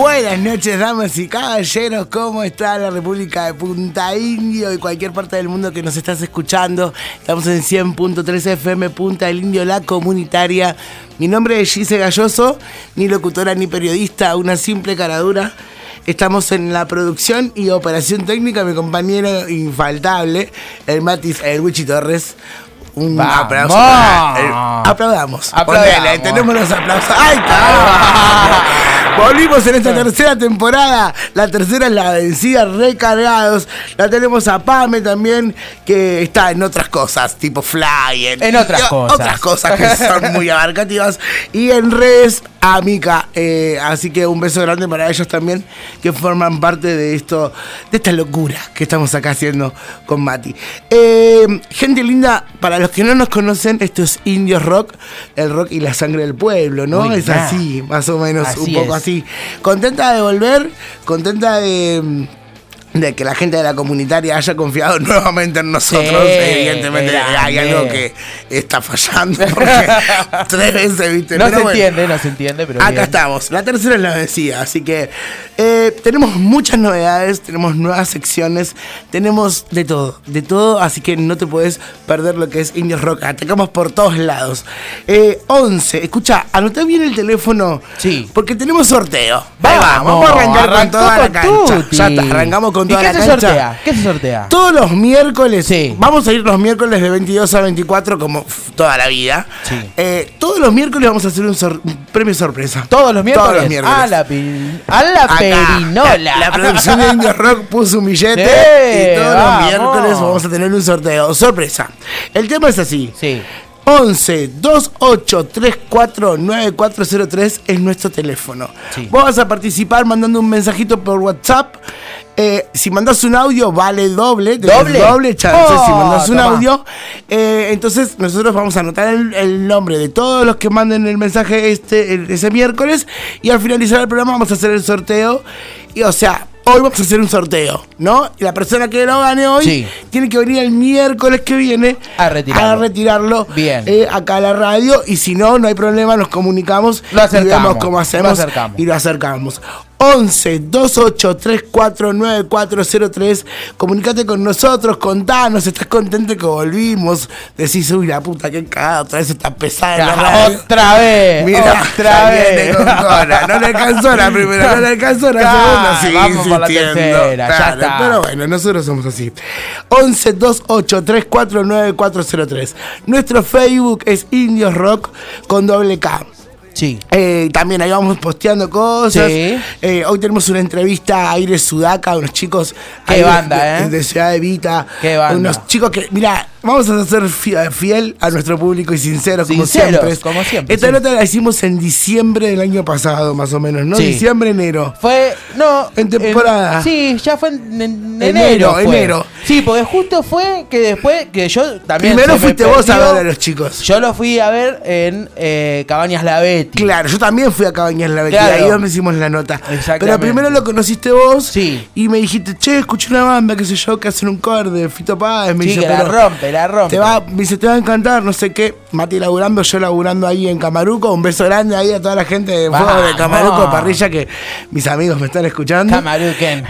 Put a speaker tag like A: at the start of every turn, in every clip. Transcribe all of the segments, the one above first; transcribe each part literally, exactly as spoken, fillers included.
A: Buenas noches, damas y caballeros, ¿cómo está la República de Punta Indio y cualquier parte del mundo que nos estás escuchando? Estamos en cien punto tres F M Punta del Indio, la comunitaria. Mi nombre es Gise Galloso, ni locutora ni periodista, una simple caradura. Estamos en la producción y operación técnica, mi compañero infaltable, el Matis, el Wichi Torres. Un
B: Vamos.
A: aplauso. Para el, aplaudamos.
B: Aplaudamos.
A: Ponele, tenemos los aplausos. ¡Ay, cabrón! Volvimos en esta tercera temporada. La tercera es la vencida, recargados. La tenemos a Pame también, que está en otras cosas, tipo Flyer.
B: En otras
A: y,
B: cosas.
A: Otras cosas que son muy abarcativas. Y en redes, a Mica. Eh, así que un beso grande para ellos también, que forman parte de esto, de esta locura que estamos acá haciendo con Mati. Eh, gente linda, para los que no nos conocen, esto es Indios Rock, el rock y la sangre del pueblo, ¿no?
B: Muy
A: es
B: bien.
A: así, más o menos,
B: Así
A: un poco
B: es.
A: así. Contenta de volver, contenta de... de que la gente de la comunitaria haya confiado nuevamente en nosotros.
B: Sí,
A: Evidentemente hay
B: grande.
A: algo que está fallando, porque tres veces, ¿viste?
B: No
A: Pero
B: se
A: bueno,
B: entiende, no se entiende, pero
A: acá
B: bien.
A: estamos, la tercera es la vencida, así que eh, tenemos muchas novedades, tenemos nuevas secciones, tenemos de todo, de todo, así que no te puedes perder lo que es Indios Rock, atacamos por todos lados. Eh, once, escucha, anoté bien el teléfono,
B: Sí.
A: porque tenemos sorteo. Ahí
B: Vamos,
A: va, vamos a arrancar con
B: arrancó
A: toda la
B: con
A: cancha.
B: tutti.
A: Ya está, arrancamos con
B: ¿Y
A: toda
B: qué
A: la
B: se
A: cancha.
B: sortea? ¿Qué se sortea?
A: Todos los miércoles,
B: Sí.
A: vamos a ir los miércoles de veintidós a veinticuatro como f, toda la vida.
B: Sí.
A: Eh, todos los miércoles vamos a hacer un, sor- un premio sorpresa.
B: ¿Todos los miércoles?
A: Todos los miércoles.
B: A la, pi- a la
A: Acá,
B: perinola.
A: La, la producción de Indios Rock puso un billete
B: Sí,
A: y todos
B: vamos.
A: los miércoles vamos a tener un sorteo. Sorpresa. El tema es así.
B: Sí.
A: once, veintiocho, treinta y cuatro, noventa y cuatro cero tres es nuestro teléfono.
B: Sí.
A: Vos vas a participar mandando un mensajito por WhatsApp. Eh, si mandás un audio, vale doble. tenés
B: ¿Doble?
A: Doble chance.
B: Oh,
A: si mandás un
B: tomá.
A: audio, eh, entonces nosotros vamos a anotar el, el nombre de todos los que manden el mensaje este el- ese miércoles. Y al finalizar el programa vamos a hacer el sorteo. Y o sea, hoy vamos a hacer un sorteo, ¿no? Y la persona que lo gane hoy
B: Sí.
A: tiene que venir el miércoles que viene
B: A retirarlo.
A: a retirarlo
B: Bien.
A: eh, acá a la radio. Y si no, no hay problema, nos comunicamos
B: Lo acercamos,
A: y vemos cómo hacemos
B: lo acercamos.
A: y lo acercamos. once, veintiocho, treinta y cuatro, noventa y cuatro cero tres. Comunicate con nosotros, contanos, estás contento que volvimos. Decís, uy, la puta, qué cagada, otra vez está pesada en la radio.
B: Otra vez.
A: Mira,
B: otra
A: viene
B: vez.
A: con Cora. No le alcanzó la primera, no le alcanzó la
B: Claro,
A: segunda. Sigue
B: vamos por la
A: insistiendo.
B: tercera, ya
A: Claro,
B: está.
A: pero bueno, nosotros somos así. once, veintiocho, treinta y cuatro, noventa y cuatro cero tres. Nuestro Facebook es Indios Rock con doble K.
B: Sí.
A: Eh, también ahí vamos posteando cosas.
B: Sí.
A: Eh, hoy tenemos una entrevista a Aire Sudaca, unos chicos
B: Qué
A: ahí de-
B: banda,
A: de,
B: ¿eh?
A: de Ciudad de Vita.
B: Qué banda.
A: Unos chicos que, mira, vamos a ser fi- fiel a nuestro público y sinceros, como
B: Sinceros,
A: siempre.
B: como siempre,
A: Esta
B: sí.
A: nota la hicimos en diciembre del año pasado, más o menos, ¿no?
B: Sí.
A: Diciembre, enero.
B: Fue, no.
A: En temporada.
B: sí, ya fue en, en
A: Enero,
B: enero. fue.
A: enero.
B: Sí, porque justo fue que después, que yo también.
A: Primero
B: se me
A: fuiste vos a
B: perdió.
A: ver a los chicos.
B: Yo lo fui a ver en eh, Cabañas La Betty.
A: Claro, yo también fui a Cabañas La Betty,
B: Claro.
A: ahí donde hicimos la nota.
B: Exactamente.
A: Pero primero lo conociste vos
B: Sí.
A: y me dijiste, che, escuché una banda, qué sé yo, que hacen un cover de Fito Páez. Me
B: Sí,
A: dice,
B: que la
A: pero
B: rompe, la rompe.
A: te va, me dice, te va a encantar, no sé qué. Mati laburando, yo laburando ahí en Camaruco. Un beso grande ahí a toda la gente de Fuego de
B: Vamos.
A: Camaruco, parrilla, que mis amigos me están escuchando.
B: Camaruquen.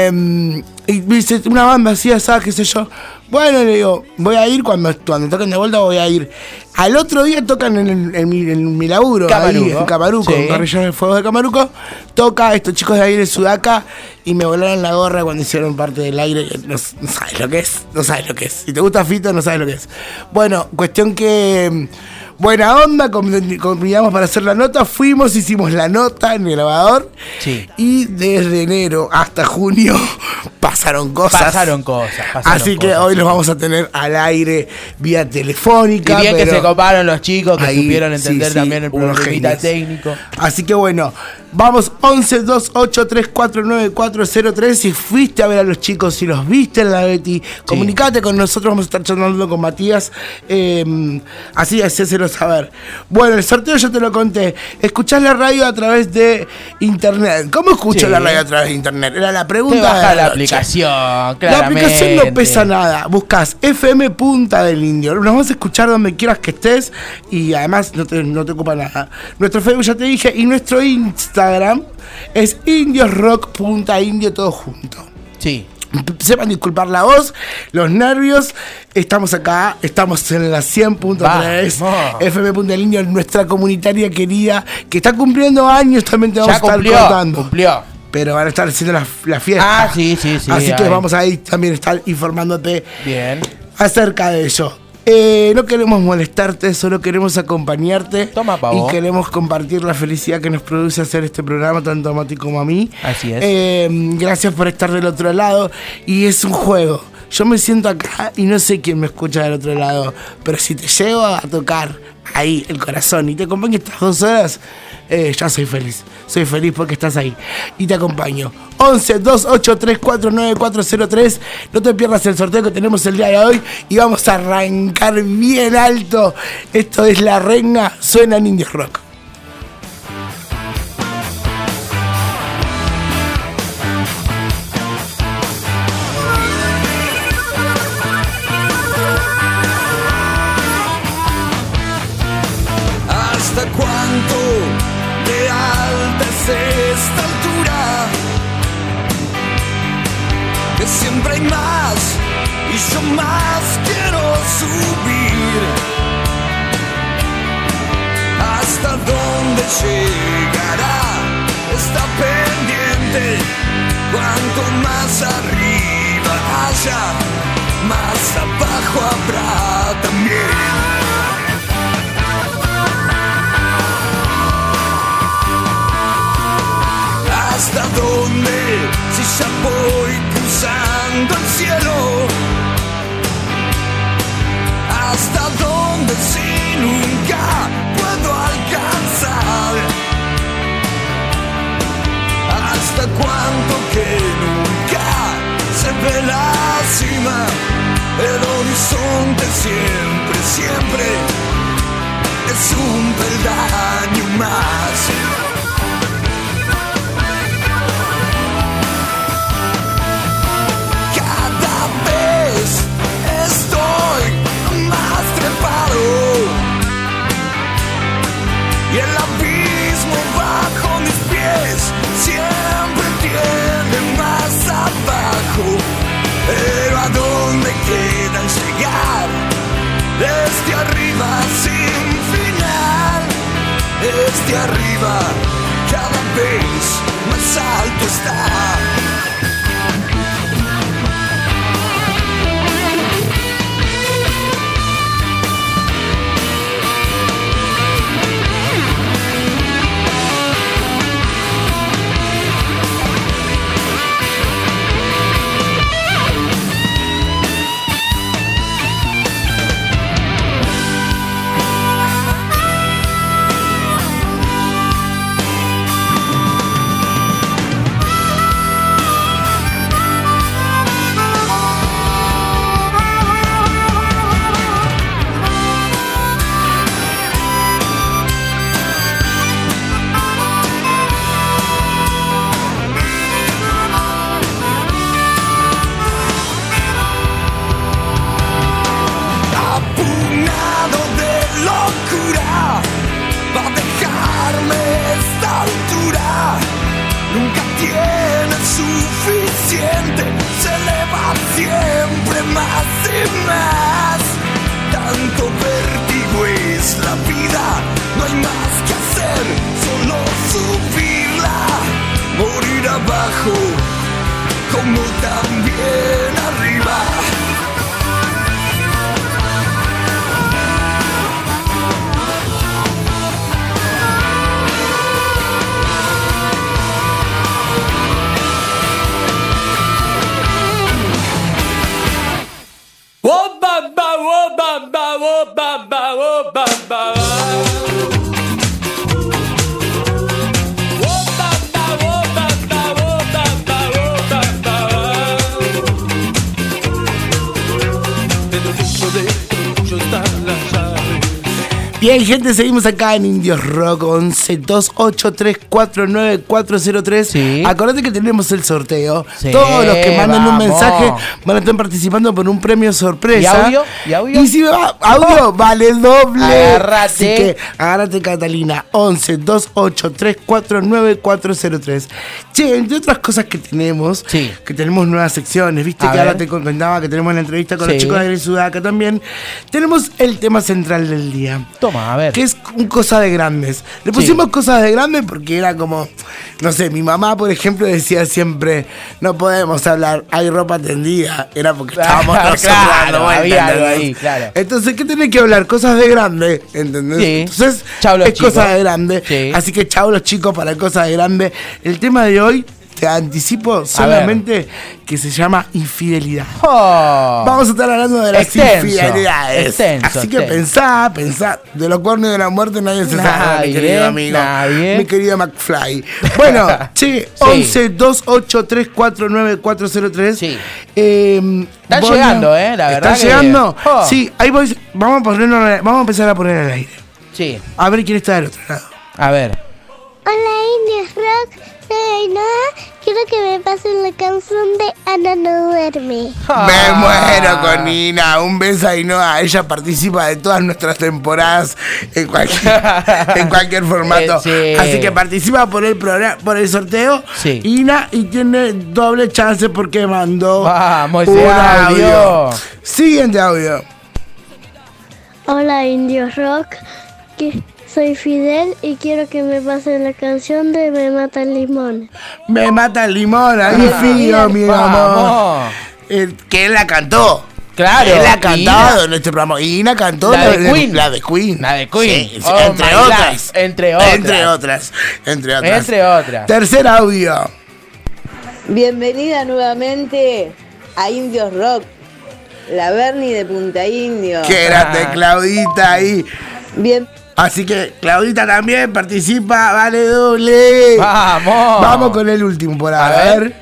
A: Eh, y me dice, una banda así, así, qué sé yo. Bueno, le digo, voy a ir cuando, cuando toquen de vuelta, voy a ir. Al otro día tocan en, el- en mi, en mi laburo,
B: Camaruco.
A: ahí en Camaruco,
B: Sí.
A: en Parrilla de Fuego de Camaruco. Toca estos chicos de ahí de Sudaca y me volaron la gorra cuando hicieron parte del aire. No, no sabes lo que es, no sabes lo que es. Si te gusta Fito, no sabes lo que es. Bueno, cuestión que... Buena onda, com- combinamos para hacer la nota, fuimos, hicimos la nota en el grabador.
B: Sí.
A: Y desde enero hasta junio pasaron cosas.
B: Pasaron cosas. Pasaron
A: Así que
B: cosas.
A: hoy los vamos a tener al aire vía telefónica.
B: Y bien que
A: pero
B: se coparon los chicos, que
A: ahí,
B: supieron entender
A: sí, sí,
B: también el
A: unos
B: problemita
A: genios.
B: técnico.
A: Así que bueno, vamos once, veintiocho, treinta y cuatro, noventa y cuatro cero tres. Si fuiste a ver a los chicos, si los viste en la Betty, comunicate con nosotros, vamos a estar charlando con Matías. Eh, así, hacéselo saber. Bueno, el sorteo ya te lo conté. Escuchás la radio a través de internet. ¿Cómo escucho
B: Sí.
A: la radio a través de internet? Era la
B: Te
A: pregunta. de
B: baja la
A: noche.
B: aplicación,
A: La
B: claramente.
A: aplicación no pesa nada. Buscas F M Punta del Indio. Nos vas a escuchar donde quieras que estés y además no te, no te ocupa nada. Nuestro Facebook ya te dije y nuestro Insta Instagram es indiosrock.indio, todo junto.
B: Sí.
A: Sepan disculpar la voz, los nervios. Estamos acá, estamos en la cien punto tres F M punto Indio, nuestra comunitaria querida, que está cumpliendo años, también te vamos
B: ya
A: a estar
B: cumplió,
A: contando.
B: Cumplió.
A: Pero van a estar haciendo la, la fiesta.
B: Ah, sí, sí, sí.
A: Así que
B: ahí.
A: vamos a ir también a estar informándote
B: bien
A: acerca de ello. Eh, no queremos molestarte, solo queremos acompañarte.
B: Toma, pavo.
A: Y queremos compartir la felicidad que nos produce hacer este programa, tanto a Mati como a mí.
B: Así es.
A: Eh, gracias por estar del otro lado. Y es un juego. Yo me siento acá y no sé quién me escucha del otro lado. Pero si te llego a tocar ahí el corazón y te acompaño estas dos horas, eh, ya soy feliz. Soy feliz porque estás ahí. Y te acompaño. once, dos ocho tres cuatro nueve cuatro cero tres. No te pierdas el sorteo que tenemos el día de hoy. Y vamos a arrancar bien alto. Esto es La Renga. Suena en Indie Rock.
C: ¿Hasta cuánto de alta es esta altura? Que siempre hay más y yo más quiero subir. ¿Hasta dónde llegará esta pendiente? Cuanto más arriba haya, más abajo habrá también. ¿Hasta dónde? Si ya voy cruzando el cielo. ¿Hasta dónde? Si nunca puedo alcanzar. ¿Hasta cuánto que nunca se ve la cima? El horizonte siempre, siempre es un peldaño más. Estoy más trepado y el abismo bajo mis pies siempre tiene más abajo. Pero ¿a dónde quedan llegar? Desde arriba sin final. Desde arriba cada vez más alto está. Como también arriba. Oh, ba, ba, oh, ba, ba, oh, ba, ba, oh, ba, ba.
A: Bien, gente, seguimos acá en Indios Rock. Once dos ocho tres cuatro nueve cuatro cero tres.
B: Sí.
A: Acordate que tenemos el sorteo.
B: Sí,
A: Todos los que manden un
B: vamos.
A: mensaje van a estar participando por un premio sorpresa.
B: ¿Y audio? ¿Y audio?
A: Y si va audio,
B: Oh.
A: vale doble.
B: Agárrate.
A: Así que agárrate, Catalina. Once dos ocho tres cuatro nueve cuatro cero tres. Che, entre otras cosas que tenemos,
B: Sí.
A: que tenemos nuevas secciones, viste
B: A
A: que
B: ver.
A: ahora te contaba que tenemos la entrevista con
B: Sí.
A: los chicos de Gris Sudaca también. Tenemos el tema central del día.
B: Toma, a ver.
A: Que es un cosa de grandes. Le
B: Sí.
A: pusimos cosas de grandes porque era como, no sé, mi mamá, por ejemplo, decía siempre, no podemos hablar, hay ropa tendida. Era porque estábamos
B: Claro,
A: nosotros dando vueltas,
B: había algo
A: ¿entendés?
B: ahí, claro.
A: Entonces, ¿qué tenés que hablar? Cosas de grande, ¿entendés?
B: Sí.
A: Entonces,
B: Chau, los
A: es
B: chicos.
A: cosas de grande.
B: Sí.
A: Así que chau los chicos para cosas de grande. El tema de hoy, te anticipo solamente que se llama infidelidad.
B: Oh.
A: Vamos a estar hablando de las
B: Extenso,
A: infidelidades.
B: extenso,
A: Así que
B: extenso.
A: pensá, pensá. De los cuernos y de la muerte nadie se sabe, mi
B: Nadie,
A: querido amigo.
B: nadie.
A: Mi querido McFly. Bueno, che,
B: Sí.
A: once dos ocho tres cuatro nueve cuatro cero tres.
B: Sí.
A: Eh,
B: Están
A: bueno,
B: llegando, eh, la verdad
A: ¿Están
B: que-
A: llegando?
B: Oh.
A: Sí, ahí voy. Vamos a, ponerlo, vamos a empezar a poner al aire.
B: Sí,
A: A ver quién está del otro lado.
B: a ver.
D: Hola, Indios Rock. Soy Ainhoa. Quiero que me pasen la canción de Ana no duerme.
A: Me muero con Nina, un beso a Ainhoa. Ella participa de todas nuestras temporadas en cualquier, en cualquier formato.
B: Eh, sí.
A: Así que participa por el programa, por el sorteo.
B: Sí.
A: Ina, y tiene doble chance porque mandó
B: Vamos,
A: un
B: ese audio.
A: Siguiente audio.
D: Hola, Indios Rock. Que soy Fidel y quiero que me pasen la canción de Me mata el limón.
A: Me mata el limón, ahí fío, mi amor.
B: Vamos.
A: Eh, que él la cantó.
B: Claro,
A: Él ha
B: Ina.
A: cantado en este programa. Y Ina cantó
B: La de Queen.
A: La de Queen.
B: La de Queen.
A: Sí, sí,
B: Oh
A: entre
B: my
A: otras.
B: God. Entre otras.
A: Entre otras. Entre otras.
B: Entre otras.
A: Tercer audio.
E: Bienvenida nuevamente a Indios Rock, la Bernie de Punta Indio.
A: Que grande, Claudita ahí.
E: Bien,
A: Así que Claudita también participa, vale doble.
B: Vamos.
A: Vamos con el último por
B: A
A: ver.
B: ver.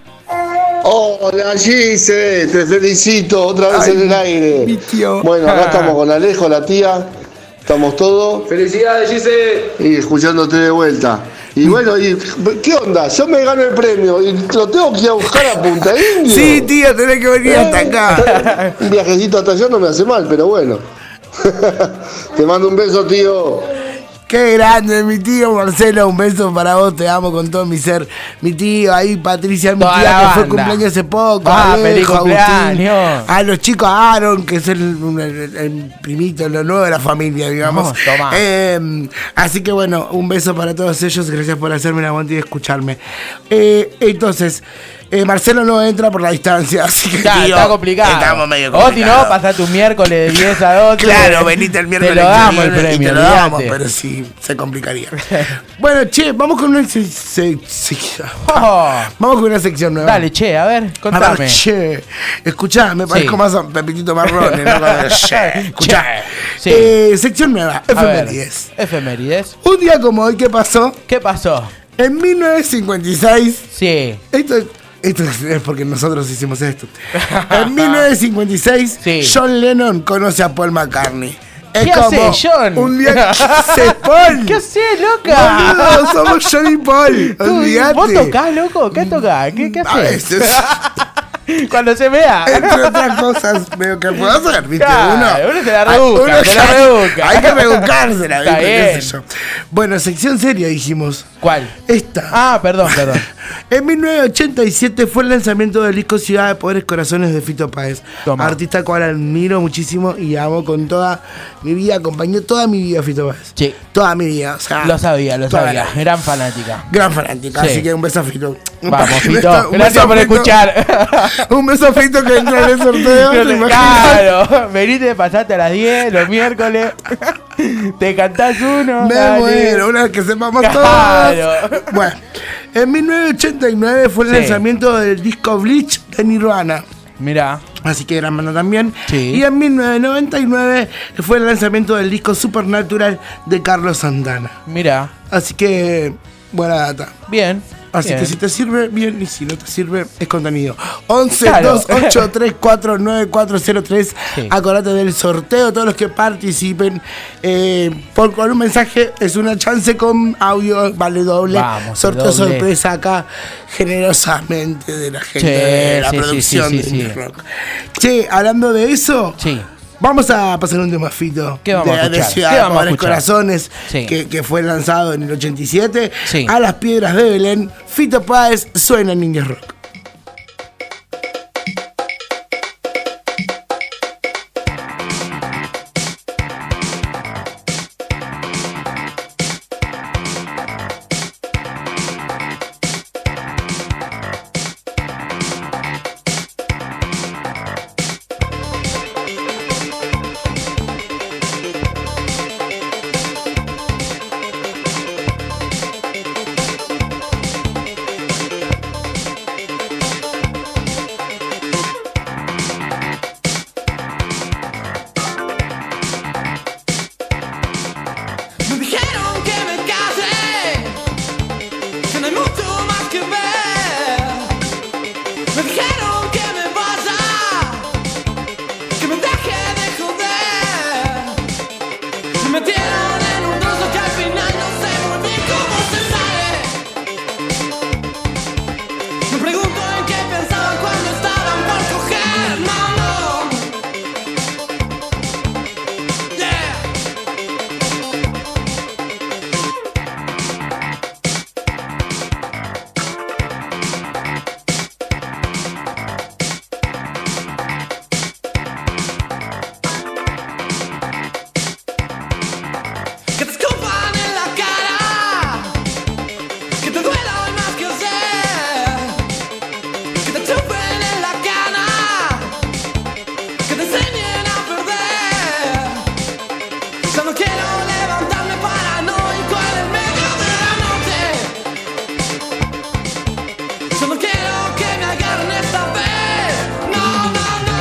F: Hola Gise, te felicito otra vez
A: Ay,
F: en el aire.
A: mi tío.
F: Bueno, acá estamos con Alejo, la tía, estamos todos.
G: ¡Felicidades, Gise!
F: Y escuchándote de vuelta. Y bueno, y, ¿qué onda? Yo me gano el premio y lo tengo que ir a buscar a Punta Indio.
A: Sí, tío, tenés que venir hasta acá.
F: Un viajecito hasta allá no me hace mal, pero bueno. Te mando un beso, tío.
A: Qué grande, mi tío Marcelo, un beso para vos, te amo con todo mi ser. Mi tío ahí, Patricia, mi
B: Toda
A: tía
B: la
A: que fue
B: banda.
A: cumpleaños hace poco.
B: Ah,
A: Alejo,
B: feliz
A: Agustín.
B: cumpleaños.
A: A los chicos, a Aaron, que es el, el- el primito, lo nuevo de la familia, digamos.
B: Vamos, toma.
A: Eh, así que bueno, un beso para todos ellos, gracias por hacerme la aguante y escucharme. Eh, entonces, eh, Marcelo no entra por la distancia, así que
B: Está,
A: tío,
B: está complicado.
A: estamos medio
B: O si
A: complicados.
B: no, pasá tu miércoles de diez a doce.
A: Claro, venite el miércoles.
B: Te lo
A: que
B: damos el
A: viene y
B: premio,
A: te lo damos,
B: olvídate.
A: pero sí, se complicaría. Bueno, che, vamos con una se- se- se-
B: Oh.
A: Vamos con una sección nueva.
B: Dale, che, a ver,
A: A ver,
B: contame.
A: che, escuchá, me parezco
B: Sí.
A: más a Pepitito Marrone, ¿no? Cuando- che, escuchá.
B: Sí.
A: Eh, sección nueva,
B: A ver,
A: efemérides.
B: Efemérides.
A: Un día como hoy, ¿qué pasó?
B: ¿Qué pasó?
A: En mil novecientos cincuenta y seis,
B: Sí.
A: esto, esto es porque nosotros hicimos esto. En mil novecientos cincuenta y seis,
B: Sí.
A: John Lennon conoce a Paul McCartney. Es
B: ¿Qué
A: como
B: hace John?
A: un día que hace Paul.
B: ¿Qué haces, loca?
A: Boludo, somos John y Paul.
B: Tú,
A: Olvídate.
B: ¿Vos tocás, loco? ¿Qué tocás? ¿Qué, qué
A: A
B: haces?
A: veces,
B: Cuando se vea.
A: entre otras cosas, veo que puedo hacer, ¿viste?
B: Claro, uno se la rebusca,
A: uno
B: se la
A: ya-
B: rebusca.
A: Hay que rebuscársela,
B: Está
A: ¿viste?
B: bien.
A: ¿Qué sé yo? Bueno, sección seria dijimos.
B: ¿Cuál?
A: Esta.
B: Ah, perdón, perdón.
A: En mil novecientos ochenta y siete fue el lanzamiento del disco Ciudad de Pobres Corazones de Fito Páez.
B: Toma.
A: Artista cual admiro muchísimo y amo con toda mi vida. Acompañó toda mi vida Fito Páez.
B: Sí.
A: Toda mi vida. O sea,
B: Lo sabía, lo
A: toda
B: sabía.
A: la-
B: Gran fanática.
A: Gran fanática.
B: Sí.
A: Así que un beso a Fito.
B: Vamos,
A: Un
B: Fito.
A: beso- un
B: Gracias
A: beso a
B: por
A: Fito.
B: escuchar.
A: Un beso a Fito que entró en el sorteo. ¿te imaginas?
B: Claro, venite, pasaste a las diez, los miércoles. Te cantás uno.
A: Me
B: dale.
A: muero, una vez que sepamos
B: Claro.
A: todos. Bueno, en mil novecientos ochenta y nueve fue el
B: Sí.
A: lanzamiento del disco Bleach de Nirvana.
B: Mirá.
A: Así que gran banda también.
B: Sí.
A: Y en mil novecientos noventa y nueve fue el lanzamiento del disco Supernatural de Carlos Santana.
B: Mirá.
A: Así que, buena data.
B: Bien.
A: Así
B: Bien.
A: que si te sirve, bien, y si no te sirve, es contenido. once,
B: Claro.
A: dos ocho tres cuatro nueve cuatro cero tres.
B: Sí.
A: Acordate del sorteo, todos los que participen. Eh, por con un mensaje es una chance con audio, vale doble.
B: Vamos,
A: sorteo
B: doble.
A: sorpresa acá, generosamente de la gente
B: Sí,
A: de la
B: sí, sí,
A: producción
B: sí,
A: de
B: sí,
A: Indie
B: sí.
A: Rock. Che, hablando de eso.
B: Sí.
A: Vamos a pasar un tema, Fito.
B: ¿Qué vamos
A: de,
B: a escuchar?
A: de Ciudad
B: ¿Qué vamos a
A: Pobres
B: escuchar?
A: Corazones,
B: Sí.
A: que, que fue lanzado en el ochenta y siete.
B: Sí.
A: A las Piedras de Belén. Fito Páez suena en Indie Rock.
C: Me dijeron que me case, que no hay mucho más que ver. Me dijeron que me vaya, que me deje de joder. Me metieron en un trozo que al final no sé muy bien cómo se sale. Me pregunto en qué pensaban cuando estaban por coger. No, no. Yeah. Que te escupan en la cara, que te duela hoy más que ayer, que te chupen en la cana, que te enseñen a perder. Ya no quiero levantarme paranoico en el medio de la noche. Yo no quiero que me agarren esta vez. No, no, no.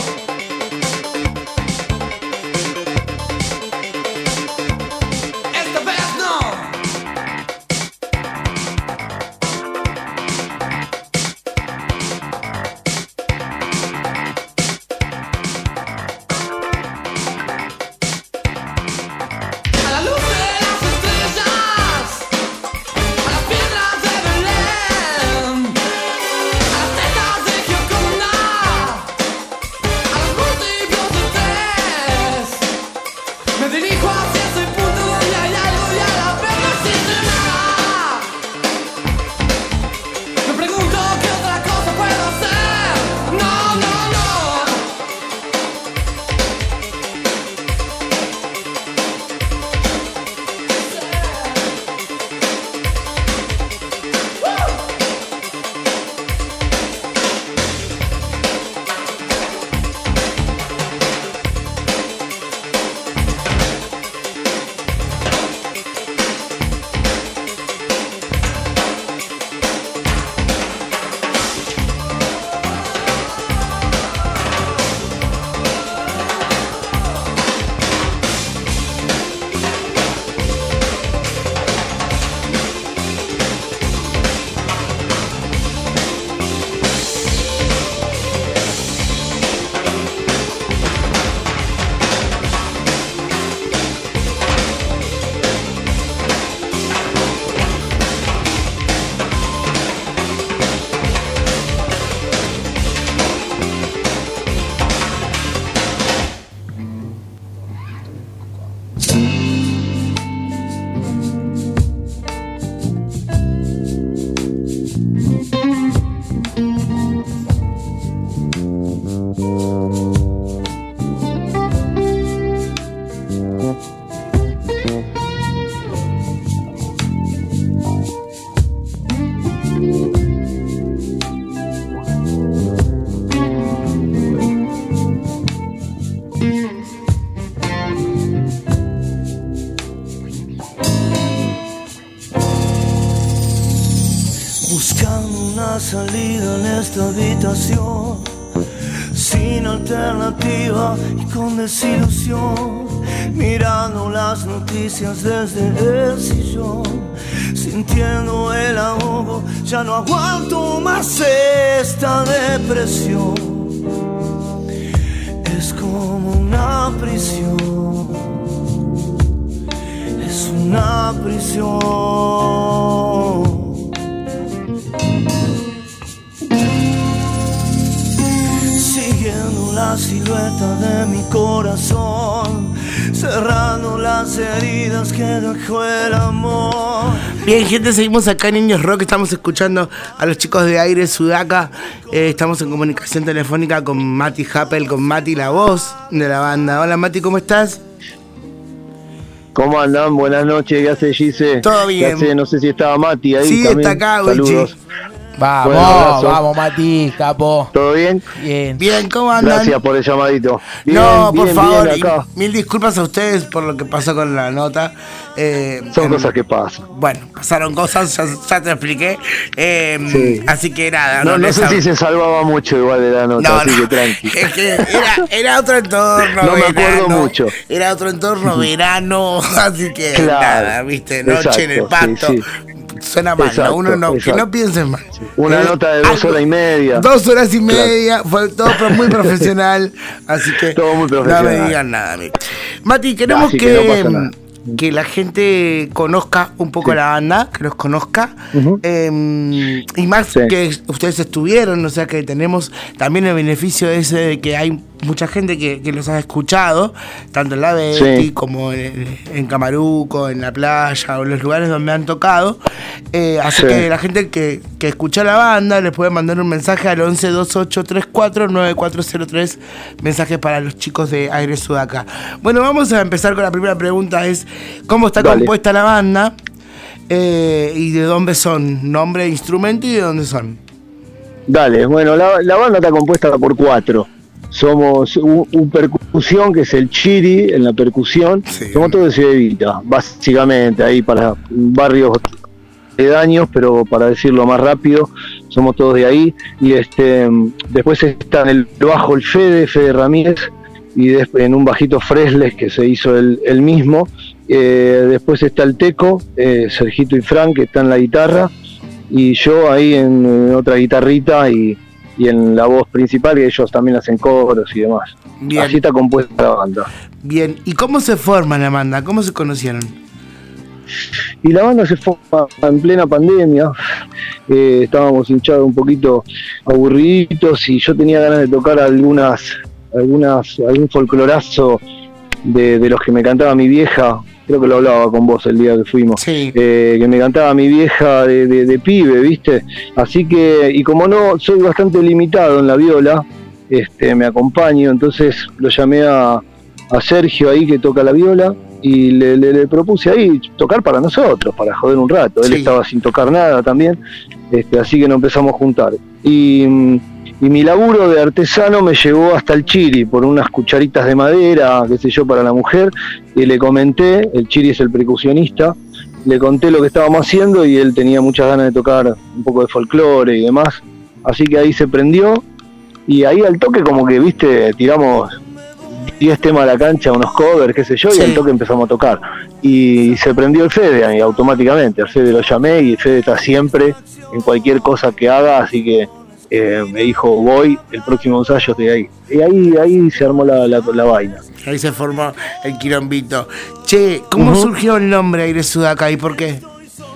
C: Esta vez no. A la luz de las estrellas, a las piedras de Belén, a las tetas de Gioconda, a los múltiplos de tres. Me dirijo hacia ese punto donde hay algo y a la vez no existe nada. Me pregunto qué otra cosa puedo hacer. No, no, no.
G: Buscando una salida en esta habitación, sin alternativa y con desilusión, mirando las noticias desde el sillón, sintiendo el ahogo, ya no aguanto más esta depresión. Es como una prisión, es una prisión. Siguiendo la silueta de mi corazón, cerrando las heridas que dejó el amor.
A: Bien, gente, seguimos acá en Indios Rock. Estamos escuchando a los chicos de Aire Sudaca. Eh, estamos en comunicación telefónica con Mati Happel, con Mati, la voz de la banda. Hola, Mati, ¿cómo estás?
F: ¿Cómo andan? Buenas noches, ¿qué hace Gise?
A: Todo bien.
F: ¿Qué hace? No sé si estaba Mati ahí
A: Sí,
F: también.
A: está acá,
F: Saludos.
A: Wichi.
B: Vamos,
F: Bueno, abrazo.
B: vamos, Mati, capo.
F: ¿Todo bien?
B: Bien.
A: Bien, ¿cómo andan?
F: Gracias por el llamadito. Bien,
A: no, por
F: bien,
A: favor,
F: bien acá.
A: y mil disculpas a ustedes por lo que pasó con la nota. Eh,
F: Son
A: en-
F: cosas que pasan.
A: Bueno, pasaron cosas, ya, ya te expliqué. Eh,
F: Sí.
A: Así que nada.
F: No, no
A: les
F: sé
A: hab-
F: si se salvaba mucho igual de la nota,
A: No,
F: así
A: no,
F: que tranqui.
A: es que era, era otro entorno,
F: No me acuerdo
A: verano,
F: mucho.
A: Era otro entorno, verano, así que
F: Claro.
A: nada, viste, noche en el
F: Exacto,
A: pasto.
F: sí,
A: Suena mal,
F: Exacto,
A: ¿no? Uno no, que
F: exacto.
A: no piensen mal.
F: Una
A: Eh,
F: nota de dos
A: algo-
F: horas y media.
A: Dos horas y media, fue todo pero muy profesional, así que
F: Todo muy
A: no
F: profesional.
A: me digan nada. mira. Mati, queremos
F: Así
A: que,
F: que no pasa nada.
A: que la gente conozca un poco
F: Sí.
A: la banda, que los conozca,
F: Ujú.
A: eh, y más
F: Sí.
A: que ustedes estuvieron, o sea que tenemos también el beneficio ese de que hay mucha gente que, que los ha escuchado, tanto en la Betty
F: Sí.
A: como en, en Camaruco, en la playa o en los lugares donde han tocado. Eh, así
F: Sí.
A: que la gente que, que escuchó la banda les puede mandar un mensaje al once veintiocho treinta y cuatro noventa y cuatro cero tres, mensaje para los chicos de Aire Sudaca. Bueno, vamos a empezar con la primera pregunta, es ¿cómo está
F: Dale.
A: compuesta la banda? Eh, y de dónde son, nombre, instrumento y de dónde son.
F: Dale, bueno, la, la banda está compuesta por cuatro. Somos un, un percusión, que es el chiri en la percusión.
A: Sí.
F: Somos todos de Ciudad Evita, básicamente, ahí para barrios pedaños, pero para decirlo más rápido, somos todos de ahí. Y este después está en el bajo el Fede, Fede Ramírez, y después en un bajito Fresles, que se hizo el, el mismo. Eh, después está el Teco, eh, Sergito y Frank, que está en la guitarra, y yo ahí en, en otra guitarrita y, y en la voz principal, que ellos también hacen coros y demás.
A: Bien.
F: Así está compuesta la banda.
A: Bien, ¿y cómo se forma la banda? ¿Cómo se conocieron?
F: Y la banda se forma en plena pandemia. Eh, estábamos hinchados un poquito aburriditos y yo tenía ganas de tocar algunas, algunas, algún folclorazo de, de los que me cantaba mi vieja. Creo que lo hablaba con vos el día que fuimos.
A: Sí.
F: Eh, que me cantaba mi vieja de, de, de pibe, ¿viste? Así que, y como no soy bastante limitado en la viola, este, me acompaño, entonces lo llamé a, a Sergio ahí, que toca la viola, y le, le, le propuse ahí tocar para nosotros, para joder un rato. Él
A: Sí.
F: estaba sin tocar nada también, este, así que nos empezamos a juntar. Y, y mi laburo de artesano me llevó hasta el chiri, por unas cucharitas de madera, qué sé yo, para la mujer, y le comenté, el chiri es el percusionista, le conté lo que estábamos haciendo y él tenía muchas ganas de tocar un poco de folclore y demás, así que ahí se prendió, y ahí al toque como que, viste, tiramos diez temas a la cancha, unos covers, qué sé yo,
A: Sí.
F: y al toque empezamos a tocar. Y se prendió el Fede ahí automáticamente. Al Fede lo llamé y el Fede está siempre en cualquier cosa que haga, así que eh, me dijo, voy, el próximo ensayo estoy ahí. Y ahí, ahí se armó la, la, la vaina.
A: Ahí se formó el quilombito. Che, ¿cómo
F: Ujú.
A: surgió el nombre Aire Sudaca y por qué?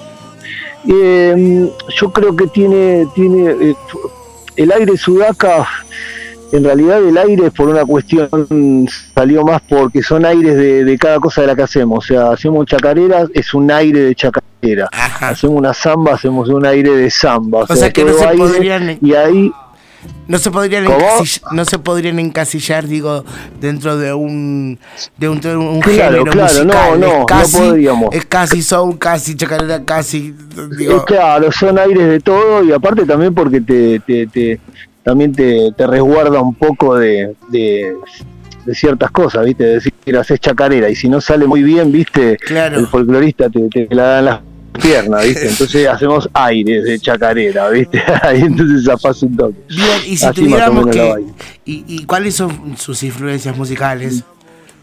F: Eh, yo creo que tiene, tiene eh, el aire sudaca, en realidad el aire por una cuestión salió más porque son aires de, de cada cosa de la que hacemos. O sea, hacemos chacareras, es un aire de chacarera.
A: Ajá.
F: Hacemos una samba, hacemos un aire de samba. O,
A: O sea que no
F: todo
A: se
F: aire,
A: podrían-
F: y ahí
A: No se podrían
F: ¿Cómo?
A: encasillar, no se podrían encasillar, digo, dentro de un de un, de un
F: Claro,
A: género
F: claro,
A: musical.
F: no,
A: es
F: no, no
A: casi,
F: podríamos.
A: es casi soul, casi chacarera, casi digo,
F: Eh, claro, son aires de todo, y aparte también porque te, te, te también te, te resguarda un poco de, de, de ciertas cosas, ¿viste? Es decir, haces chacarera y si no sale muy bien, ¿viste?
A: Claro.
F: El folclorista te, te la dan las piernas, ¿viste? Entonces hacemos aires de chacarera, ¿viste? Ahí entonces zafás un toque.
A: bien, y si
F: Así más o
A: tuviéramos
F: menos la
A: que
F: vaina.
A: y, y cuáles son sus influencias musicales?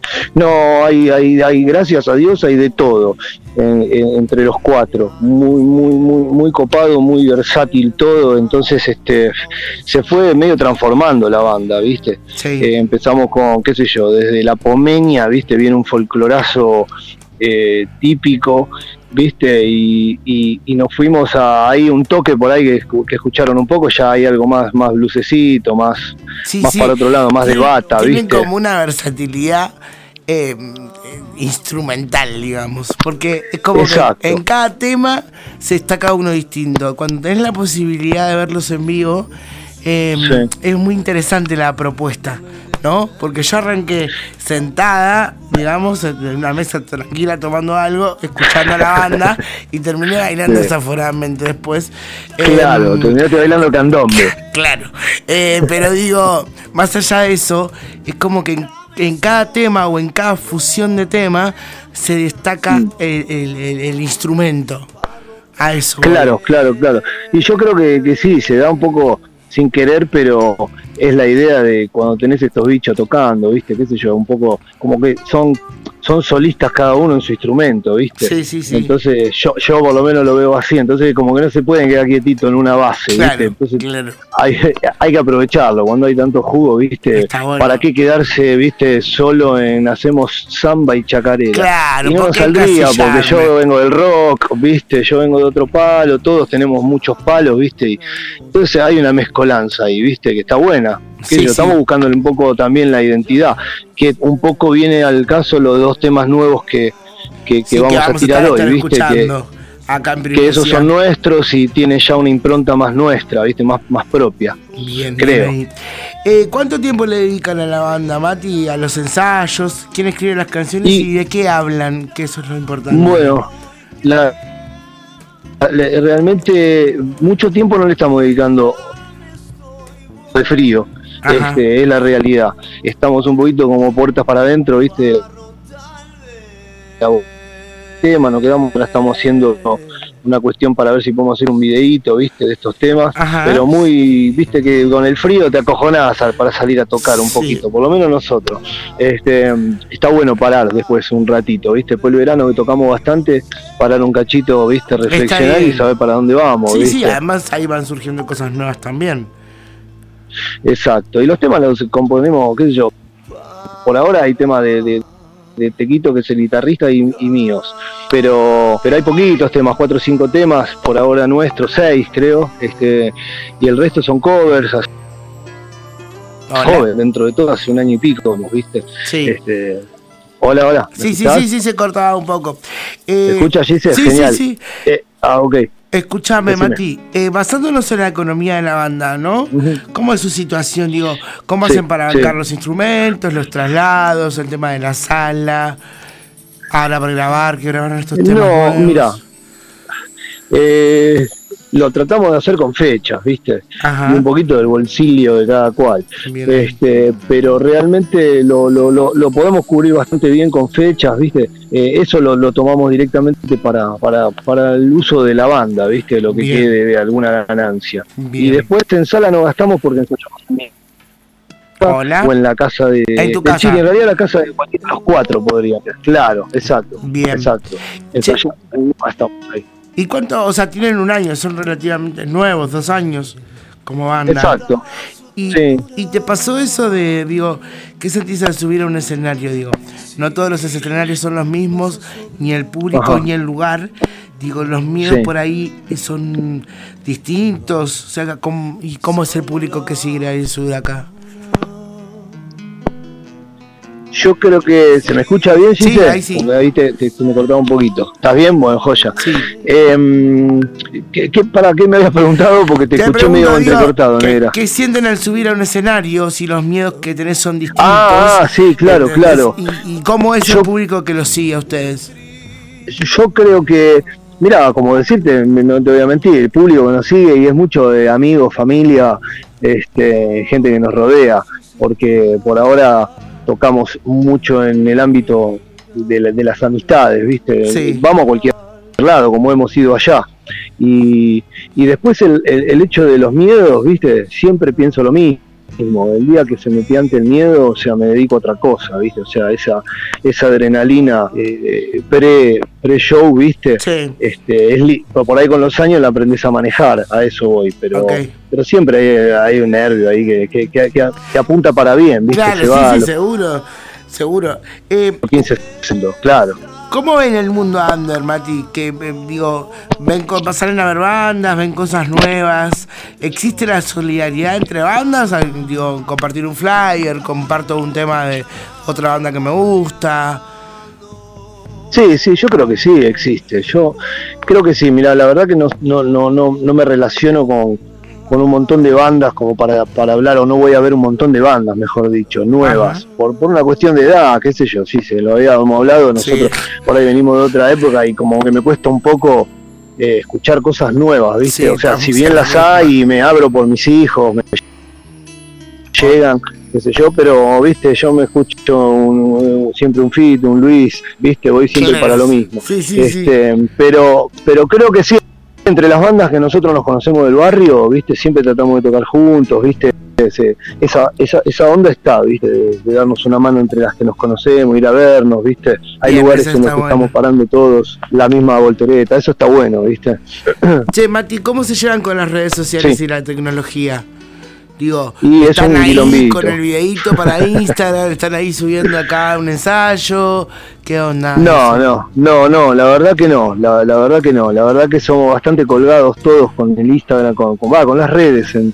F: No, hay, hay, hay, gracias a Dios hay de todo en, en, entre los cuatro, muy, muy, muy, muy copado, muy versátil todo, entonces este se fue medio transformando la banda, ¿viste?
A: Sí.
F: Eh, empezamos con, qué sé yo, desde la Pomeña, ¿viste? Viene un folclorazo eh, típico, ¿viste? Y, y, y nos fuimos a ahí un toque por ahí que, que escucharon un poco, ya hay algo más, más blucecito, más,
A: Sí,
F: más
A: sí.
F: para otro lado, más de
A: Tienen-
F: bata,
A: Tienen
F: ¿viste?
A: como una versatilidad eh, eh, instrumental, digamos. Porque es como
F: Exacto.
A: que en cada tema se destaca uno distinto. Cuando tenés la posibilidad de verlos en vivo, eh,
F: Sí.
A: es muy interesante la propuesta, ¿no? Porque yo arranqué sentada, digamos, en una mesa tranquila tomando algo, escuchando a la banda y terminé bailando
F: Sí.
A: desaforadamente después.
F: Claro,
A: Em,
F: terminaste bailando candombe.
A: Claro, eh, pero digo, más allá de eso, es como que en, en cada tema o en cada fusión de tema se destaca
F: Mm.
A: el, el- el- el instrumento. A eso. voy.
F: Claro, claro, claro. Y yo creo que, que sí, se da un poco sin querer, pero es la idea de cuando tenés estos bichos tocando, ¿viste? Qué sé yo, un poco como que son son solistas cada uno en su instrumento, ¿viste?
A: Sí, sí, sí.
F: Entonces yo yo por lo menos lo veo así, entonces como que no se pueden quedar quietitos en una base,
A: Claro,
F: ¿viste? Entonces
A: claro.
F: hay, hay que aprovecharlo cuando hay tanto jugo, ¿viste?
A: Está bueno.
F: ¿Para qué quedarse, viste, solo en hacemos samba y chacarera?
A: Claro,
F: y no
A: ¿por
F: nos
A: qué
F: saldría, porque
A: encasillarme?
F: yo vengo del rock, ¿viste? Yo vengo de otro palo, todos tenemos muchos palos, ¿viste? Y entonces hay una mezcolanza ahí, ¿viste? Que está buena. Que
A: Sí,
F: yo,
A: sí.
F: Estamos buscando un poco también la identidad, que un poco viene al caso los dos temas nuevos que, que, que
A: Sí,
F: vamos, a tirar
A: estar,
F: hoy,
A: estar
F: ¿viste? Que,
A: escuchando acá en
F: que esos
A: Primicia.
F: son nuestros y tienen ya una impronta más nuestra, ¿viste? Más, más propia.
A: Bien,
F: creo.
A: bien ahí. Eh, ¿Cuánto tiempo le dedican a la banda, Mati? ¿A los ensayos? ¿Quién escribe las canciones y,
F: Y-
A: de qué hablan? Que eso es lo importante.
F: Bueno, la, la- realmente mucho tiempo no le estamos dedicando de frío.
A: Ajá.
F: Este, es la realidad. Estamos un poquito como puertas para adentro, ¿viste? Tema, nos quedamos, ahora estamos haciendo una cuestión para ver si podemos hacer un videíto, ¿viste? De estos temas,
A: Ajá.
F: pero muy, viste que con el frío te acojonás a- para salir a tocar un
A: Sí.
F: poquito, por lo menos nosotros. Este, está bueno parar después un ratito, ¿viste? Después el verano que tocamos bastante, parar un cachito, ¿viste? Reflexionar
A: bien.
F: y saber para dónde vamos,
A: Sí,
F: ¿viste?
A: sí, además ahí van surgiendo cosas nuevas también.
F: Exacto, y los temas los componemos, qué sé yo, por ahora hay temas de, de, de Tequito, que es el guitarrista, y, y míos, pero pero hay poquitos temas, cuatro o cinco temas, por ahora nuestros, seis creo, este y el resto son covers, así,
A: Hola.
F: joven, dentro de todo hace un año y pico, ¿viste?
A: Sí.
F: Este, hola, hola. ¿me
A: Sí, sí,
F: escuchás?
A: sí, sí, se cortaba un poco. Eh,
F: ¿Se escucha, Gise?
A: Sí,
F: Genial.
A: sí, sí.
F: Eh, ah, ok.
A: Escúchame,
F: Decime.
A: Mati, eh, basándonos en la economía de la banda, ¿no?
F: Ujú.
A: ¿Cómo es su situación? Digo, ¿cómo
F: Sí,
A: hacen para
F: sí.
A: bancar los instrumentos, los traslados, el tema de la sala? Ahora para grabar, que grabaron estos temas
F: No,
A: nuevos?
F: mira, eh, lo tratamos de hacer con fechas, ¿viste?
A: Ajá.
F: Y un poquito del bolsillo de cada cual.
A: Bien.
F: Este, pero realmente lo, lo, lo, lo podemos cubrir bastante bien con fechas, ¿viste? Eh, eso lo, lo tomamos directamente para, para, para el uso de la banda, ¿viste? Lo que
A: Bien.
F: quede de alguna ganancia.
A: Bien.
F: Y después en sala no gastamos porque ensayamos en mi casa
A: Hola.
F: o en la casa de,
A: En tu
F: de
A: casa.
F: Chile. En realidad la casa de cualquiera de los cuatro podría ser. Claro, exacto.
A: Bien.
F: Exacto. Ensayamos, estamos ahí.
A: ¿Y cuánto? O sea, tienen un año, son relativamente nuevos, dos años como banda.
F: Exacto.
A: Y,
F: Sí.
A: y te pasó eso de, digo, ¿qué sentís al subir a un escenario? Digo, no todos los escenarios son los mismos, ni el público,
F: Ajá.
A: ni el lugar. Digo, los miedos
F: Sí.
A: por ahí son distintos. O sea, ¿cómo, ¿y cómo es el público que sigue ahí en Sudaca?
F: Yo creo que se me escucha bien,
A: Sí,
F: Gise?
A: ahí sí.
F: Porque ahí te, te- se me cortaba un poquito. ¿Estás bien? Bueno, joya.
A: Sí.
F: Eh, ¿qué, qué- ¿Para qué me habías preguntado? Porque te,
A: Te
F: escuché
A: pregunto,
F: medio
A: digo,
F: entrecortado,
A: ¿qué,
F: negra.
A: ¿qué sienten al subir a un escenario si los miedos que tenés son distintos?
F: Ah, sí, claro,
A: ¿Entendés?
F: claro.
A: ¿Y, y cómo es el
F: Yo-
A: público que los sigue a ustedes?
F: Yo creo que, mira, como decirte, no te voy a mentir, el público que nos sigue y es mucho de amigos, familia, este, gente que nos rodea, porque por ahora tocamos mucho en el ámbito de, la- de las amistades, ¿viste?
A: Sí.
F: Vamos a cualquier lado, como hemos ido allá. Y, y después el, el, el hecho de los miedos, ¿viste? Siempre pienso lo mismo. El día que se me piante el miedo, o sea, me dedico a otra cosa, ¿viste? O sea, esa esa adrenalina eh, pre, pre-show, ¿viste?
A: Sí.
F: Este, es li- por ahí con los años la aprendes a manejar, a eso voy, pero
A: Okay.
F: pero siempre hay, hay un nervio ahí que, que, que, que, que apunta para bien, ¿viste?
A: Claro,
F: se va
A: sí,
F: a
A: sí,
F: los
A: seguro, seguro. Eh,
F: quince segundos, claro.
A: ¿Cómo ven el mundo under, Mati? Que eh, digo, ven co- salen a ver bandas, ven cosas nuevas. ¿Existe la solidaridad entre bandas? Al- Digo, compartir un flyer, comparto un tema de otra banda que me gusta.
F: Sí, sí, yo creo que sí existe. Yo creo que sí. Mira, la verdad que no, no, no, no, no me relaciono con, con un montón de bandas como para, para hablar, o no voy a ver un montón de bandas, mejor dicho, nuevas,
A: Ajá.
F: por, por una cuestión de edad, qué sé yo, sí, se lo habíamos hablado, nosotros
A: Sí.
F: por ahí venimos de otra época y como que me cuesta un poco eh, escuchar cosas nuevas, ¿viste?
A: Sí,
F: o sea,
A: estamos
F: si bien
A: en la
F: las hay
A: misma.
F: y me abro por mis hijos, me llegan, qué sé yo, pero, viste, yo me escucho un, un- siempre un Fit, un Luis, viste, voy siempre
A: ¿Quién
F: para
A: es?
F: lo mismo.
A: Sí, sí,
F: este, pero, pero creo que sí, entre las bandas que nosotros nos conocemos del barrio, viste, siempre tratamos de tocar juntos, viste, ese- esa, esa, esa onda está, viste, de, de darnos una mano entre las que nos conocemos, ir a vernos, viste, hay
A: Bien,
F: lugares
A: eso
F: en los
A: está
F: que
A: bueno.
F: estamos parando todos la misma voltereta, eso está bueno, viste.
A: Che, Mati, ¿cómo se llevan con las redes sociales
F: Sí.
A: y la tecnología? Digo,
F: Y es
A: están
F: un
A: ahí
F: quilombito.
A: con el videíto para Instagram, están ahí subiendo acá un ensayo. ¿Qué onda?
F: No, no, no, no, la verdad que no, la, la verdad que no, la verdad que somos bastante colgados todos con el Instagram, con, con, va, con las redes en,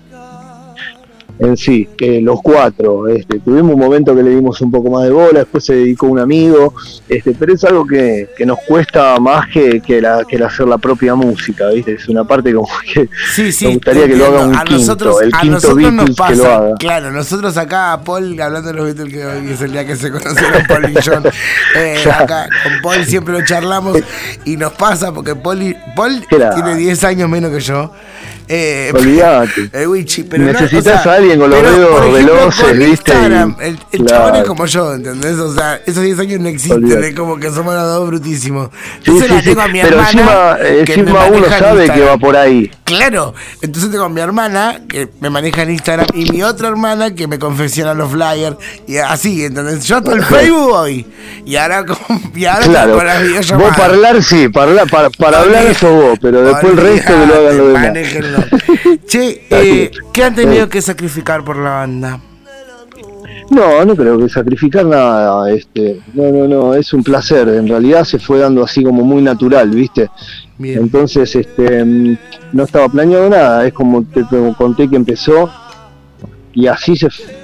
F: en sí, eh, los cuatro. Este, tuvimos un momento que le dimos un poco más de bola, después se dedicó un amigo, este, pero es algo que, que nos cuesta más que, que, la, que el hacer la propia música, ¿viste? Es una parte como que
A: Sí, sí,
F: me gustaría que lo haga un
A: entiendo. A
F: quinto,
A: nosotros,
F: el
A: a
F: quinto
A: nosotros nos
F: Beatles
A: pasa,
F: que lo haga.
A: claro, nosotros acá, Paul, hablando de los Beatles, que hoy es el día que se conocieron Paul y John, eh, acá con Paul siempre lo charlamos y nos pasa porque Paul, y- Paul
F: Claro.
A: tiene diez años menos que yo. Eh,
F: Olvídate.
A: el Wichi, pero no,
F: Necesitas
A: o sea,
F: a alguien con los
A: pero,
F: dedos
A: por ejemplo,
F: veloces,
A: por
F: ¿viste?
A: Instagram,
F: Y-
A: el, el
F: claro.
A: chabón es como yo, ¿entendés? O sea, esos diez años no existen,
F: Olvídate.
A: es como que somos los dos brutísimos.
F: Sí,
A: Entonces
F: sí,
A: la
F: sí,
A: tengo a mi
F: pero
A: hermana.
F: encima,
A: que me
F: encima uno
A: maneja en
F: sabe que
A: Instagram.
F: va por ahí.
A: Claro, entonces tengo a mi hermana que me maneja en Instagram y mi otra hermana que me confecciona los flyers y así, ¿entendés? Yo todo el Facebook voy y ahora con, y ahora
F: Claro,
A: con las
F: vos
A: videollamadas.
F: para hablar sí, para, para, para hablar
A: Olvidate,
F: sos vos, pero después el resto que lo hagan los demás.
A: manéjenlo. Che, eh, ¿qué han tenido que sacrificar por la banda?
F: No, no creo que sacrificar nada, este, no, no, no, es un placer, en realidad se fue dando así como muy natural, ¿viste?
A: Bien.
F: Entonces, este, mm, no estaba planeado nada, es como te te conté que empezó y así se fue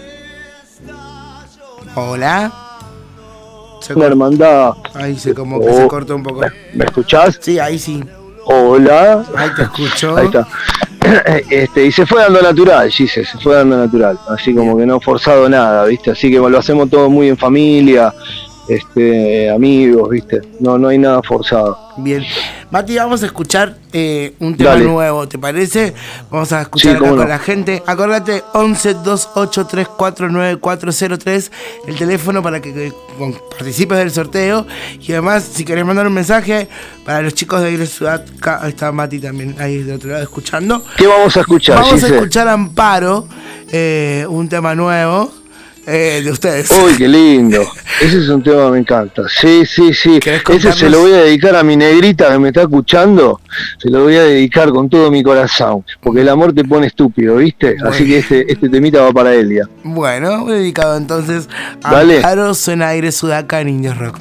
A: Hola. Se
F: una
A: cor-
F: hermandad.
A: Ahí se como que
F: Oh.
A: se cortó un poco.
F: ¿Me escuchás?
A: Sí, ahí sí.
F: Hola.
A: Ahí te escucho.
F: Ahí está. Este, y se fue dando natural, sí, se, se fue dando natural, así como que no forzado nada, ¿viste? Así que lo hacemos todo muy en familia, este, amigos, ¿viste? No, no hay nada forzado.
A: Bien. Mati, vamos a escuchar eh, un tema
F: Dale.
A: nuevo, ¿te parece? Vamos a escuchar
F: Sí,
A: acá
F: cómo
A: con
F: no.
A: la gente. Acordate, once dos ocho tres cuatro nueve cuatro cero tres, el teléfono para que, que con- participes del sorteo. Y además, si querés mandar un mensaje para los chicos de Aire Ciudad, acá está Mati también ahí de otro lado escuchando.
F: ¿Qué vamos a escuchar?
A: Vamos a
F: Gise?
A: escuchar Amparo, eh, un tema nuevo eh, de ustedes.
F: Uy, qué lindo. Ese es un tema que me encanta. Sí, sí, sí.
A: ¿Querés
F: Ese se
A: contarnos?
F: lo voy a dedicar a mi negrita que me está escuchando. Se lo voy a dedicar con todo mi corazón. Porque el amor te pone estúpido, ¿viste?
A: Bueno.
F: Así que este, este temita va para Elia.
A: Bueno, dedicado entonces a
F: Dale.
A: Amparo, suena Aire Sudaca en Indios Rock.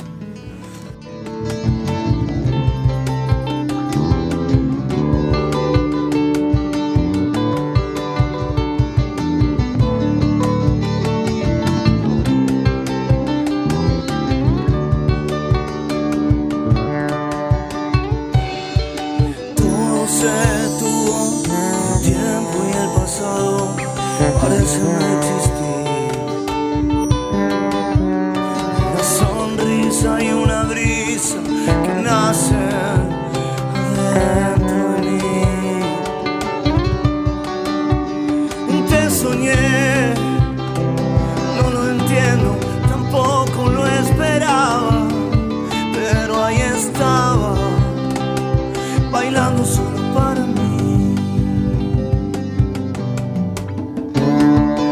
G: Todo se detuvo, el tiempo y el pasado parecen no existir. Una sonrisa y una brisa que nacen adentro de mí. Te soñé, no lo entiendo, tampoco lo esperaba, pero ahí estaba, bailando solo para mí.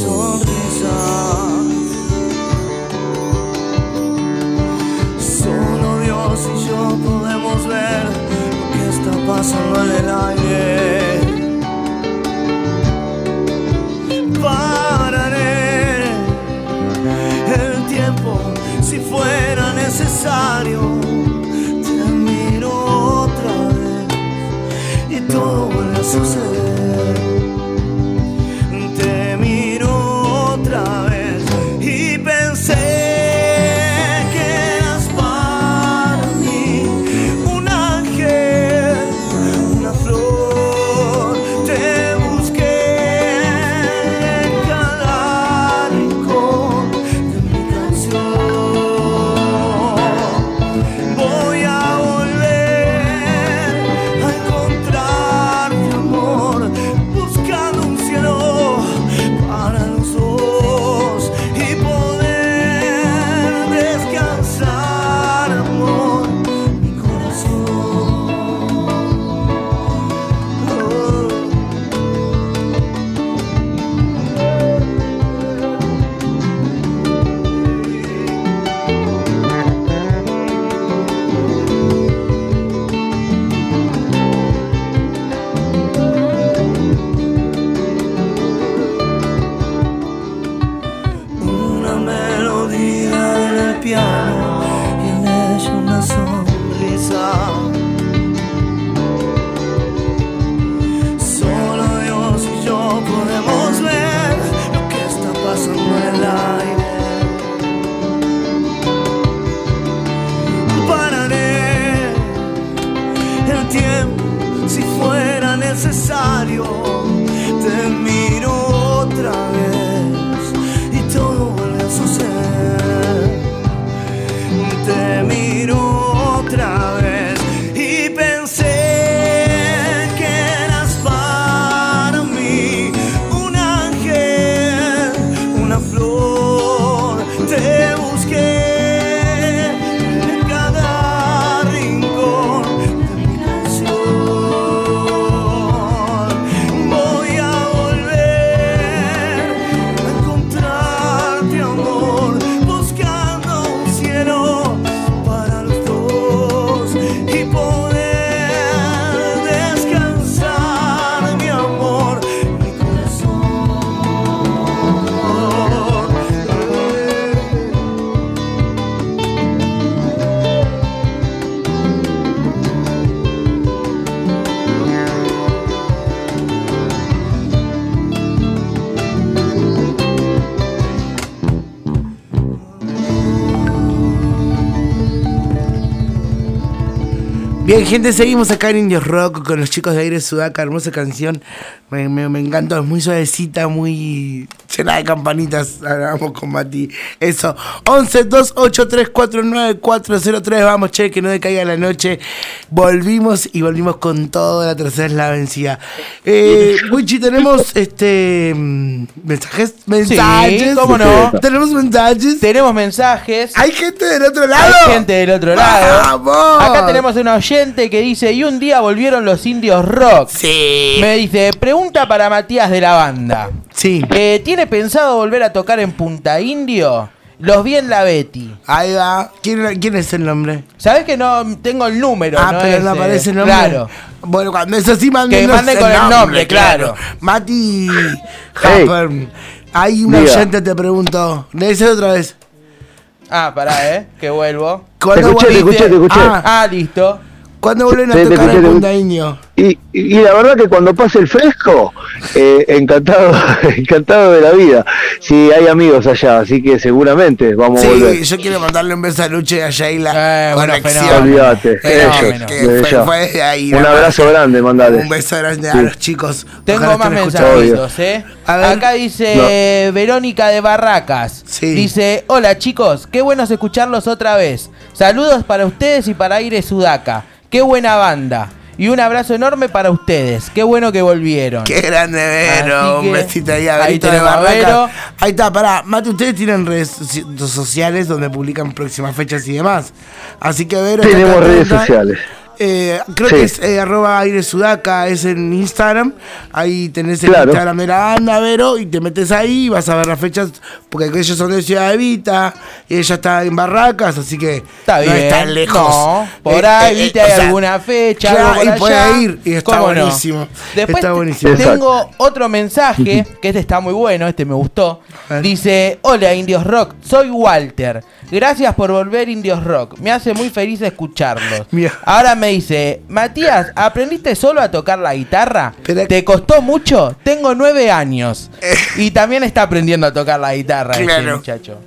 G: sonrisa. Solo Dios y yo podemos ver lo que está pasando en el aire. Pararé el tiempo si fuera necesario. Te miro otra vez y todo vuelve a suceder. Te miro otra vez y pensé que eras para mí un ángel, una flor. Te busqué en cada rincón de mi canción. Voy a volver a encontrarte, amor, buscando un cielo para los dos y poder descansar, amor, mi corazón. Oh. Una melodía en el piano y en ella una sonrisa. Solo Dios y yo podemos ver lo que está pasando en el aire. Pararé el tiempo si fuera necesario. Te miro otra vez y todo vuelve a suceder. Te miro otra vez y pensé que eras para mí un ángel, una flor. Te busqué en cada rincón de mi canción. Voy a volver a encontrarte, amor, buscando un cielo para los dos y poder descansar, mi amor, mi corazón.
A: Bien, gente, seguimos acá en Indios Rock con los chicos de Aire Sudaca. Hermosa canción, me, me, me encantó, es muy suavecita, muy llena de campanitas. Ahora vamos con Mati. Eso, once dos ocho tres cuatro nueve cuatro cero tres. Vamos, che, que no decaiga la noche. Volvimos y volvimos con todo. La tercera es la vencida. Eh, Wichi, tenemos este mensajes. Mensajes.
B: Sí, cómo no.
A: Tenemos mensajes.
B: Tenemos mensajes.
A: Hay gente del otro lado.
B: Hay gente del otro lado.
A: ¡Vamos!
B: Acá tenemos una oyente que dice: y un día volvieron los Indios Rock.
A: Sí.
B: Me dice: pregunta para Matías de la banda.
A: Sí.
B: Eh, ¿Tiene pensado volver a tocar en Punta Indio? Los vi en la Betty.
A: Ahí va. ¿Quién, quién es el nombre?
B: ¿Sabés que no tengo el número?
A: Ah,
B: no
A: pero
B: es,
A: no
B: eh,
A: aparece el nombre.
B: Claro.
A: Bueno, cuando es así, manden
B: Que manden con el nombre, claro.
A: Mati Happer. Hay una
F: Diga.
A: oyente, te pregunto. ¿Le dices otra vez?
B: Ah, pará, eh, que vuelvo.
F: Te escuché, te escuché, te escuché.
A: Ah,
B: Ah, listo.
A: ¿cuándo vuelven a
F: Sí, te
A: tocar
F: escuché,
A: en
F: te
A: Punta
F: escuché.
A: Indio?
F: Y, y, y la verdad que cuando pase el fresco, eh, encantado, encantado de la vida. Si hay amigos allá, así que seguramente vamos a volver.
A: Sí, yo quiero mandarle un beso a Luche y a Sheila.
B: Eh, bueno,
A: Conexión.
B: fenómeno.
F: Olvídate,
B: Fenómeno.
F: ellos,
A: Que
F: desde
A: fue,
F: ya.
A: fue de ahí.
F: Un
A: ¿no?
F: abrazo grande, mandale.
A: Un beso grande
F: Sí.
A: a los chicos.
B: Tengo
A: Ojalá
B: más
A: estén escuchando.
B: mensajitos, ¿eh?
A: A ver.
B: Acá dice Verónica de Barracas.
A: Sí.
B: Dice: hola chicos, qué bueno es escucharlos otra vez. Saludos para ustedes y para Aire Sudaca. Qué buena banda. Y un abrazo enorme para ustedes. Qué bueno que volvieron.
A: Qué grande, Vero.
B: Así
A: Un
B: que
A: besito ahí a
B: ahí
A: Verito de
B: tenemos a
A: Barracas.
B: Vero.
A: Ahí está, pará. Mate, ustedes tienen redes soci- sociales donde publican próximas fechas y demás. Así que Vero está
F: Tenemos
A: acá
F: redes
A: atenta.
F: sociales.
A: Eh, creo
F: Sí.
A: que es eh, arroba aire sudaca, es en Instagram. Ahí tenés el
F: Claro.
A: Instagram de la banda, Vero, y te metes ahí y vas a ver las fechas, porque ellos son de Ciudad Evita y ella está en Barracas, así que
B: Está
A: no
B: bien.
A: es tan lejos.
B: No, por
A: Eh,
B: ahí
A: eh,
B: viste
A: eh,
B: hay
A: o sea,
B: alguna fecha,
A: claro,
B: algo por
A: y
B: allá.
A: puede ir, y está
B: ¿Cómo no?
A: buenísimo.
B: Después
A: Está
B: te-
A: buenísimo.
B: tengo otro mensaje, que este está muy bueno, este me gustó.
A: A ver.
B: Dice, hola Indios Rock, soy Walter. Gracias por volver Indios Rock. Me hace muy feliz escucharlos.
A: Mira.
B: Ahora me dice, Matías, ¿aprendiste solo a tocar la guitarra?
A: Pero-
B: ¿Te costó mucho? Tengo nueve años. Y también está aprendiendo a tocar la guitarra ese
A: Claro.
B: muchacho.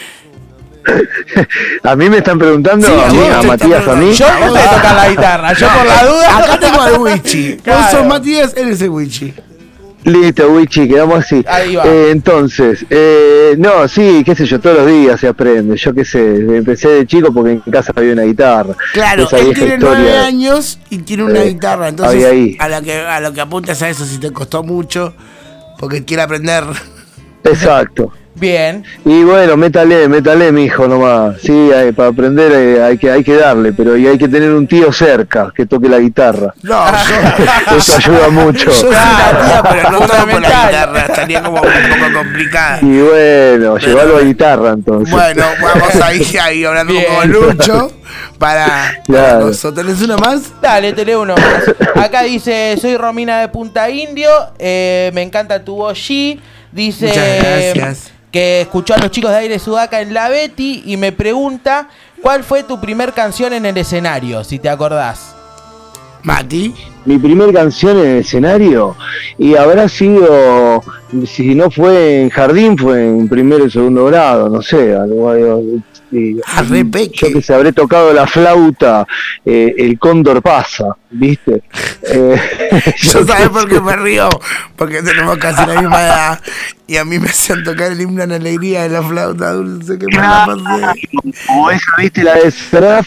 F: A mí me están preguntando,
A: Sí,
F: a,
A: a
F: mí,
A: vos
F: a
A: te
F: Matías,
A: están
F: a mí.
B: Yo no sé tocar la guitarra, yo por la duda.
A: Acá tengo al Wichi. Vos
B: Claro.
A: sos Matías, él es el Wichi.
F: Listo, Wichi, quedamos así.
B: Ahí va.
F: Eh, entonces, eh, no, sí, qué sé yo, todos los días se aprende. Yo qué sé, empecé de chico porque en casa había una guitarra.
A: Claro,
F: Esa
A: él
F: vieja
A: tiene
F: historia.
A: nueve años y tiene una
F: Eh,
A: guitarra, entonces
F: ahí, ahí.
A: A, lo que, a lo que apuntas a eso, si te costó mucho, porque quiere aprender.
F: Exacto.
B: Bien.
F: Y bueno, métale, métale, mijo, nomás. Sí, hay- para aprender eh, hay que hay que darle, pero y hay que tener un tío cerca que toque la guitarra.
A: No, yo,
F: Eso ayuda mucho.
A: yo soy una tía, pero no toco la
B: Fundamental.
A: guitarra, estaría como un poco complicada.
F: Y bueno, llevarlo a guitarra entonces.
A: Bueno, vamos ahí, ahí hablando
B: Bien.
A: con Lucho para,
F: Claro.
A: para eso. ¿Tenés una más?
B: Dale, te leo uno más. Acá dice, soy Romina de Punta Indio, eh, me encanta tu voz G. Dice
A: Muchas gracias.
B: que escuchó a los chicos de Aire Sudaca en La Betty y me pregunta, ¿cuál fue tu primer canción en el escenario, si te acordás?
A: Mati.
F: Mi primer canción en el escenario y habrá sido, si no fue en jardín, fue en primero y segundo grado, no sé, algo, algo, sí.
A: Ah, re peque.
F: Yo que se habré tocado la flauta, eh, el cóndor pasa, ¿viste? Eh,
A: Yo sabés por qué me río, porque tenemos casi la misma edad y a mí me hacían tocar el himno en alegría de la flauta dulce que me la pasé.
F: O esa, ¿viste? La de
A: ¡Qué mala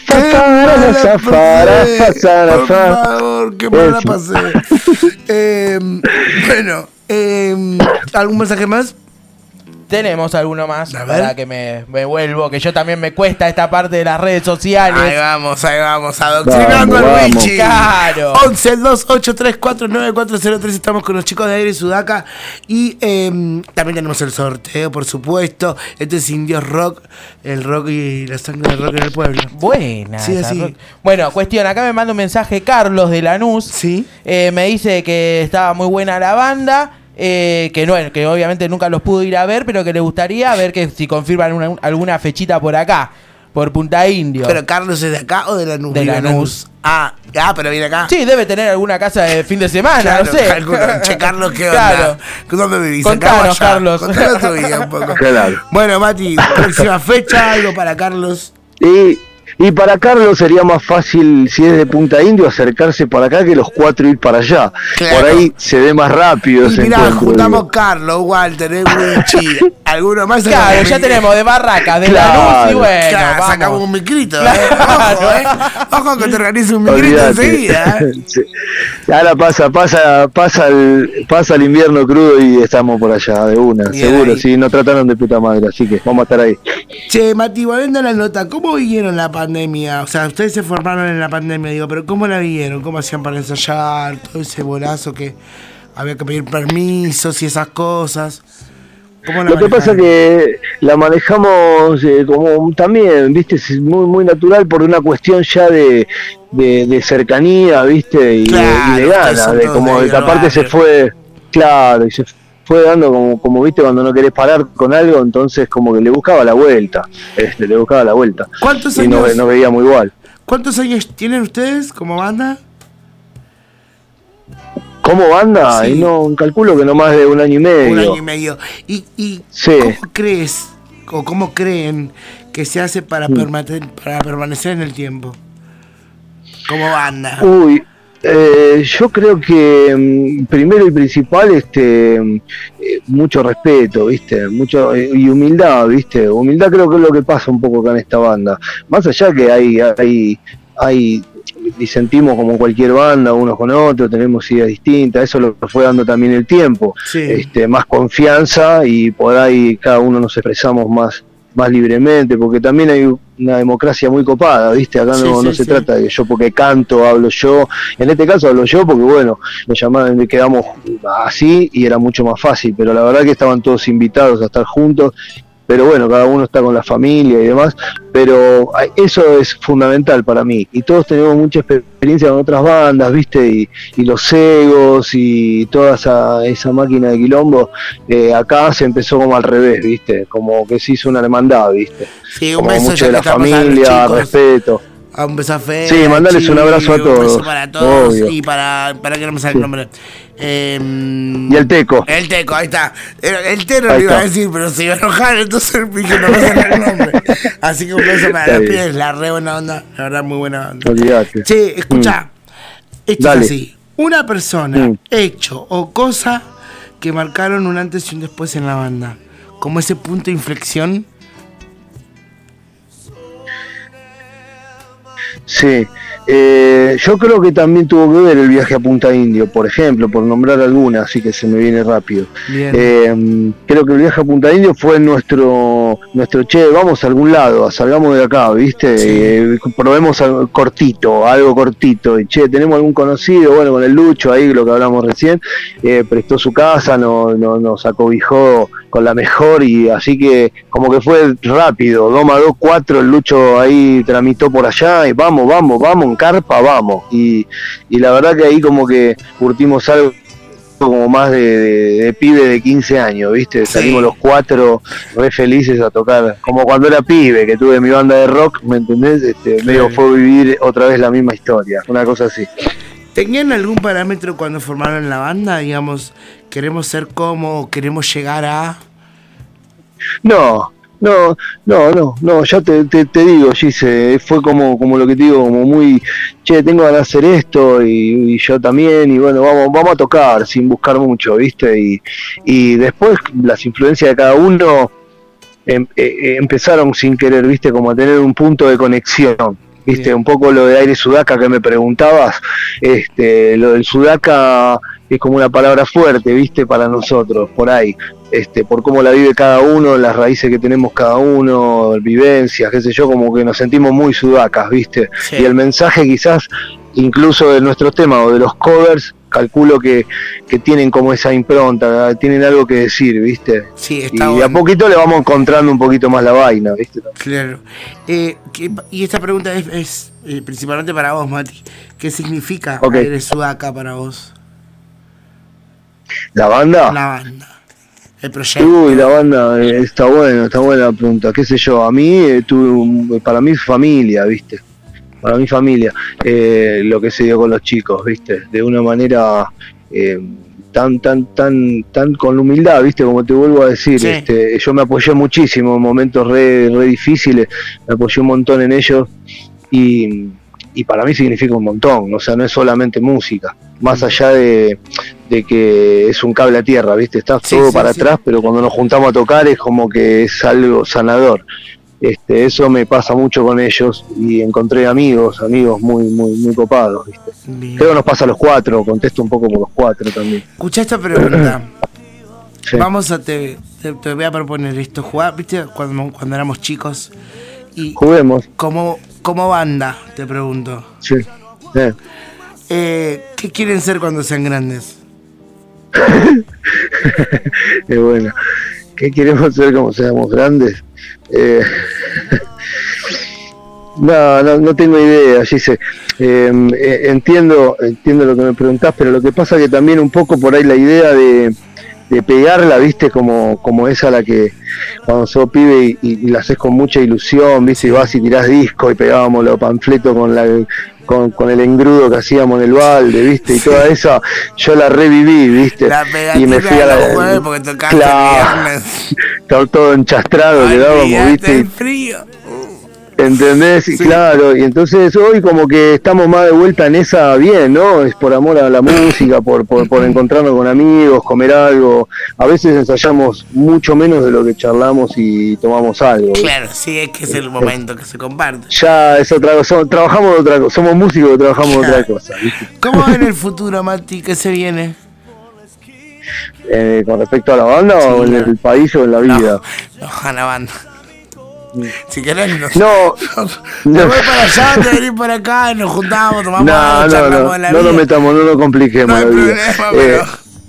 A: pasé! Por
F: Por
A: favor, qué mala
F: Eso.
A: pasé. Eh, bueno, eh, ¿algún mensaje más?
B: Tenemos alguno más,
A: A ver.
B: para que me, me vuelvo, que yo también me cuesta esta parte de las redes sociales.
A: Ahí vamos, ahí vamos, adoctrinando
F: Vamos,
A: al
F: vamos.
A: Wichi.
B: Claro.
A: once dos ocho tres cuatro nueve cuatro cero tres, estamos con los chicos de Aire Sudaca. Y eh, también tenemos el sorteo, por supuesto. Este es Indios Rock, el rock y la sangre del rock en el pueblo.
B: Buena.
A: Sí,
B: esa
A: así.
B: rock. Bueno, cuestión, acá me manda un mensaje Carlos de Lanús.
A: Sí.
B: Eh, me dice que estaba muy buena la banda. Eh, que no, que obviamente nunca los pudo ir a ver, pero que le gustaría ver que si confirman una- alguna fechita por acá, por Punta Indio.
A: Pero Carlos es de acá o de Lanús.
B: De
A: Vive en
B: Lanús.
A: Ah, ah, pero viene acá.
B: Sí, debe tener alguna casa de fin de semana,
A: Claro,
B: no sé.
A: calculo. Che, Carlos, ¿qué
B: Claro.
A: onda? ¿Dónde vivís?
B: Contanos,
A: ¿Acá o allá?
B: Carlos.
A: Contanos tu vida un poco.
F: Claro.
A: Bueno, Mati, próxima fecha, algo para Carlos.
F: Y, y para Carlos sería más fácil, si es de Punta Indio, acercarse para acá que los cuatro ir para allá.
A: Claro.
F: Por ahí se ve más rápido.
A: Y
F: ese
A: mirá,
F: encuentro,
A: juntamos
F: digo.
A: Carlos, Walter, eh, Wichi, alguno más.
B: Claro, ya tenemos de Barracas, de
F: Claro.
B: Lanús y bueno,
A: Claro,
B: vamos.
A: sacamos un micrito,
B: Claro.
A: eh. Ojo, eh. Ojo que te organizo un micrito
F: Olvídate.
A: enseguida, eh.
F: Sí. Ahora pasa, pasa, pasa el, pasa el invierno crudo y estamos por allá de una,
A: Bien
F: seguro,
A: ahí.
F: sí, nos trataron de puta madre, así que vamos a estar ahí.
A: Che, Mati, volviendo a la nota, ¿cómo vivieron la pandemia? O sea, ustedes se formaron en la pandemia, digo, pero ¿cómo la vivieron? ¿Cómo hacían para ensayar? Todo ese bolazo que había que pedir permisos y esas cosas. ¿Cómo la
F: Lo que pasa
A: manejaron?
F: que la manejamos eh, como también, viste, es muy muy natural por una cuestión ya de, de, de cercanía, viste, y, de-
A: Claro,
F: y de
A: ustedes
F: ganas,
A: son
F: de
A: todos
F: como
A: de
F: de que aparte se
A: barrio.
F: fue, claro, y se fue dando como, como viste cuando no querés parar con algo, entonces como que le buscaba la vuelta, este, le buscaba la vuelta.
A: ¿Cuántos
F: Y no,
A: años?
F: no veíamos igual.
A: ¿Cuántos años tienen ustedes como banda?
F: ¿Cómo banda?
A: Sí.
F: Y no, calculo que no más de un año y medio.
A: Un año y medio. ¿Y, y
F: Sí.
A: cómo crees o cómo creen que se hace para,
F: Mm.
A: permate- para permanecer en el tiempo? Como banda.
F: Uy, eh, yo creo que mm, primero y principal, este, mm, eh, mucho respeto, viste, mucho eh, y humildad, viste, humildad creo que es lo que pasa un poco acá en esta banda. Más allá que hay, hay, hay disentimos como cualquier banda, unos con otros, tenemos ideas distintas, eso lo fue dando también el tiempo,
A: Sí.
F: este, más confianza y por ahí cada uno nos expresamos más más libremente, porque también hay una democracia muy copada, ¿viste? Acá
A: Sí,
F: no,
A: sí,
F: no se
A: sí.
F: trata de yo porque canto, hablo yo. En este caso hablo yo porque, bueno, me llamaban, me quedamos así y era mucho más fácil, pero la verdad que estaban todos invitados a estar juntos. Pero bueno, cada uno está con la familia y demás, pero eso es fundamental para mí. Y todos tenemos mucha experiencia con otras bandas, ¿viste? Y, y los egos y toda esa, esa máquina de quilombo, eh, acá se empezó como al revés, ¿viste? Como que se hizo una hermandad, ¿viste?
A: Sí, un
F: Como
A: beso
F: mucho
A: ya
F: de
A: que
F: la
A: estamos a los
F: familia,
A: chicos.
F: respeto.
A: A un beso a Fede,
F: Sí, mandales
A: Chibi,
F: un abrazo a
A: Un
F: todos,
A: beso para todos
F: obvio.
A: y para, para que no me sale el
F: Sí.
A: nombre. Eh,
F: Y el Teco.
A: El Teco, ahí está. El, el Tero
F: Ahí
A: lo iba a
F: está.
A: decir, pero se iba a enojar, entonces dije, no me sale el nombre. Así que un beso para
F: Está
A: los
F: bien.
A: pies, la re buena onda, la verdad muy buena onda.
F: Olvídate.
A: Che, escucha, esto
F: Dale.
A: es así. Una persona,
F: Mm.
A: hecho o cosa que marcaron un antes y un después en la banda. Como ese punto de inflexión.
F: Sí, eh, yo creo que también tuvo que ver el viaje a Punta Indio, por ejemplo, por nombrar alguna, así que se me viene rápido.
A: Bien.
F: Eh, creo que el viaje a Punta Indio fue nuestro, nuestro che, vamos a algún lado, salgamos de acá, ¿viste?
A: Sí.
F: Eh, probemos algo cortito, algo cortito. Y, che, tenemos algún conocido, bueno, con el Lucho ahí, lo que hablamos recién, eh, prestó su casa, no, no, nos acobijó con la mejor, y así que como que fue rápido, dos más dos, cuatro, el Lucho ahí tramitó por allá, y vamos, vamos, vamos, en carpa, vamos. Y, y la verdad que ahí como que curtimos algo como más de, de, de pibe de quince años, ¿viste?
A: Sí.
F: Salimos los cuatro re felices a tocar, como cuando era pibe, que tuve mi banda de rock, ¿me entendés? Este, medio fue vivir otra vez la misma historia, una cosa así.
A: ¿Tenían algún parámetro cuando formaron la banda? Digamos, queremos ser como, queremos llegar a...
F: No, no, no, no, no, ya te, te, te digo, Gise, fue como, como lo que te digo, como muy, che, tengo ganas de hacer esto y, y yo también, y bueno, vamos, vamos a tocar sin buscar mucho, ¿viste? Y, y después las influencias de cada uno em, eh, empezaron sin querer, ¿viste? Como a tener un punto de conexión. Viste,
A: Bien.
F: un poco lo de Aire Sudaca que me preguntabas, este, lo del Sudaca es como una palabra fuerte, viste, para nosotros, por ahí, este, por cómo la vive cada uno, las raíces que tenemos cada uno, vivencias, qué sé yo, como que nos sentimos muy sudacas, viste,
A: Sí.
F: y el mensaje quizás, incluso de nuestros temas o de los covers, calculo que, que tienen como esa impronta, tienen algo que decir, viste,
A: Sí,
F: y
A: está
F: de a
A: bueno.
F: poquito le vamos encontrando un poquito más la vaina, viste.
A: Claro. Eh, ¿qué- y esta pregunta es, es, eh, principalmente para vos, Mati. ¿Qué significa
F: Ok.
A: Aire Sudaca para vos?
F: La banda.
A: La banda. El proyecto.
F: Uy, la banda, eh, está bueno, está buena la pregunta. ¿Qué sé yo? A mí, eh, tuve un- para mí es familia, ¿viste? Para mi familia, eh, lo que se dio con los chicos, ¿viste? De una manera eh, tan, tan, tan, tan con humildad, ¿viste? Como te vuelvo a decir,
A: Sí.
F: este, yo me apoyé muchísimo en momentos re, re difíciles, me apoyé un montón en ellos y, y para mí significa un montón, o sea, no es solamente música, más allá de, de que es un cable a tierra, ¿viste? Está
A: Sí,
F: todo
A: sí,
F: para
A: sí.
F: atrás, pero cuando nos juntamos a tocar es como que es algo sanador. Este, eso me pasa mucho con ellos y encontré amigos, amigos muy, muy, muy copados, ¿viste?
A: Bien.
F: Creo que nos pasa a los cuatro, contesto un poco por los cuatro también.
A: Escuchá esta pregunta.
F: Sí.
A: Vamos a te, te, te voy a proponer esto. Jugar, ¿viste? Cuando, cuando éramos chicos. Y
F: Juguemos,
A: como, como banda, te pregunto.
F: sí. Eh.
A: Eh, ¿Qué quieren ser cuando sean grandes?
F: Es bueno. ¿Qué queremos ser como seamos grandes? Eh, no, no, no tengo idea, Gise. Eh, eh, entiendo, entiendo lo que me preguntás, pero lo que pasa que también un poco por ahí la idea de, de pegarla, viste, como, como esa la que cuando sos pibe y, y la haces con mucha ilusión, viste, y vas y tirás disco y pegábamos los panfletos con la con, con el engrudo que hacíamos en el balde, viste, y toda esa, yo la reviví, viste,
A: La
F: y me
A: pegatina
F: fui a
A: de
F: la
A: los jueves porque tocaste
F: claro,
A: viernes.
F: todo, todo enchastrado quedábamos,
A: Olvídate
F: viste,
A: el frío.
F: ¿entendés? Y
A: Sí.
F: claro, y entonces hoy como que estamos más de vuelta en esa bien, ¿no? Es por amor a la música, por, por, por encontrarnos con amigos, comer algo. A veces ensayamos mucho menos de lo que charlamos y tomamos algo. ¿viste?
A: Claro, sí, es que es el momento que se comparte.
F: Ya es otra cosa, trabajamos de otra cosa, somos músicos que trabajamos de otra
A: Claro.
F: cosa, ¿viste?
A: ¿Cómo ven el futuro, Mati? ¿Qué se viene?
F: Eh, con respecto a la banda o en
A: claro.
F: el país o en la vida.
A: No, no, a la banda. Si querés, nos,
F: No,
A: nos,
F: no.
A: me voy para allá, te venís por acá, nos juntamos, tomamos
F: No,
A: algo,
F: no,
A: charlamos
F: no,
A: de la
F: no
A: vida.
F: nos metamos, no nos compliquemos
A: No hay
F: la vida.
A: problema,
F: Eh,
A: pero...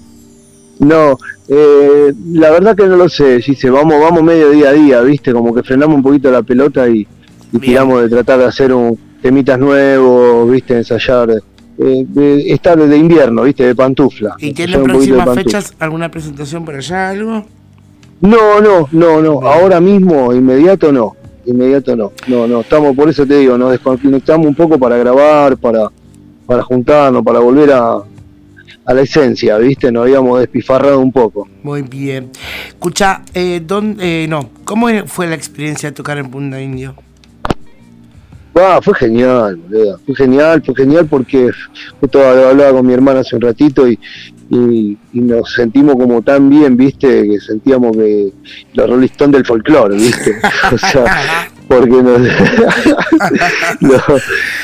F: No, eh, la verdad que no lo sé, Gise, vamos, vamos medio día a día, ¿viste? Como que frenamos un poquito la pelota y, y
A: Bien.
F: tiramos de tratar de hacer un temitas nuevos, ¿viste? Ensayar, eh, de estar de invierno, ¿viste? De pantufla.
A: ¿Y
F: ensayar
A: tienen
F: un poquito de
A: próximas
F: pantufla.
A: fechas? ¿Alguna presentación por allá, algo?
F: No, no, no, no, ahora mismo, inmediato no, inmediato no, no, no, estamos, por eso te digo, nos desconectamos un poco para grabar, para, para juntarnos, para volver a, a la esencia, ¿viste? Nos habíamos despifarrado un poco.
A: Muy bien. Escucha, eh, ¿dónde, eh, no, ¿cómo fue la experiencia de tocar en Punta Indio?
F: Ah, fue genial, boludo. Fue genial, fue genial porque justo hablaba con mi hermana hace un ratito y, y, y nos sentimos como tan bien, viste, que sentíamos que los Rolling Stones del folclore, viste. O sea, porque nos, nos,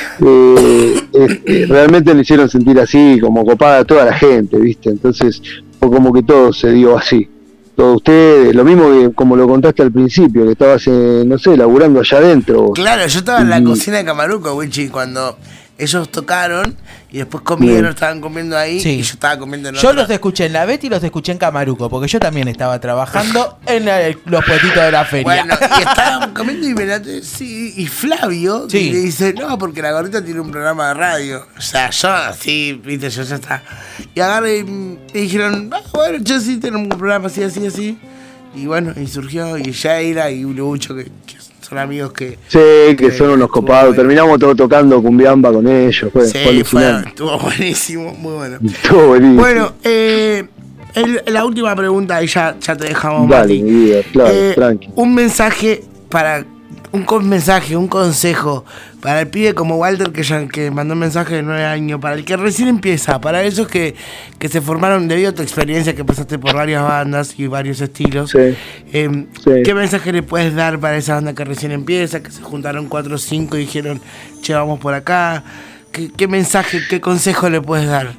F: eh, eh, realmente lo hicieron sentir así, como copada a toda la gente, viste. Entonces fue como que todo se dio así. Todos ustedes, lo mismo que como lo contaste al principio, que estabas, eh, no sé, laburando allá adentro.
A: Claro, yo estaba en la
F: Mm.
A: cocina de Camaruco, Wichi, cuando ellos tocaron y después comieron,
F: Mm.
A: estaban comiendo ahí
B: Sí.
A: y yo estaba comiendo en
B: Yo
A: otra.
B: los escuché en la Betty y los escuché en Camaruco, porque yo también estaba trabajando en el- los puestitos de la feria.
A: Bueno, y estaban comiendo y me la- sí, y Flavio
B: Sí.
A: le dice, no, porque la gordita tiene un programa de radio. O sea, yo así, viste, yo ya está. Y agarré y me dijeron, ah, bueno, yo sí tengo un programa así, así, así. Y bueno, y surgió, y Jaira y Lucho, que, que son amigos que...
F: Sí, que
A: que
F: son unos
A: estuvo
F: copados.
A: bueno.
F: Terminamos todo tocando cumbiamba con ellos. Fue, fue
A: Sí, fue,
F: alucinante.
A: estuvo buenísimo, muy bueno.
F: Estuvo buenísimo.
A: Bueno, eh, el- la última pregunta y ya, ya te dejamos,
F: Dale,
A: Mati.
F: mi vida, claro,
A: Eh,
F: tranqui.
A: un mensaje para... Un con- mensaje, un consejo para el pibe como Walter que, ya, que mandó un mensaje de nueve años, para el que recién empieza, para esos que, que se formaron debido a tu experiencia, que pasaste por varias bandas y varios estilos.
F: Sí.
A: Eh,
F: Sí.
A: ¿Qué mensaje le puedes dar para esa banda que recién empieza, que se juntaron cuatro o cinco y dijeron, che, vamos por acá? ¿Qué, qué mensaje, qué consejo le puedes dar?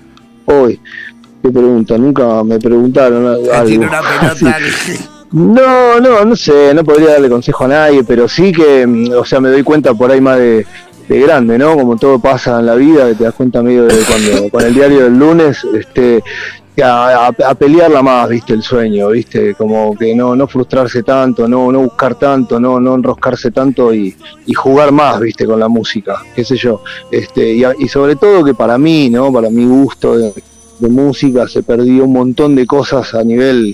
F: Hoy, qué pregunta, nunca me preguntaron a-
A: Tiene
F: algo.
A: una pelota
F: así.
A: que-
F: No, no, no sé, no podría darle consejo a nadie, pero sí que, mm, o sea, me doy cuenta por ahí más de, de grande, ¿no? Como todo pasa en la vida, que te das cuenta medio de cuando, con el diario del lunes, este, que a, a- a pelearla más, viste, el sueño, viste, como que no, no frustrarse tanto, no, no buscar tanto, no, no enroscarse tanto y, y jugar más, viste, con la música, qué sé yo, este, y, a- y sobre todo que para mí, ¿no? Para mi gusto de, de música se perdió un montón de cosas a nivel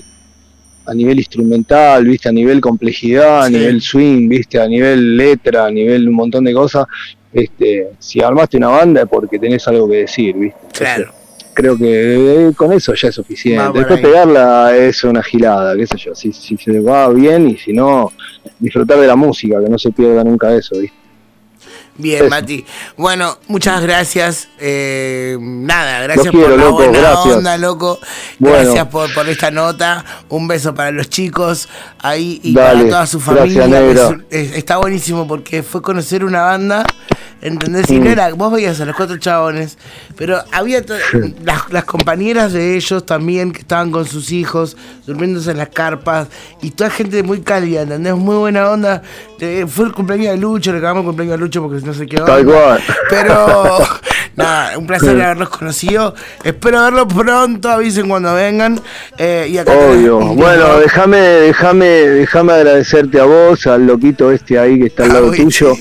F: a nivel instrumental, viste, a nivel complejidad, a
A: Sí.
F: nivel swing, viste, a nivel letra, a nivel un montón de cosas. Este, si armaste una banda es porque tenés algo que decir, viste.
A: Claro.
F: Creo que eh, con eso ya es
A: Va
F: suficiente.
A: por
F: Después
A: ahí.
F: pegarla es una gilada, qué sé yo. Si, si se va bien y si no, disfrutar de la música, que no se pierda nunca eso, viste.
A: Bien,
F: Eso.
A: Mati. Bueno, muchas gracias. Eh, nada, gracias
F: Los quiero,
A: por la
F: loco,
A: buena
F: gracias.
A: onda, loco.
F: Bueno.
A: Gracias por, por esta nota. Un beso para los chicos ahí y
F: Dale,
A: para toda su
F: gracias,
A: familia.
F: negro.
A: Es- es- está buenísimo porque fue conocer una banda, ¿entendés? Y no
F: Mm.
A: era, vos veías a los cuatro chabones, pero había to- las, las compañeras de ellos también que estaban con sus hijos, durmiéndose en las carpas, y toda gente muy cálida, ¿entendés? Muy buena onda. Eh, fue el cumpleaños de Lucho, le acabamos el cumpleaños de Lucho porque no sé qué onda.
F: Tal cual.
A: Pero nada, un placer haberlos conocido. Espero verlos pronto, avisen cuando vengan. Eh, y acá
F: Obvio.
A: tenés-
F: Bueno, déjame, déjame, déjame agradecerte a vos, al loquito este ahí que está al
A: Ah,
F: lado
A: Wichi.
F: tuyo,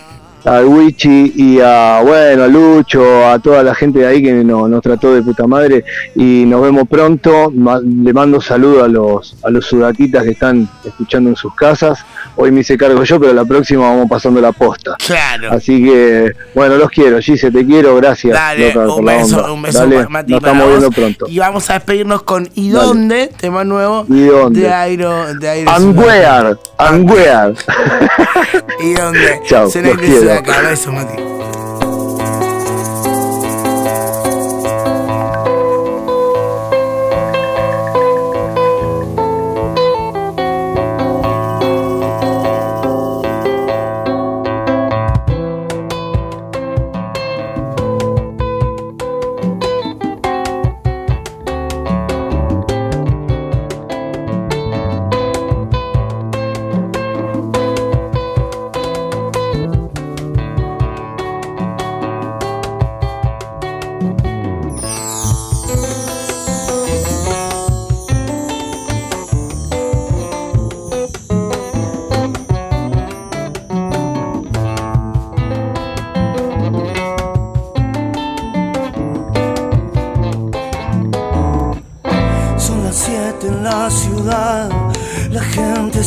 F: al Wichi y a, bueno, a Lucho, a toda la gente de ahí que nos, nos trató de puta madre y nos vemos pronto. Ma- le mando saludos a los, a los sudaquitas que están escuchando en sus casas. Hoy me hice cargo yo, pero la próxima vamos pasando la posta.
A: Claro.
F: Así que, bueno, los quiero, Gise, te quiero, gracias.
A: Dale,
F: loca, por
A: un
F: la
A: beso,
F: onda.
A: un beso,
F: Dale,
A: Ma- Mati,
F: nos
A: para
F: estamos
A: vos.
F: viendo pronto.
A: Y vamos a despedirnos con ¿Y
F: Dale.
A: dónde? Tema nuevo
F: ¿Y dónde?
A: de Airo. De Airo
F: Anguear, Anguear.
A: ¿Y dónde?
F: Chao,
A: Se
F: los
A: le
F: quiero.
A: acá. Besos, Mati.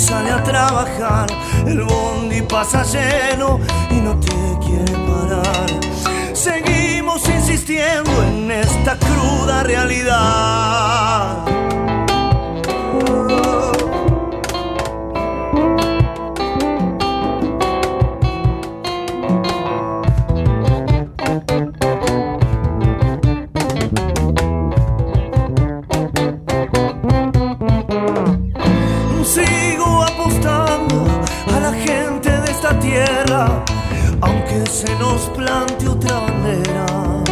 G: sale a trabajar, el bondi pasa lleno y no te quiere parar. Seguimos insistiendo en esta cruda realidad. Sigo apostando a la gente de esta tierra, aunque se nos plante otra bandera.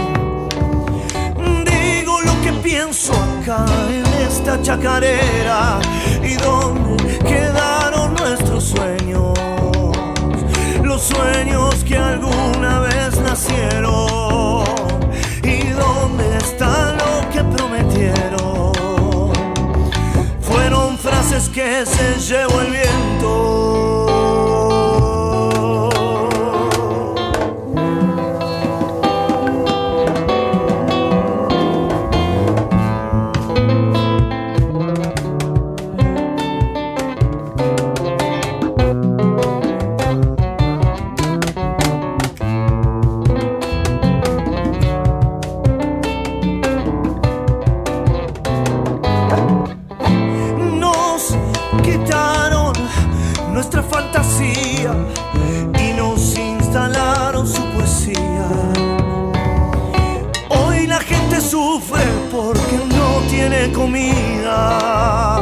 G: Digo lo que pienso acá en esta chacarera. ¿Y dónde quedaron nuestros sueños? Los sueños que alguna vez nacieron. ¿Y dónde está lo que prometieron? Fueron frases que se llevó el viento. Fantasía y nos instalaron su poesía. Hoy la gente sufre porque no tiene comida.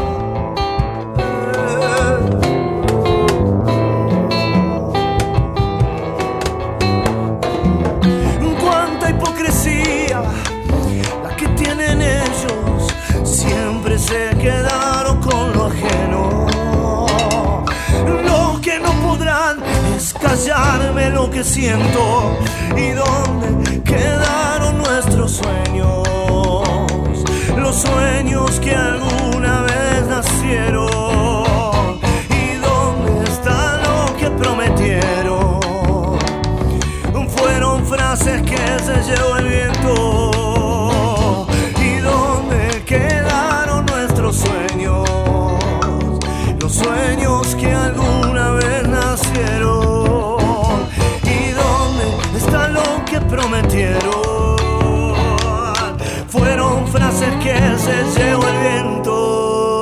G: Cuánta hipocresía la que tienen ellos, siempre se quedaron con lo ajeno. Es callarme lo que siento. ¿Y dónde quedaron nuestros sueños? Los sueños que alguna vez nacieron. ¿Y dónde está lo que prometieron? Fueron frases que se llevó el viento. ¿Y dónde quedaron nuestros sueños? Los sueños que alguna vez nacieron. ¿Y dónde está lo que prometieron? Fueron frases que se llevó el viento.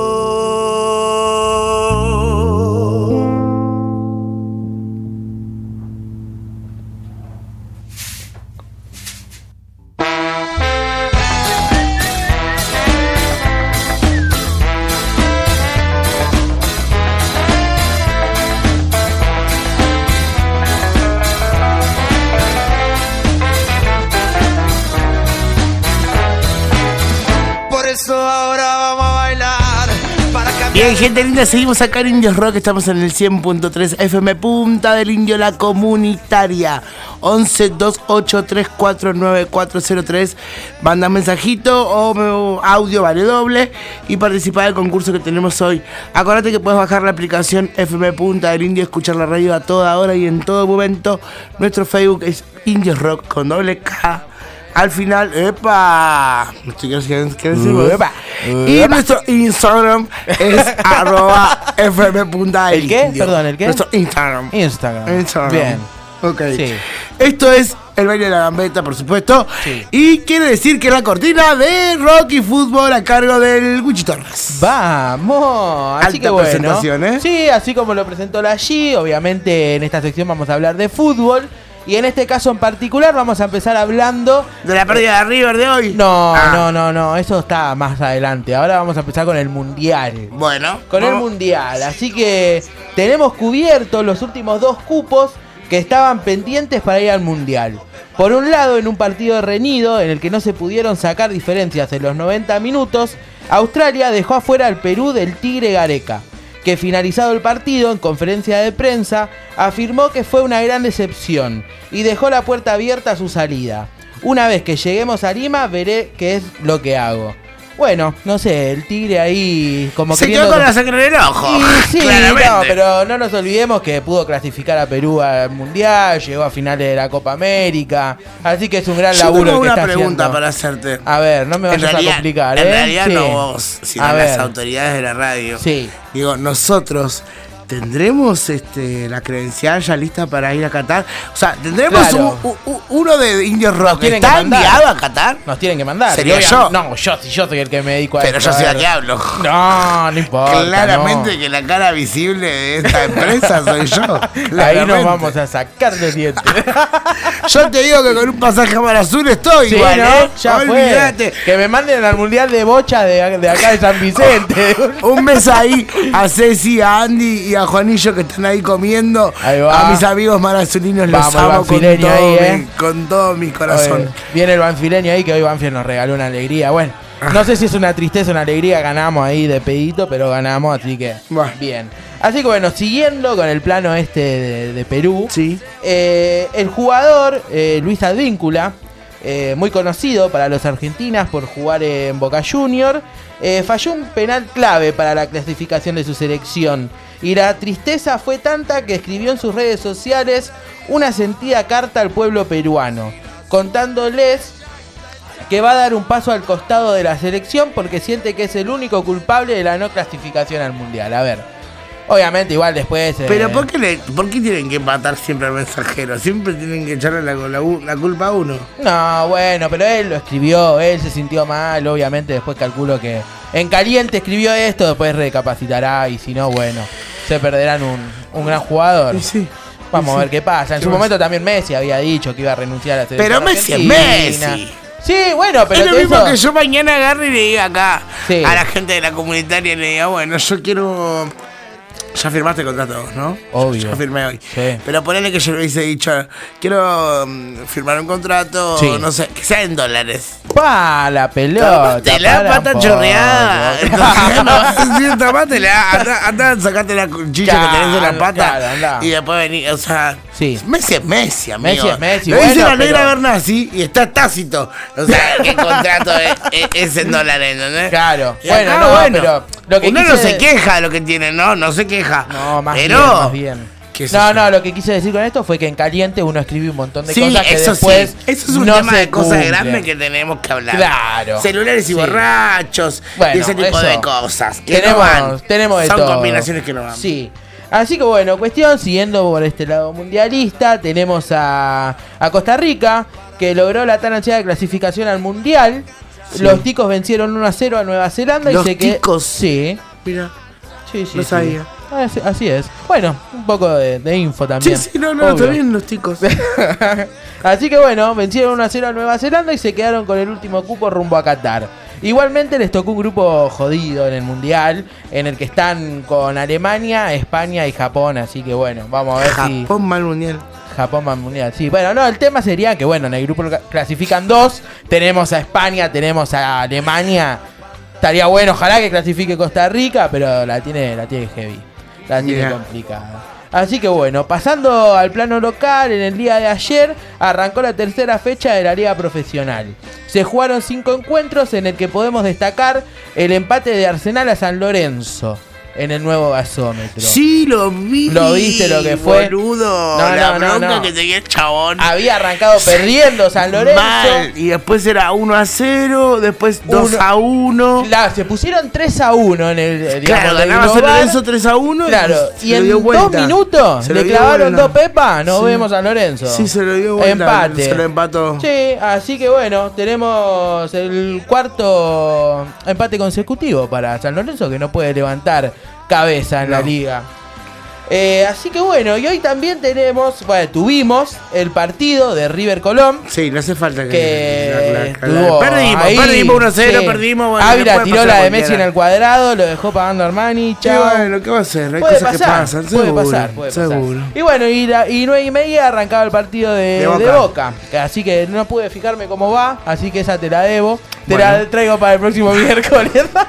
A: Bien, gente linda, seguimos acá en Indios Rock, estamos en el cien punto tres F M Punta del Indio, la comunitaria. once, dos ocho tres cuatro nueve cuatro cero tres. Manda mensajito o audio, vale doble, y participa del concurso que tenemos hoy. Acordate que puedes bajar la aplicación F M Punta del Indio, escuchar la radio a toda hora y en todo momento. Nuestro Facebook es Indios Rock con doble K. Al final, ¡epa! No estoy queriendo decir, ¡epa! Y nuestro Instagram es arroba fm punta
B: ¿El qué? Perdón, ¿el qué?
A: Nuestro Instagram.
B: Instagram.
A: Instagram.
B: Bien.
A: Ok.
B: Sí.
A: Esto es el baile de la gambeta, por supuesto.
B: Sí.
A: Y quiere decir que la cortina de rock y fútbol a cargo del Gucci Torres.
B: Vamos. Así
A: Alta
B: que bueno.
A: presentación, ¿eh?
B: Sí, así como lo presentó la G. Obviamente en esta sección vamos a hablar de fútbol. Y en este caso en particular vamos a empezar hablando
A: ¿De la pérdida de River de hoy?
B: No,
A: Ah.
B: no, no, no, eso está más adelante. Ahora vamos a empezar con el Mundial.
A: Bueno.
B: Con el
A: vamos.
B: Mundial. Así que tenemos cubiertos los últimos dos cupos que estaban pendientes para ir al Mundial. Por un lado, en un partido reñido en el que no se pudieron sacar diferencias en los noventa minutos, Australia dejó afuera al Perú del Tigre Gareca, que finalizado el partido, en conferencia de prensa, afirmó que fue una gran decepción y dejó la puerta abierta a su salida. Una vez que lleguemos a Lima, veré qué es lo que hago. bueno, no sé, el Tigre ahí como
A: Se
B: queriendo...
A: quedó con la sangre en el ojo.
B: Y sí,
A: claramente.
B: no, pero no nos olvidemos que pudo clasificar a Perú al Mundial, llegó a finales de la Copa América, así que es un gran
A: Yo
B: laburo
A: tengo
B: el que
A: una
B: está
A: pregunta
B: haciendo.
A: para hacerte.
B: A ver, no me
A: En
B: vayas
A: realidad,
B: a complicar,
A: en
B: ¿eh?
A: realidad
B: Sí.
A: no vos, sino
B: A
A: las
B: ver.
A: autoridades de la radio.
B: Sí.
A: Digo, nosotros tendremos este, la credencial ya lista para ir a Qatar. O sea, tendremos
B: Claro.
A: un- un- uno de Indios Rock.
B: tienen que
A: ¿Está
B: mandar.
A: enviado a Qatar?
B: Nos tienen que mandar.
A: ¿Sería
B: Y obvia-
A: yo?
B: No, yo, si yo soy el que me dedico a
A: Pero
B: esto,
A: yo soy
B: a
A: la
B: ver.
A: que hablo.
B: No, no importa.
A: Claramente
B: no.
A: que la cara visible de esta empresa soy yo.
B: Ahí
A: Claramente.
B: nos vamos a sacar de dientes.
A: Yo te digo que con un pasaje a Mar Azul estoy
B: Sí,
A: igual,
B: ¿no?
A: ¿eh?
B: Ya
A: Olvídate.
B: fue. Que me manden al mundial de bocha de, de acá de San Vicente.
A: Un mes ahí a Ceci, a Andy y a Juanillo que están ahí comiendo.
B: Ahí va.
A: A mis amigos marazulinos los
B: Vamos, el
A: amo con
B: banfileño
A: todo,
B: ahí,
A: mi,
B: ¿eh?
A: con todo mi corazón.
B: Oye, viene el Banfileño ahí, que hoy Banfield nos regaló una alegría. Bueno, no sé si es una tristeza o una alegría, ganamos ahí de pedito, pero ganamos, así que
A: Bueno.
B: bien. Así que bueno, siguiendo con el plano este de, de Perú,
A: Sí.
B: eh, el jugador eh, Luis Advíncula, eh, muy conocido para los argentinos por jugar en Boca Junior, eh, falló un penal clave para la clasificación de su selección. Y la tristeza fue tanta que escribió en sus redes sociales una sentida carta al pueblo peruano, contándoles que va a dar un paso al costado de la selección porque siente que es el único culpable de la no clasificación al Mundial. A ver, obviamente igual después... eh,
A: Pero ¿por qué, le, ¿por qué tienen que matar siempre al mensajero? Siempre tienen que echarle la, la, la culpa a uno.
B: No, bueno, pero él lo escribió, él se sintió mal, obviamente después calculo que en caliente escribió esto, después recapacitará y si no, bueno, se perderán un, un gran jugador.
A: Y sí.
B: Vamos
A: y
B: a ver
A: sí.
B: qué pasa. En su
A: Bueno.
B: momento también Messi había dicho que iba a renunciar a la
A: Pero
B: selección
A: Messi es
B: argentina.
A: Messi.
B: Sí, bueno, pero
A: Es lo mismo
B: eso-
A: que yo mañana agarre y le diga acá
B: Sí.
A: a la gente de la comunitaria y le diga, bueno, yo quiero... Ya firmaste el contrato, ¿no?
B: Obvio.
A: Yo firmé hoy.
B: Sí.
A: Pero ponele que yo le hubiese dicho, quiero um, firmar un contrato,
B: Sí.
A: no sé, que sea en dólares.
B: Pa, la pelota.
A: Tomate la
B: para
A: pata
B: un
A: chorreada.
B: poco.
A: Entonces, no vas a decir, tomátela. Anda, anda, sacate la cuchilla
B: Claro,
A: que tenés en la pata.
B: claro, anda.
A: Y después venir, o sea.
B: Sí.
A: Messi es Messi, amigo.
B: Messi es Messi,
A: Lo dice
B: bueno,
A: la negra
B: pero-
A: Bernasi y está tácito. O sea, ¿qué contrato es, es- es en dólares, ¿entendés?
B: Claro.
A: Y
B: Bueno,
A: acá,
B: no,
A: bueno,
B: pero lo que
A: uno
B: quise
A: no se
B: de-
A: queja de lo que tiene, no, no se queja.
B: No, más
A: pero,
B: bien, más bien.
A: qué sé
B: No,
A: yo.
B: no, lo que quise decir con esto fue que en caliente uno escribe un montón de
A: Sí,
B: cosas que
A: eso
B: después
A: sí. Eso es un
B: no
A: tema
B: se
A: de cosas
B: cumplen.
A: grandes que tenemos que hablar.
B: Claro.
A: Celulares y
B: Sí.
A: borrachos.
B: Bueno,
A: y ese tipo
B: eso.
A: de cosas. Que
B: tenemos,
A: no van.
B: tenemos de
A: Son
B: todo.
A: combinaciones que no van.
B: Sí. Así que bueno, cuestión, siguiendo por este lado mundialista, tenemos a, a Costa Rica, que logró la tan ansiada clasificación al mundial.
A: Sí.
B: Los ticos vencieron uno a cero a Nueva Zelanda
A: Los
B: y se que
A: ticos.
B: Sí.
A: Mira.
B: Sí, sí,
A: No
B: sí.
A: sabía.
B: Así, así es. Bueno, un poco de, de info
A: Sí,
B: también.
A: sí, no, no,
B: Obvio.
A: está bien los chicos.
B: Así que bueno, vencieron uno a cero a Nueva Zelanda y se quedaron con el último cupo rumbo a Qatar. Igualmente les tocó un grupo jodido en el Mundial, en el que están con Alemania, España y Japón. Así que bueno, vamos a ver si
A: Japón mal mundial.
B: Japón va al Mundial. Sí, bueno, no, el tema sería que bueno, en el grupo cla- clasifican dos. Tenemos a España, tenemos a Alemania. Estaría bueno, ojalá que clasifique Costa Rica, pero la tiene, la tiene heavy. La tiene
A: Yeah.
B: complicada. Así que bueno, pasando al plano local, en el día de ayer arrancó la tercera fecha de la Liga Profesional. Se jugaron cinco encuentros en el que podemos destacar el empate de Arsenal a San Lorenzo en el nuevo gasómetro.
A: Sí, lo vi.
B: ¿Lo viste lo que fue?
A: Boludo.
B: No,
A: la
B: no, no,
A: bronca
B: no.
A: que tenía el chabón.
B: Había arrancado perdiendo San Lorenzo.
A: Mal. Y después era uno a cero, después dos
B: Uno-
A: a uno.
B: Claro, se pusieron tres a uno en el eh, digamos,
A: Claro,
B: del
A: ganaba San
B: global.
A: Lorenzo tres a uno.
B: Claro,
A: se
B: y
A: lo
B: en
A: dio
B: dos
A: vuelta.
B: minutos
A: Se lo
B: le
A: dio
B: clavaron
A: vuelta.
B: dos pepas. Nos
A: Sí.
B: vemos a Lorenzo.
A: Sí, se lo dio vuelta.
B: Empate.
A: Se lo empató.
B: Sí, así que bueno, tenemos el cuarto empate consecutivo para San Lorenzo, que no puede levantar cabeza en la
A: No.
B: liga. Eh, así que bueno, y hoy también tenemos, bueno, tuvimos el partido de River Colón.
A: Sí, no hace falta que.
B: Que
A: la- la- la-
B: estuvo
A: perdimos,
B: ahí,
A: perdimos uno a cero,
B: sí.
A: perdimos. Bueno,
B: Ávila
A: le puede
B: tiró
A: pasar
B: la
A: a
B: de Messi en
A: cualquiera.
B: el cuadrado, lo dejó pagando Armani,
A: Y
B: chao.
A: bueno, ¿qué va a hacer? Hay
B: Puede
A: cosas que
B: pasar,
A: pasan,
B: puede
A: seguro.
B: pasar, puede pasar.
A: seguro.
B: Y bueno, y, la, y nueve y media arrancaba el partido de,
A: De
B: de
A: Boca.
B: Boca. Que Así que no pude fijarme cómo va, así que esa te la debo. Te
A: Bueno.
B: la traigo para el próximo miércoles.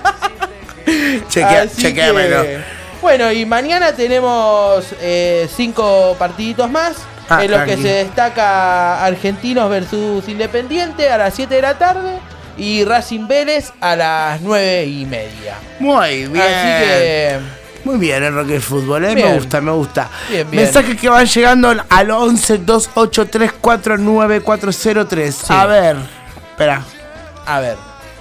A: Chequea,
B: Así
A: chequéamelo.
B: que- Bueno, y mañana tenemos eh, cinco partiditos más.
A: Ah,
B: en los que
A: tranqui.
B: se destaca Argentinos versus Independiente a las siete de la tarde. y Racing Vélez a las nueve y media.
A: Muy bien.
B: Así que...
A: Muy bien el Rock del Fútbol, ¿eh?
B: Bien.
A: Me gusta, me gusta.
B: Bien, bien.
A: Mensajes que van llegando al once dos ocho tres cuatro nueve cuatro cero tres.
B: Sí.
A: A ver, espera.
B: A ver.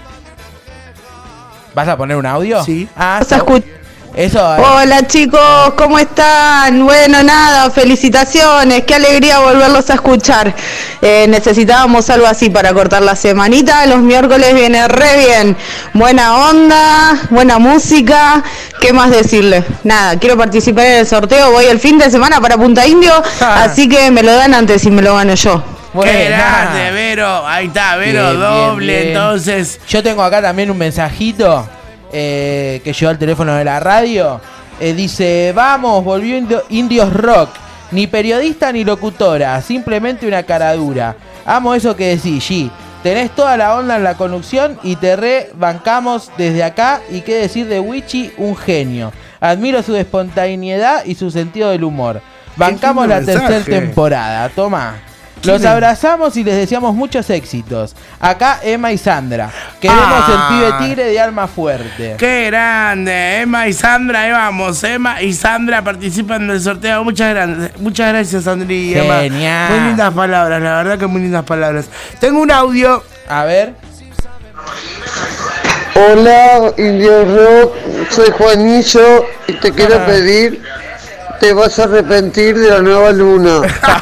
B: ¿Vas a poner un audio?
A: Sí.
B: Ah,
H: Vas a escu-
B: eso. eh.
H: Hola chicos, ¿cómo están? Bueno, nada, felicitaciones, qué alegría volverlos a escuchar. Eh, necesitábamos algo así para cortar la semanita, los miércoles viene re bien. Buena onda, buena música, ¿qué más decirles? Nada, quiero participar en el sorteo, voy el fin de semana para Punta Indio,
B: Ah.
H: así que me lo dan antes y me lo gano yo.
A: Qué
B: Buena.
A: grande, Vero. Ahí está, Vero,
B: Bien,
A: doble.
B: bien, bien.
A: Entonces,
B: Yo tengo acá también un mensajito eh, que llegó al teléfono de la radio. Eh, dice, vamos, volvió Indio- Indios Rock. Ni periodista ni locutora, simplemente una caradura. Amo eso que decís, G. Tenés toda la onda en la conducción y te rebancamos desde acá. Y qué decir de Wichi, un genio. Admiro su espontaneidad y su sentido del humor. Bancamos
A: lindo
B: la tercera
A: mensaje.
B: temporada, toma. Los
A: ¿Quién es?
B: abrazamos y les deseamos muchos éxitos. Acá Emma y Sandra. Queremos
A: Ah.
B: el pibe tigre de alma fuerte.
A: qué grande. Emma y Sandra, ahí vamos. Emma y Sandra participan del sorteo. Muchas gracias, muchas gracias, Sandra y Emma.
B: Genial.
A: Muy lindas palabras, la verdad que muy lindas palabras. Tengo un audio.
B: A ver.
I: Hola, Indio Rock, soy Juanillo y te quiero
B: Ah.
I: pedir, te vas a arrepentir de la nueva luna.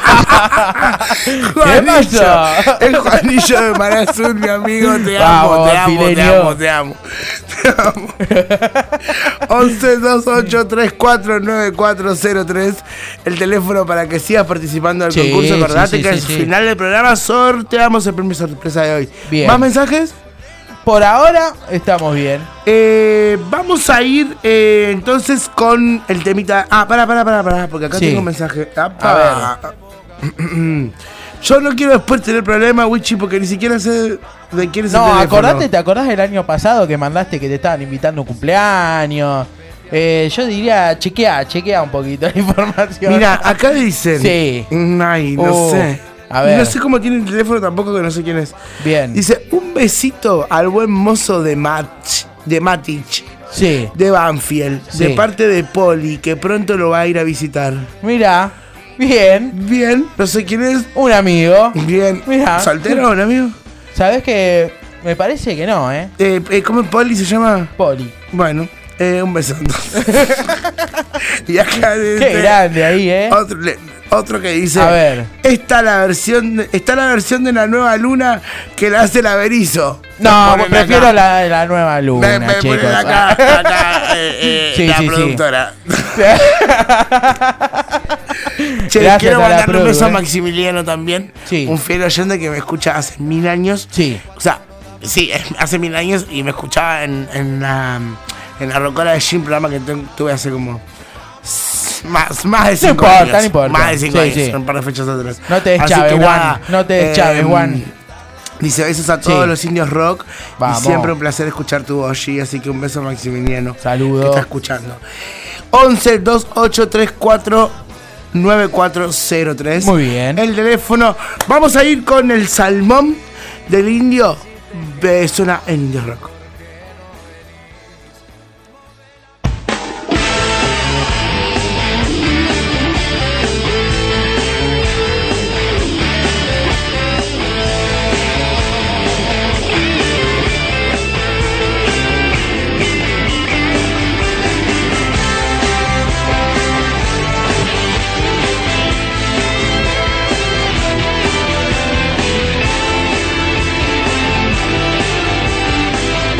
A: Juanillo,
B: pasó?
A: el Juanillo de Marazul, mi amigo, te amo,
B: Vamos,
A: te amo, te
B: Pileño.
A: amo, te amo, te amo. once dos ocho tres cuatro nueve cuatro cero tres, el teléfono para que sigas participando del
B: Sí,
A: concurso.
B: sí,
A: Acordate
B: sí,
A: que
B: sí,
A: al
B: sí.
A: final del programa sorteamos el premio sorpresa de hoy.
B: Bien.
A: ¿Más mensajes?
B: Por ahora estamos bien.
A: Eh, vamos a ir eh, entonces con el temita. Ah, pará, pará, pará, pará, porque acá
B: Sí.
A: tengo un mensaje. Apa.
B: A
A: Yo no quiero después tener problemas, Wichi, porque ni siquiera sé de quién es el
B: No,
A: teléfono.
B: acordate, ¿te acordás del año pasado que mandaste que te estaban invitando a un cumpleaños? Eh, yo diría, chequea, chequea un poquito la información.
A: Mira, acá dicen.
B: Sí.
A: Ay, no
B: Uh,
A: sé.
B: a ver.
A: No sé cómo tiene el teléfono tampoco, que no sé quién es.
B: Bien.
A: Dice, un besito al buen mozo de Match, de Matic,
B: Sí.
A: de Banfield,
B: Sí.
A: de parte de Poli, que pronto lo va a ir a visitar.
B: Mira, bien.
A: Bien, no sé quién es.
B: Un amigo.
A: Bien.
B: Mirá.
A: ¿Soltero o no, amigo?
B: ¿Sabés que me parece que no, eh?
A: Eh, eh, ¿Cómo es Poli se llama?
B: Poli.
A: Bueno, eh, un beso entonces. Y acá dice,
B: Qué grande ahí, eh.
A: Otro, le- otro que dice,
B: A ver.
A: Está la versión de, está la versión de la nueva luna que la hace la Berizo.
B: No,
A: Ponen
B: prefiero
A: acá.
B: la, la nueva luna,
A: Me, me
B: chicos.
A: ponen acá, acá eh, eh,
B: Sí,
A: la
B: sí, sí.
A: productora. Che,
B: Gracias
A: quiero
B: a la
A: mandarle un
B: produ,
A: beso a
B: eh.
A: Maximiliano también.
B: Sí.
A: Un fiel oyente que me escucha hace mil años.
B: Sí.
A: O sea, sí, es- hace mil años y me escuchaba en, en la, en la rocola de Jim, programa que tu- tuve hace como s- más, más de cinco
B: importa,
A: años.
B: no importa.
A: Más de cinco
B: Sí,
A: años,
B: sí.
A: un par de fechas atrás.
B: No te
A: Así
B: deschaves,
A: que
B: Juan.
A: nada,
B: No te deschaves,
A: em,
B: Juan.
A: Dice besos a todos
B: Sí.
A: los indios rock.
B: Vamos.
A: Y siempre un placer escuchar tu voz, G. Así que un beso a Maximiliano.
B: Saludo.
A: Que está escuchando. once dos ocho tres cuatro nueve cuatro cero tres.
B: Muy bien.
A: El teléfono. Vamos a ir con el salmón del indio. Eh, Suena en Indio Rock.
C: Thank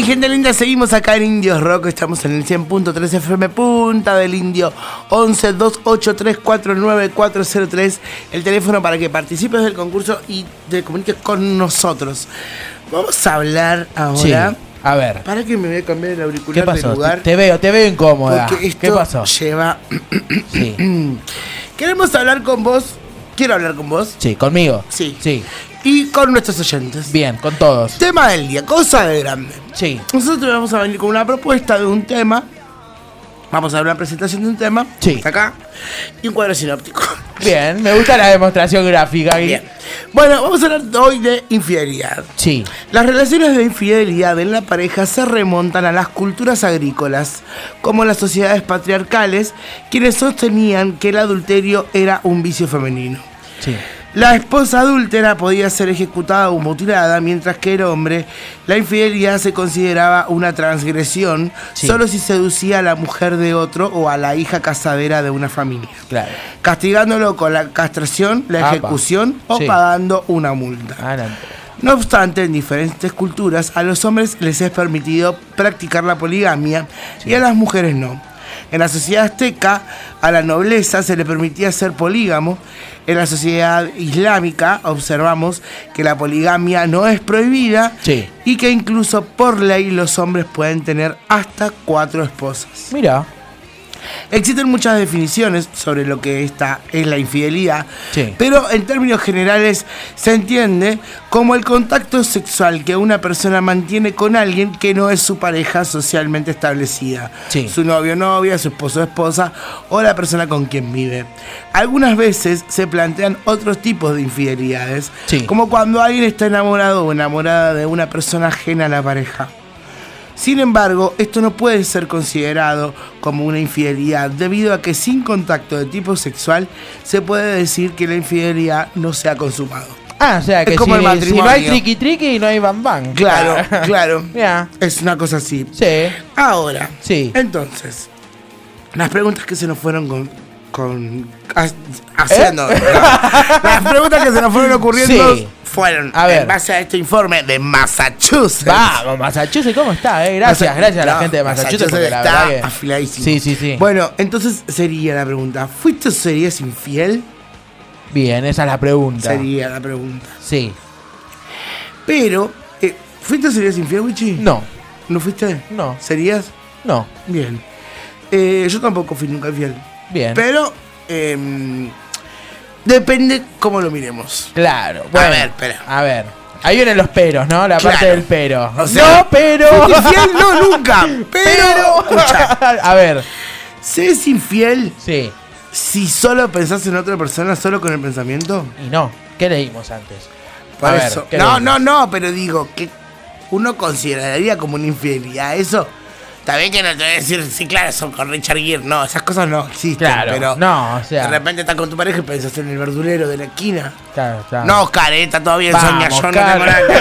A: gente linda, seguimos acá en Indios Rock. Estamos en el cien punto tres F M Punta del Indio. Once dos ocho tres cuatro nueve cuatro cero tres. El teléfono para que participes del concurso y te comuniques con nosotros. Vamos a hablar ahora.
B: Sí. A ver.
A: Para que me voy a cambiar el auricular
B: ¿Qué pasó?
A: de lugar.
B: Te, te veo, te veo incómoda.
A: Porque esto
B: ¿Qué pasó?
A: lleva.
B: Sí.
A: Queremos hablar con vos. Quiero hablar con vos.
B: Sí, conmigo.
A: Sí.
B: Sí.
A: Y con nuestros oyentes.
B: Bien, con todos.
A: Tema del día, cosa de grande.
B: Sí.
A: Nosotros vamos a venir con una propuesta de un tema. Vamos a ver una presentación de un tema.
B: Sí.
A: Acá. Y un cuadro sinóptico.
B: Bien, me gusta la demostración gráfica.
A: Bien. Bueno, vamos a hablar hoy de infidelidad.
B: Sí.
A: Las relaciones de infidelidad en la pareja se remontan a las culturas agrícolas, como las sociedades patriarcales, quienes sostenían que el adulterio era un vicio femenino.
B: Sí.
A: La esposa adúltera podía ser ejecutada o mutilada, mientras que el hombre, la infidelidad se consideraba una transgresión,
B: Sí.
A: solo si seducía a la mujer de otro o a la hija casadera de una familia,
B: Claro.
A: castigándolo con la castración, la
B: Apa.
A: ejecución o
B: Sí.
A: pagando una multa.
B: Adelante.
A: No obstante, en diferentes culturas a los hombres les es permitido practicar la poligamia y a las mujeres no. En la sociedad azteca, a la nobleza se le permitía ser polígamo. En la sociedad islámica observamos que la poligamia no es prohibida
B: Sí.
A: y que incluso por ley los hombres pueden tener hasta cuatro esposas.
B: Mira.
A: Existen muchas definiciones sobre lo que esta es la infidelidad,
B: Sí.
A: pero en términos generales se entiende como el contacto sexual que una persona mantiene con alguien que no es su pareja socialmente establecida,
B: Sí.
A: su novio o novia, su esposo o esposa o la persona con quien vive. Algunas veces se plantean otros tipos de infidelidades,
B: Sí.
A: como cuando alguien está enamorado o enamorada de una persona ajena a la pareja. Sin embargo, esto no puede ser considerado como una infidelidad, debido a que sin contacto de tipo sexual se puede decir que la infidelidad no se ha consumado.
B: Ah, o sea que
A: Es como
B: si,
A: el matrimonio.
B: si no hay triqui triqui no hay bam bam.
A: Claro, claro.
B: Ya.
A: Es una cosa así.
B: Sí.
A: Ahora,
B: Sí.
A: entonces, las preguntas que se nos fueron con... con ha- haciendo.
B: ¿Eh?
A: no, las preguntas que se nos fueron ocurriendo
B: Sí.
A: fueron
B: A ver.
A: en base a este informe de Massachusetts.
B: Vamos, Massachusetts, ¿cómo está? Eh? Gracias, gracias a la
A: No,
B: gente de Massachusetts. porque la
A: está
B: verdad que-
A: afiladísimo.
B: Sí, sí, sí.
A: Bueno, entonces sería la pregunta: ¿fuiste o serías infiel?
B: Bien, esa es la pregunta.
A: Sería la pregunta.
B: Sí.
A: Pero, eh, ¿fuiste o serías infiel, Wichi?
B: No,
A: ¿No fuiste?
B: no,
A: ¿Serías?
B: no.
A: Bien. Eh, yo tampoco fui nunca infiel.
B: Bien.
A: Pero, em, depende cómo lo miremos.
B: Claro. Bueno,
A: ver, espera.
B: A ver. Ahí vienen los peros, ¿no? La parte
A: Claro.
B: del pero.
A: O sea,
B: no, pero.
A: ¿fuiste infiel? No, nunca. Pero, escucha,
B: A ver.
A: ¿se es infiel
B: Sí.
A: si solo pensás en otra persona, solo con el pensamiento?
B: Y no. ¿Qué leímos antes?
A: Por
B: A ver,
A: eso.
B: ¿qué
A: No,
B: leímos?
A: no, no, pero digo que uno consideraría como una infidelidad eso. Está bien que no te voy a decir, sí, claro, son con Richard Gere. No, esas cosas no existen.
B: Claro.
A: pero
B: no, o sea.
A: de repente estás con tu pareja y pensás en el verdulero de la esquina.
B: Claro, claro.
A: No, Oscar, eh, está todo bien,
B: Vamos,
A: Sonia. Yo no
B: Oscar.
A: tengo nada que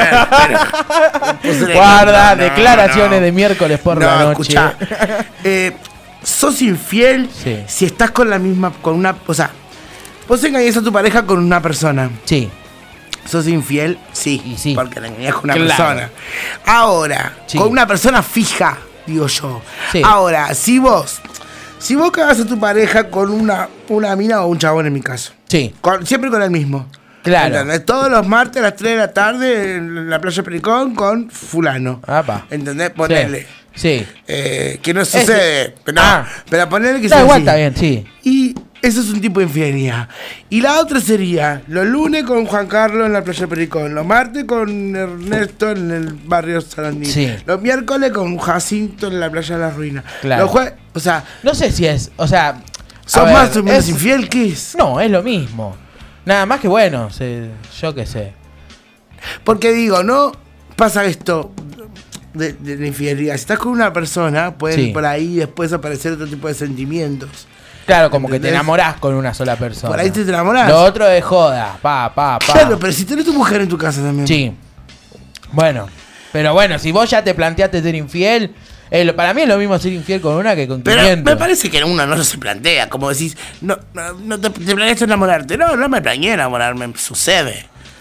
A: ver. pero- Puse el
B: Guarda,
A: ejemplo. No,
B: declaraciones
A: no.
B: de miércoles por
A: No,
B: la noche.
A: escuchá. Eh, sos infiel
B: Sí.
A: si estás con la misma, con una, o sea, vos engañás a tu pareja con una persona.
B: Sí.
A: ¿Sos infiel? Sí,
B: Y sí.
A: porque la engañás con una
B: Claro.
A: persona. Ahora,
B: Sí.
A: con una persona fija, digo yo.
B: Sí.
A: Ahora, si vos, si vos cagás a tu pareja con una, una mina o un chabón en mi caso,
B: Sí.
A: con- siempre con el mismo.
B: Claro.
A: ¿Entendés? Todos los martes a las tres de la tarde en la playa Pericón con fulano.
B: Apa.
A: ¿Entendés? Ponele.
B: Sí.
A: Eh, que no sucede. Pero,
B: Ah.
A: pero ponele que
B: Da
A: sea
B: igual,
A: así.
B: está bien, sí.
A: Y eso es un tipo de infidelidad. Y la otra sería los lunes con Juan Carlos en la playa Pericón, los martes con Ernesto en el barrio Sarandí,
B: Sí.
A: los miércoles con Jacinto en la playa de la Ruina.
B: Claro.
A: Los jueves, o sea,
B: No sé si es, o sea. a
A: ¿sos
B: ver,
A: más o menos
B: es-
A: infiel? ¿Qué es?
B: No, es lo mismo. Nada más que bueno, se- yo qué sé.
A: Porque digo, no pasa esto de, de la infidelidad. Si estás con una persona, pueden
B: Sí.
A: por ahí después aparecer otro tipo de sentimientos.
B: Claro, como que te
A: ¿Entendés?
B: enamorás con una sola persona.
A: Por ahí te enamorás.
B: Lo otro es joda, pa, pa, pa.
A: Claro, pero si tenés tu mujer en tu casa también.
B: Sí. Bueno, pero bueno, si vos ya te planteaste ser infiel, eh, lo- para mí es lo mismo ser infiel con una que con
A: Pero
B: quinientos.
A: me parece que uno no se plantea, como decís, no, no, no te, te planeaste enamorarte. No, no me planeé enamorarme, sucede.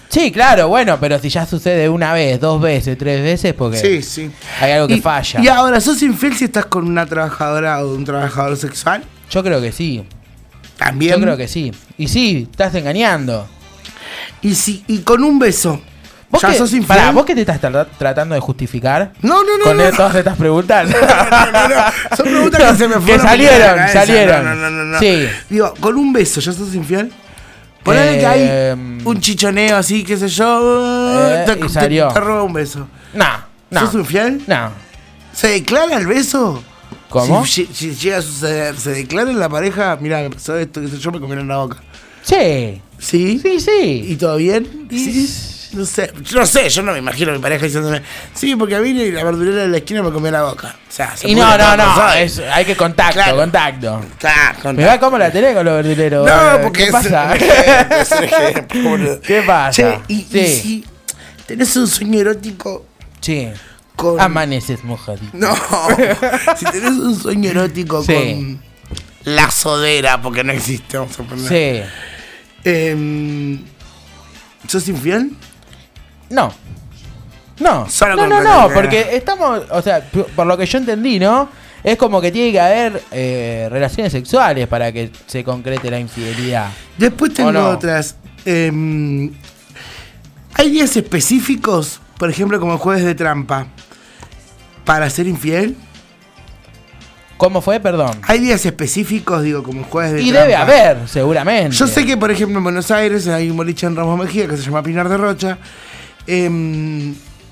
B: Sí, claro, bueno, pero si ya sucede una vez, dos veces, tres veces, porque
A: Sí, sí.
B: hay algo que
A: Y-
B: falla.
A: Y ahora, ¿sos infiel si estás con una trabajadora o un trabajador sexual?
B: Yo creo que sí.
A: También.
B: Yo creo que sí. Y sí, estás engañando.
A: Y si, y con un beso.
B: ¿Vos
A: ¿Ya
B: qué,
A: sos infiel?
B: pará, ¿vos qué te estás tra- tratando de justificar?
A: No, no, no.
B: Con
A: no,
B: e-
A: no.
B: todas estas preguntas.
A: No, no, no. Son preguntas que se me
B: Que
A: fueron.
B: salieron,
A: por la cabeza.
B: salieron.
A: No, no, no, no.
B: Sí.
A: Digo, con un beso, ¿ya sos infiel? Ponele
B: Eh,
A: que hay un chichoneo así, qué sé yo.
B: Eh,
A: te,
B: y
A: te-
B: salió.
A: te roba un beso.
B: No, no.
A: ¿Sos infiel?
B: No.
A: ¿Se declara el beso?
B: ¿Cómo?
A: Si, si- si llega a suceder, ¿se declara en la pareja? Mira, me pasó esto, qué sé yo, me comieron la boca.
B: Sí.
A: ¿Sí?
B: Sí, sí.
A: ¿Y todo bien?
B: Sí.
A: No sé, no sé, yo no me imagino a mi pareja diciéndome, sí, porque a mí la verdurera de la esquina me comió la boca. O sea, se
B: Y
A: pudre
B: no, no,
A: todo,
B: no.
A: ¿sabes?
B: Es, hay que contacto,
A: Claro.
B: contacto.
A: Está, con-
B: Mirá cómo la tenés con los verduleros.
A: No,
B: eh.
A: porque
B: ¿Qué
A: es-
B: pasa?
A: es un ejemplo, boludo.
B: ¿Qué pasa?
A: Che, y, y
B: Sí.
A: si tenés un sueño erótico
B: Sí.
A: con...
B: Amaneces mojadito.
A: No, si tenés un sueño erótico
B: Sí.
A: con la sodera, porque no existe, vamos a poner.
B: Sí.
A: Em, ¿Sos infiel?
B: No. No.
A: Solo
B: no,
A: con
B: no, no,
A: relación.
B: porque estamos, o sea, p- por lo que yo entendí, ¿no? Es como que tiene que haber eh, relaciones sexuales para que se concrete la infidelidad.
A: Después tengo
B: ¿O no?
A: otras. Em, ¿Hay días específicos, por ejemplo, como el jueves de trampa, para ser infiel?
B: ¿Cómo fue? Perdón.
A: ¿Hay días específicos, digo, como el jueves de
B: Y
A: trampa?
B: debe haber, seguramente.
A: Yo sé que, por ejemplo, en Buenos Aires hay un boliche en Ramos Mejía que se llama Pinar de Rocha, em,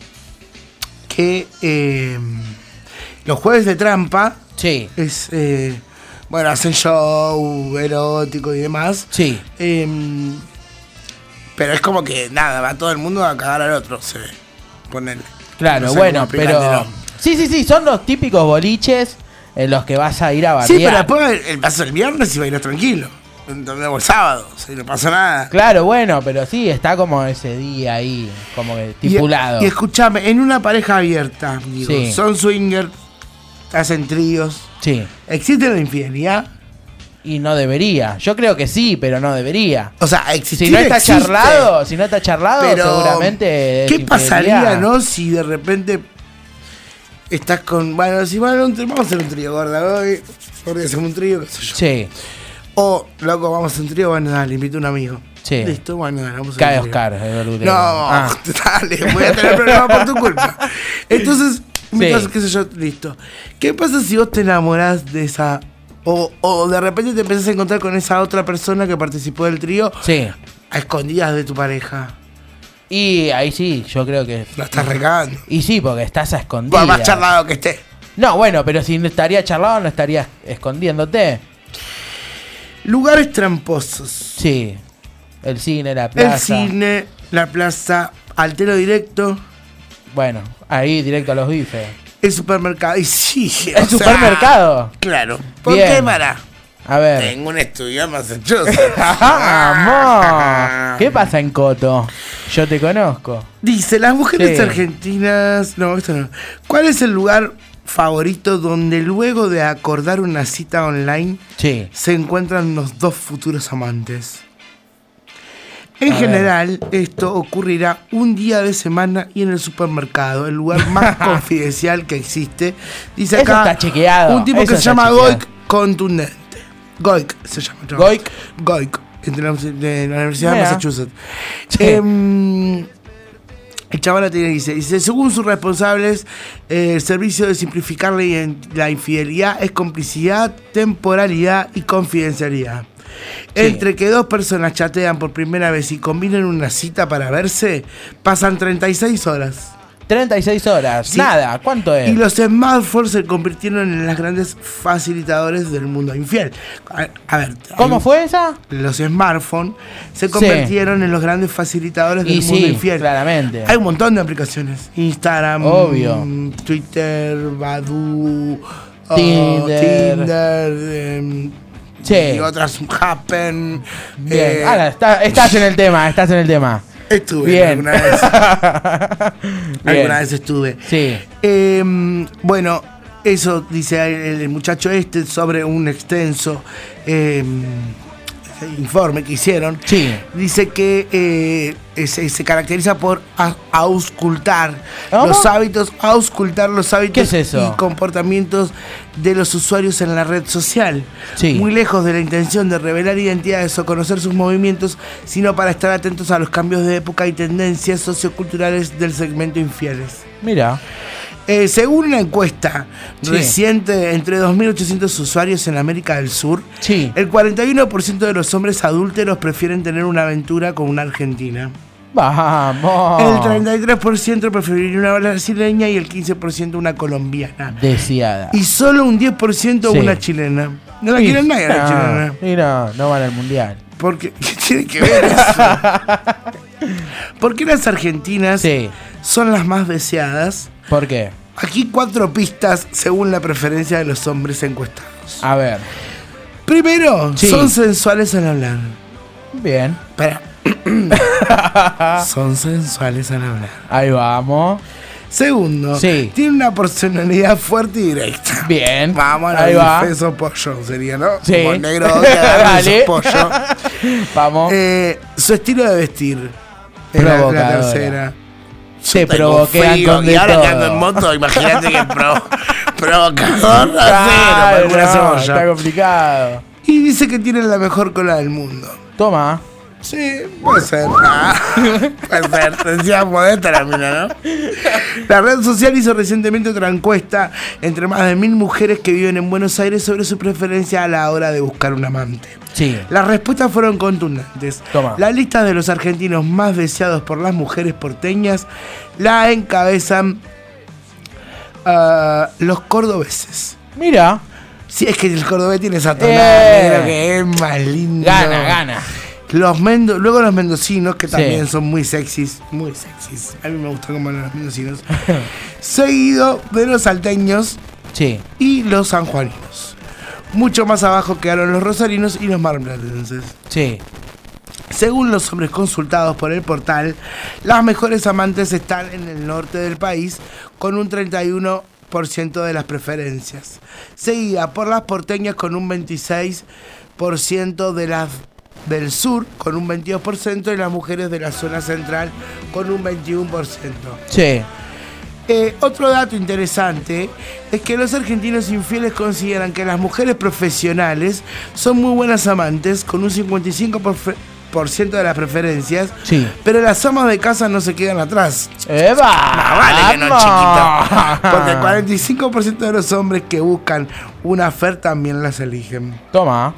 A: que em, los jueves de trampa
B: Sí.
A: es, eh, bueno, hacen show erótico y demás.
B: Sí.
A: Em, pero es como que, nada, va todo el mundo a cagar al otro, se ve. Ponele.
B: Claro,
A: No sé
B: bueno,
A: cómo
B: pero.
A: explicártelo.
B: Sí, sí, sí, son los típicos boliches en los que vas a ir a bardear.
A: Sí, pero después el, el paso el viernes y bailas tranquilo. Entonces, o el sábado, o sea, no pasa nada.
B: Claro, bueno, pero sí, está como ese día ahí, como que estipulado.
A: Y, y escúchame, en una pareja abierta, digo,
B: Sí.
A: son swingers, hacen tríos.
B: Sí.
A: ¿Existe la infidelidad?
B: Y no debería. Yo creo que sí, pero no debería.
A: O sea, existir
B: Si no está
A: existe,
B: charlado, si no está charlado,
A: pero
B: seguramente. es
A: ¿qué pasaría,
B: infidelidad.
A: no? Si de repente estás con. Bueno, si bueno, un trío, vamos a hacer un trío, gorda, hoy. Hoy hacemos un trío, qué sé yo.
B: Sí,
A: O, loco, vamos a hacer un trío, bueno, dale, invito a un amigo.
B: sí.
A: Listo, bueno, dale, vamos a hacer
B: Cae
A: un trío.
B: Oscar, el verdulero.
A: No,
B: Ah.
A: dale, voy a tener problemas por tu culpa. Entonces, mi
B: Sí.
A: caso, qué sé yo, listo. ¿Qué pasa si vos te enamorás de esa... O, o de repente te empezás a encontrar con esa otra persona que participó del trío
B: Sí.
A: a escondidas de tu pareja?
B: Y ahí sí, yo creo que.
A: La estás recagando.
B: Y sí, porque estás a escondidas.
A: Por más charlado que esté.
B: No, bueno, pero si no estaría charlado, no estarías escondiéndote.
A: Lugares tramposos.
B: Sí. El cine, la plaza.
A: El cine, la plaza, altero directo,
B: Bueno, ahí directo a los bifes.
A: el supermercado. Y sí,
B: ¿El
A: o sea,
B: supermercado?
A: claro. ¿Por
B: Bien.
A: qué, Mara?
B: A ver.
A: Tengo un estudio en Massachusetts.
B: ¡Amor! ¿Qué pasa en Coto? Yo te conozco.
A: Dice, las mujeres
B: Sí.
A: argentinas... No, esto no. ¿Cuál es el lugar favorito donde luego de acordar una cita online
B: Sí.
A: se encuentran los dos futuros amantes? En
B: A
A: general, esto ocurrirá un día de semana y en el supermercado, el lugar más confidencial que existe. Dice
B: Eso
A: acá
B: está chequeado,
A: un tipo
B: eso
A: que se
B: está
A: llama
B: chequeado.
A: Goik Contundente. Goik se llama. ¿no?
B: Goik.
A: Goik, de la, de la Universidad
B: Mira.
A: de Massachusetts.
B: Sí.
A: Em, el chaval tiene dice, dice, según sus responsables, eh, el servicio de simplificar la, in- la infidelidad es complicidad, temporalidad y confidencialidad.
B: Sí.
A: Entre que dos personas chatean por primera vez y combinan una cita para verse, pasan treinta y seis horas.
B: treinta y seis horas.
A: Sí.
B: Nada. ¿Cuánto es?
A: Y los smartphones se convirtieron en los grandes facilitadores del mundo infiel. A, a ver,
B: ¿Cómo
A: hay-
B: fue esa?
A: Los smartphones se
B: Sí.
A: convirtieron en los grandes facilitadores del
B: Y
A: mundo
B: sí,
A: infiel.
B: claramente.
A: Hay un montón de aplicaciones. Instagram,
B: Obvio.
A: mm, Twitter, Badoo, oh,
B: Tinder.
A: Tinder, em,
B: Sí.
A: y otras, Happen.
B: Bien.
A: eh,
B: Ahora, está- estás en el tema, estás en el tema.
A: estuve
B: Bien.
A: alguna vez.
B: Bien.
A: Alguna vez estuve.
B: Sí.
A: Eh, bueno, eso dice el, el muchacho este sobre un extenso eh, informe que hicieron,
B: Sí.
A: dice que eh, se, se caracteriza por a- auscultar
B: ¿Cómo?
A: los hábitos, auscultar los hábitos
B: ¿Qué es eso?
A: y comportamientos de los usuarios en la red social.
B: Sí.
A: Muy lejos de la intención de revelar identidades o conocer sus movimientos, sino para estar atentos a los cambios de época y tendencias socioculturales del segmento infieles.
B: Mira.
A: Eh, según una encuesta
B: Sí.
A: reciente entre dos mil ochocientos usuarios en América del Sur,
B: Sí.
A: el cuarenta y uno por ciento de los hombres adúlteros prefieren tener una aventura con una argentina.
B: Vamos.
A: El treinta y tres por ciento preferiría una brasileña y el quince por ciento una colombiana.
B: Deseada.
A: Y solo un diez por ciento
B: Sí.
A: una chilena. No la
B: Y-
A: quieren nadie la
B: no,
A: chilena.
B: Y no, no van al mundial.
A: Porque, ¿qué tiene que ver eso? ¿Por qué las argentinas
B: Sí.
A: son las más deseadas?
B: ¿Por qué?
A: Aquí cuatro pistas según la preferencia de los hombres encuestados.
B: A ver.
A: Primero,
B: Sí.
A: son sensuales al hablar.
B: Bien.
A: Espera. Son sensuales al hablar.
B: Ahí vamos.
A: Segundo,
B: Sí.
A: tienen una personalidad fuerte y directa.
B: Bien.
A: Vamos a
B: Ahí
A: los
B: va.
A: pesos pollo, sería, ¿no?
B: Sí.
A: Como negro que agarra
B: Dale.
A: esos pollo.
B: Vamos.
A: Eh, su estilo de vestir. Es la, la
B: Provocadora.
A: tercera.
B: Se
A: Yo tengo
B: provoquean
A: frío,
B: con
A: y
B: de
A: ahora
B: todo.
A: que ando en moto, imagínate que pro, provocador, no sé,
B: Claro,
A: no, una
B: no,
A: cebolla.
B: está complicado.
A: Y dice que tienen la mejor cola del mundo.
B: Toma.
A: Sí, puede ser. Ah, puede ser. Decía modesta la mina, ¿no? La red social hizo recientemente otra encuesta entre más de mil mujeres que viven en Buenos Aires sobre su preferencia a la hora de buscar un amante.
B: Sí.
A: Las respuestas fueron contundentes.
B: Toma.
A: La lista de los argentinos más deseados por las mujeres porteñas la encabezan ah, los cordobeses.
B: Mira.
A: Sí, es que el cordobés tiene esa tonada
B: Eh.
A: negra que es más lindo.
B: Gana, gana.
A: Los mendo luego los mendocinos, que
B: Sí.
A: también son muy sexys, muy sexys. A mí me gustan como los mendocinos. Seguido de los salteños
B: Sí.
A: y los sanjuaninos. Mucho más abajo quedaron los rosarinos y los marplatenses.
B: Sí.
A: Según los hombres consultados por el portal, las mejores amantes están en el norte del país con un treinta y uno por ciento de las preferencias, seguida por las porteñas con un veintiséis por ciento de las del sur con un veintidós por ciento y las mujeres de la zona central con un veintiuno por ciento.
B: Sí.
A: Eh, otro dato interesante es que los argentinos infieles consideran que las mujeres profesionales son muy buenas amantes con un cincuenta y cinco por ciento de las preferencias,
B: Sí.
A: pero las amas de casa no se quedan atrás.
B: ¡Eva!
A: No, vale que no,
B: ¡Vamos!
A: chiquito. Porque el cuarenta y cinco por ciento de los hombres que buscan una affair también las eligen.
B: Toma.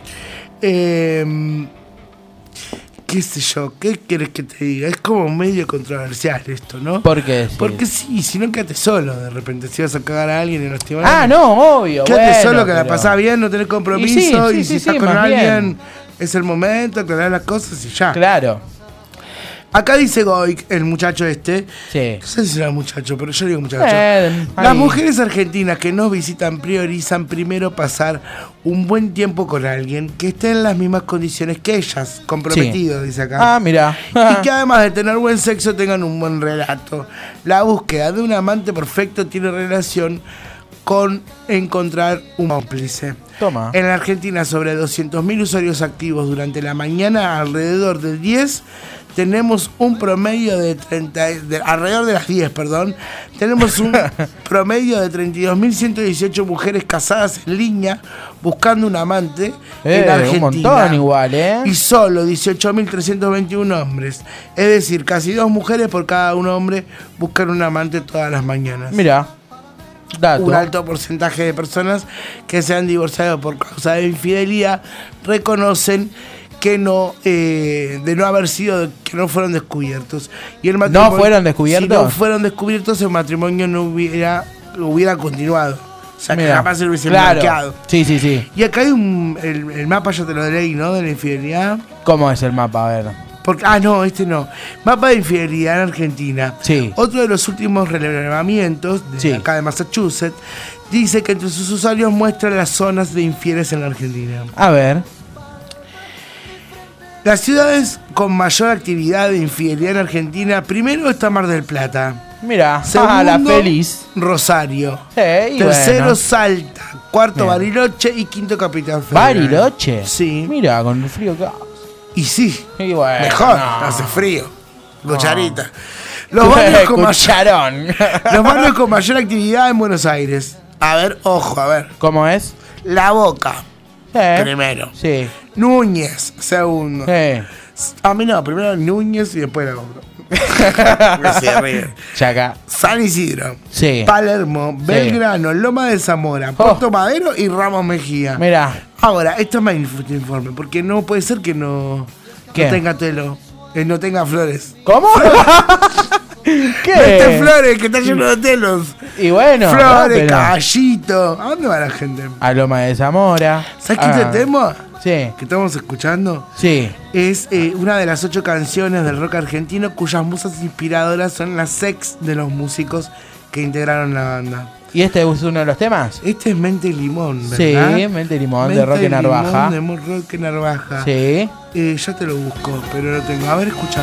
A: Eh, qué sé yo, ¿qué quieres que te diga? Es como medio controversial esto, ¿no?
B: ¿Por qué? Sí.
A: Porque sí, si no quédate solo de repente, si vas a cagar a alguien y lastimar a
B: Ah,
A: alguien.
B: no, obvio.
A: Quédate
B: bueno,
A: solo, que la
B: pero-
A: pasás bien, no tenés compromiso,
B: Y sí, sí,
A: y
B: sí,
A: si estás
B: sí,
A: con
B: más
A: alguien,
B: bien.
A: es el momento, aclarar las cosas y ya.
B: Claro.
A: Acá dice Goik, el muchacho este,
B: Sí.
A: no sé si será muchacho, pero yo digo muchacho.
B: Eh,
A: Las
B: ahí.
A: mujeres argentinas que nos visitan priorizan primero pasar un buen tiempo con alguien que esté en las mismas condiciones que ellas, comprometido, dice acá.
B: Ah, mira.
A: Y que además de tener buen sexo tengan un buen relato. La búsqueda de un amante perfecto tiene relación con encontrar un cómplice.
B: Toma.
A: En la Argentina, sobre doscientos mil usuarios activos durante la mañana, alrededor de diez, tenemos un promedio de treinta, de, alrededor de las diez, perdón, tenemos un promedio de treinta y dos mil ciento dieciocho mujeres casadas en línea buscando un amante en
B: Eh,
A: Argentina.
B: un montón igual, ¿eh?
A: Y solo dieciocho mil trescientos veintiuno hombres. Es decir, casi dos mujeres por cada un hombre buscan un amante todas las mañanas.
B: Mira. Dato.
A: Un alto porcentaje de personas que se han divorciado por causa de infidelidad reconocen que no eh, de no haber sido que no fueron descubiertos y el matrimonio,
B: ¿No fueron descubiertos?
A: si no fueron descubiertos el matrimonio no hubiera hubiera continuado, o sea que
B: Mira.
A: jamás se hubiese
B: Claro.
A: blanqueado.
B: Sí, sí, sí.
A: Y acá hay un el, el mapa, ya te lo leí, ¿no? De la infidelidad.
B: ¿Cómo es el mapa? A ver.
A: Porque, ah, no, este no. Mapa de infidelidad en Argentina.
B: Sí.
A: Otro de los últimos relevamientos de
B: Sí.
A: acá de Massachusetts dice que entre sus usuarios muestra las zonas de infieles en la Argentina.
B: A ver.
A: Las ciudades con mayor actividad de infidelidad en Argentina, primero está Mar del Plata.
B: Mira.
A: Segundo,
B: Ah, la feliz.
A: Rosario.
B: Eh, y
A: Tercero,
B: bueno.
A: Salta. Cuarto,
B: Bien.
A: Bariloche. Y quinto, Capital Federal.
B: ¿Bariloche?
A: Sí.
B: Mira, con el frío que hace.
A: Y sí,
B: Y bueno,
A: mejor,
B: no.
A: hace frío. Cucharita. Los barrios, con mayor,
B: Cucharón.
A: los barrios con mayor actividad en Buenos Aires. A ver, ojo, a ver.
B: ¿Cómo es?
A: La Boca,
B: Eh,
A: primero.
B: Sí.
A: Núñez, segundo.
B: Eh.
A: A mí no, primero Núñez y después La Boca. Se ríe.
B: Chaca.
A: San Isidro,
B: Sí.
A: Palermo, Belgrano, Loma de Zamora, Puerto Madero y Ramos Mejía.
B: Mira.
A: Ahora, esto es más este informe, porque no puede ser que no,
B: ¿Qué?
A: no tenga telo, eh, no tenga flores.
B: ¿Cómo? ¿Qué?
A: No esté flores, que está lleno de telos.
B: Y bueno.
A: Flores,
B: no, pero-
A: caballito. ¿A dónde va la gente?
B: A Loma de Zamora.
A: ¿Sabes qué
B: Ah,
A: este tema
B: Sí.
A: que estamos escuchando?
B: Sí.
A: Es eh, una de las ocho canciones del rock argentino cuyas musas inspiradoras son las ex de los músicos que integraron la banda.
B: ¿Y este es uno de los temas?
A: Este es Mente y Limón,
B: Sí,
A: ¿verdad?
B: Mente y Limón, de
A: Mente
B: Roque
A: y Limón,
B: Narvaja.
A: de Mo- Roque Narvaja.
B: Sí.
A: Eh, ya te lo busco, pero no tengo. A ver, escucha.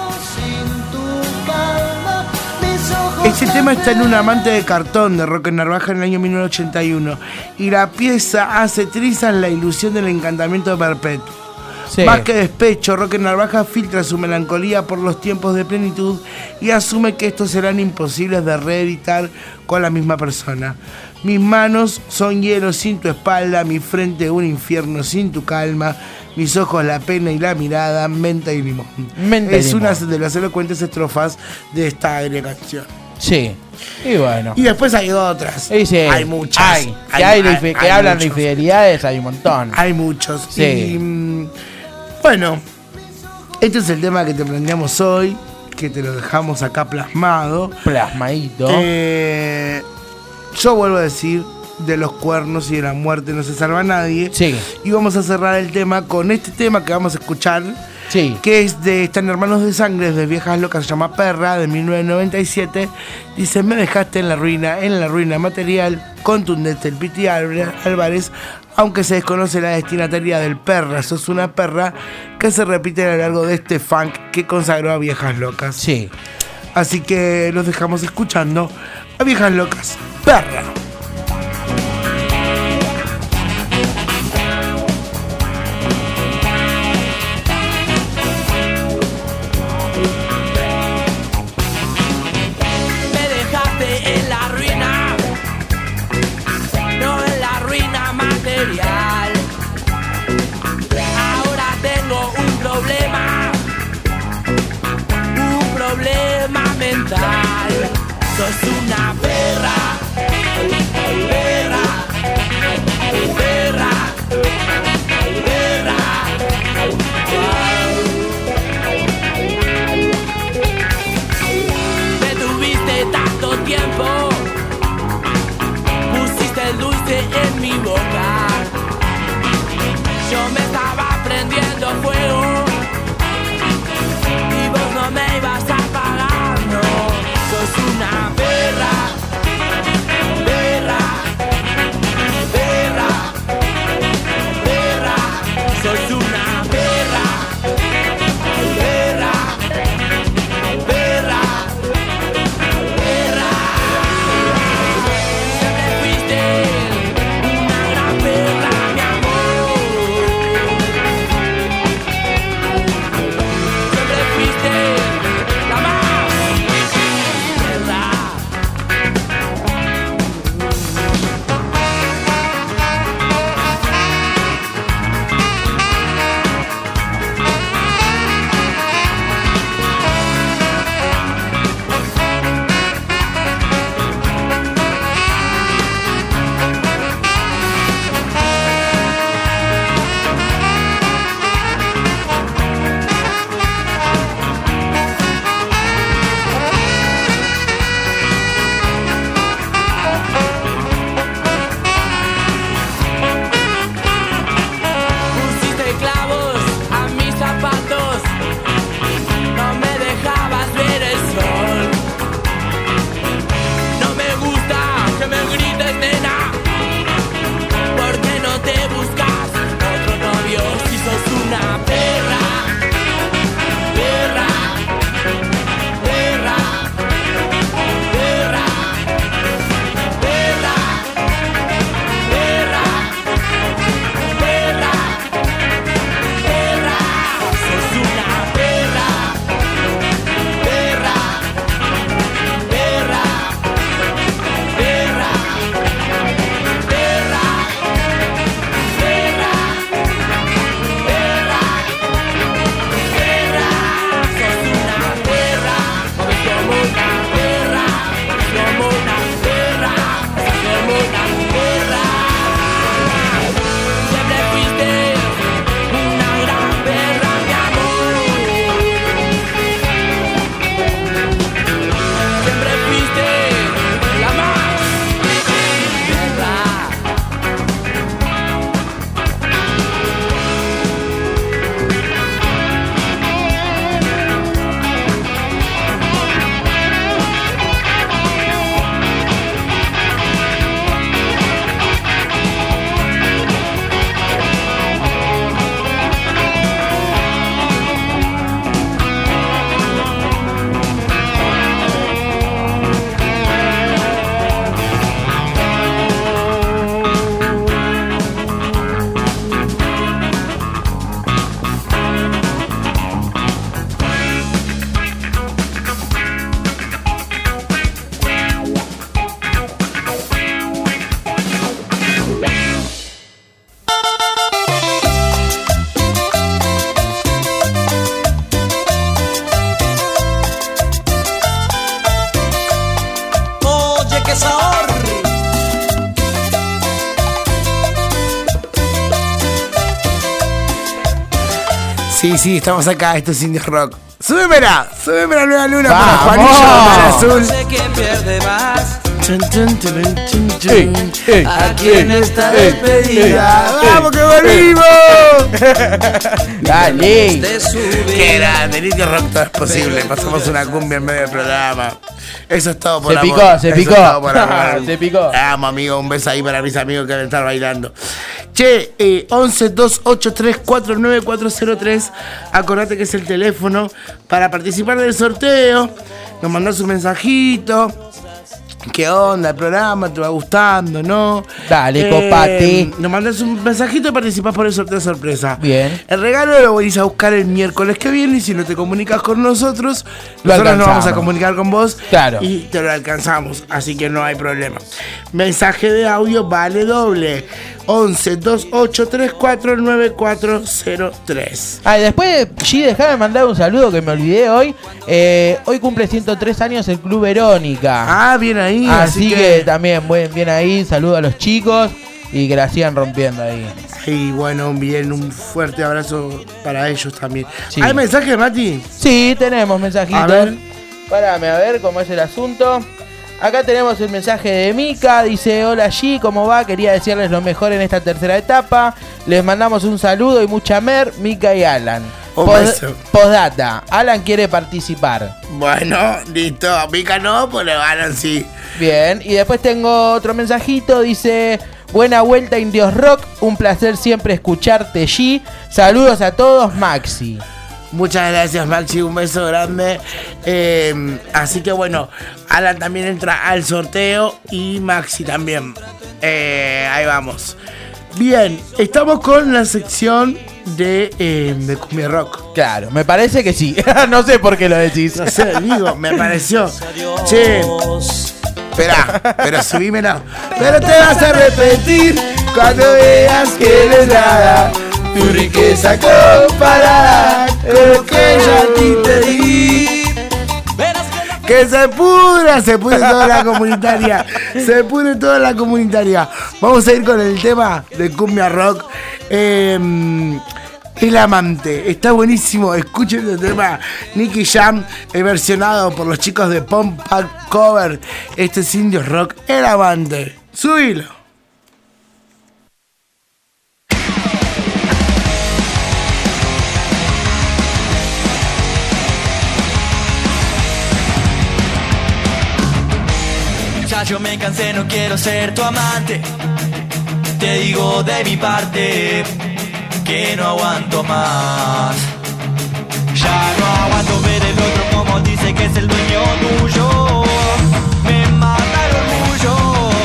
A: Este tema está en Un amante de cartón de Roque Narvaja en el año mil novecientos ochenta y uno. Y la pieza hace trizas la ilusión del encantamiento perpetuo.
B: Sí.
A: Más que despecho, Roque Narvaja filtra su melancolía por los tiempos de plenitud y asume que estos serán imposibles de reeditar con la misma persona. Mis manos son hielo sin tu espalda, mi frente un infierno sin tu calma, mis ojos la pena y la mirada, menta y limón.
B: Menta y
A: es
B: limón.
A: una de las elocuentes estrofas de esta agria canción.
B: Sí. Y bueno.
A: Y después hay otras.
B: Y sí,
A: Hay muchas.
B: hay. Que, hay de infi- que
A: hay
B: hablan de
A: muchos.
B: infidelidades, hay un montón.
A: Hay muchos.
B: Sí.
A: Y, mm, bueno, este es el tema que te planteamos hoy, que te lo dejamos acá plasmado.
B: Plasmadito.
A: Eh, yo vuelvo a decir, de los cuernos y de la muerte no se salva nadie.
B: Sí.
A: Y vamos a cerrar el tema con este tema que vamos a escuchar.
B: Sí.
A: Que es de Están Hermanos de Sangre, de Viejas Locas, se llama Perra, de mil novecientos noventa y siete. Dice, me dejaste en la ruina, en la ruina material, contundente el Piti Álvarez, aunque se desconoce la destinataria del Perra, sos una perra, que se repite a lo largo de este funk que consagró a Viejas Locas.
B: Sí.
A: Así que los dejamos escuchando a Viejas Locas, Perra.
C: Me dejaste en la ruina, no en la ruina material. Ahora tengo un problema, un problema mental. Sos una perra, perra, perra, perra. Me tuviste tanto tiempo, pusiste el dulce en mi boca. Yo me estaba prendiendo fuego y vos no me ibas a pagar, no. Sos una perra, perra, perra, perra. Sos una perra, perra, perra. Perra, siempre fuiste una gran
A: Sí, sí, estamos acá, esto es Indios Rock. ¡Súbemela! ¡Súbeme la nueva luna
B: ¡Vamos!
A: para Juanillo Mar Azul!
C: No sé quién pierde más.
A: Chun, chun, chun, chun, chun.
B: Ey, ey,
A: Aquí en
B: ey,
A: esta
B: ey,
A: despedida.
B: ey,
A: ¡Vamos que volvimos!
B: Dale.
C: Te sube.
A: ¡Qué grande! En Indios Rock todo es posible. Pasamos una cumbia en medio del programa. Eso es todo por
B: Se
A: amor.
B: picó, se
A: Eso
B: picó.
A: es todo por amor.
B: Se picó.
A: Te amo, amigo. Un beso ahí para mis amigos que deben estar bailando. Che, eh, once dos ocho tres cuatro nueve cuatro cero tres. Acordate que es el teléfono para participar del sorteo. Nos mandás un mensajito. ¿Qué onda el programa? ¿Te va gustando, no?
B: Dale, copate.
A: Nos mandás un mensajito y participás por el sorteo sorpresa.
B: Bien.
A: El regalo lo venís a buscar el miércoles que viene y si no te comunicas con nosotros,
B: Lo
A: nosotros nos vamos a
B: alcanzamos.
A: comunicar con vos.
B: Claro.
A: Y te lo alcanzamos, así que no hay problema. Mensaje de audio vale doble. once dos ocho tres cuatro nueve cuatro cero tres.
B: Ah, y después, G, dejame mandar un saludo que me olvidé hoy. Eh, hoy cumple ciento tres años el Club Verónica.
A: Ah, bien ahí.
B: Así, que... también, buen, bien ahí, saludo a los chicos y que la sigan rompiendo ahí.
A: Y bueno, bien, un fuerte abrazo para ellos también.
B: Sí.
A: ¿Hay mensaje, Mati?
B: Sí, tenemos mensajitos.
A: A ver.
B: Párame a ver cómo es el asunto. Acá tenemos el mensaje de Mika, dice: hola G, ¿cómo va? Quería decirles lo mejor en esta tercera etapa. Les mandamos un saludo y mucha mer, Mika y Alan.
A: Un
B: Pos-
A: beso.
B: Postdata, Alan quiere participar.
A: Bueno, listo. Mica no, pues le ganan sí.
B: Bien, y después tengo otro mensajito, dice: buena vuelta Indios Rock, un placer siempre escucharte G. Saludos a todos, Maxi.
A: Muchas gracias, Maxi, un beso grande. Eh, así que bueno, Alan también entra al sorteo y Maxi también. Eh, ahí vamos. Bien, estamos con la sección de, eh, de Cumbia Rock.
B: Claro, me parece que sí. No sé por qué lo decís.
A: No sé, digo, me pareció. Che, espera, pero subímela. Pero te vas a arrepentir cuando veas que no es nada. Tu riqueza comparada con lo que yo a ti te di. Que se pudra, se pudre toda la comunitaria. Se pudre toda la comunitaria. Vamos a ir con el tema de Cumbia Rock. Eh, El Amante. Está buenísimo. Escuchen el tema. Nicky Jam, eh, versionado por los chicos de Pump Pack Cover. Este es Indios Rock. El Amante. Subilo.
C: Ya yo me cansé, no quiero ser tu amante. Te digo de mi parte que no aguanto más. Ya no aguanto ver el otro como dice que es el dueño tuyo. Me mata el orgullo,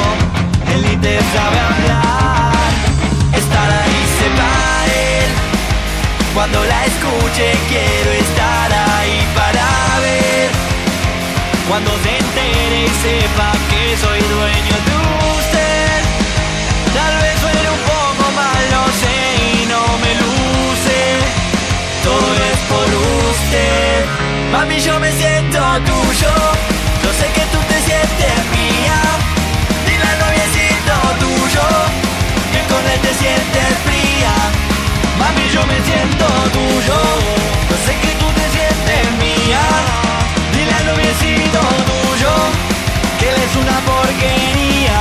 C: él ni te sabe hablar. Estar ahí sepa él. Cuando la escuche quiero estar ahí para ver. Cuando se entere y sepa que soy dueño de usted. Tal vez suene un poco mal, no sé, y no me luce. Todo es por usted. Mami, yo me siento tuyo. Yo sé que tú te sientes mía. Dile al noviecito tuyo que con él te sientes fría. Mami, yo me siento tuyo. Yo sé que tú te sientes mía. Dile al noviecito tuyo que él es una porquería.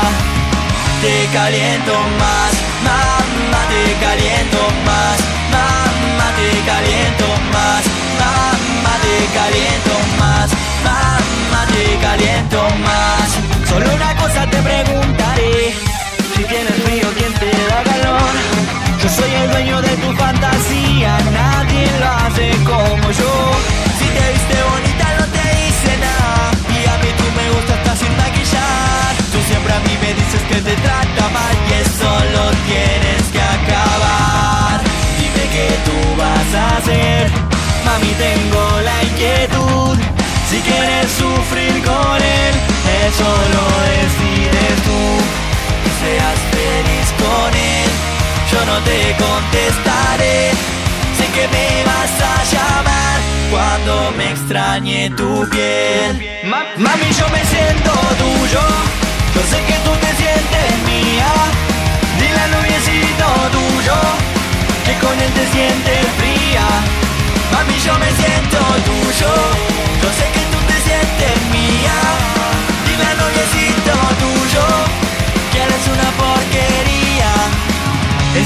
C: Te caliento más, mamá, te caliento más, mamá, te caliento más, mamá, te caliento más, mamá, te caliento más. Solo una cosa te preguntaré: si tienes frío, ¿quién te da calor? Yo soy el dueño de tu fantasía, nadie lo hace como yo. Si te viste bonita no te dice nada, y a mí tú me gusta hasta sin maquillar. Tú siempre a mí me dices que te trata mal y eso lo tienes que acabar. Dime qué tú vas a hacer, mami, tengo la inquietud. Si quieres sufrir con él, eso lo decides tú. Que seas feliz con él, yo no te contestaré. Sé que me vas a llamar cuando me extrañe tu piel. Ma- Mami, yo me siento tuyo. Yo sé que tú te sientes mía. Dile al noviecito tuyo que con él te sientes fría.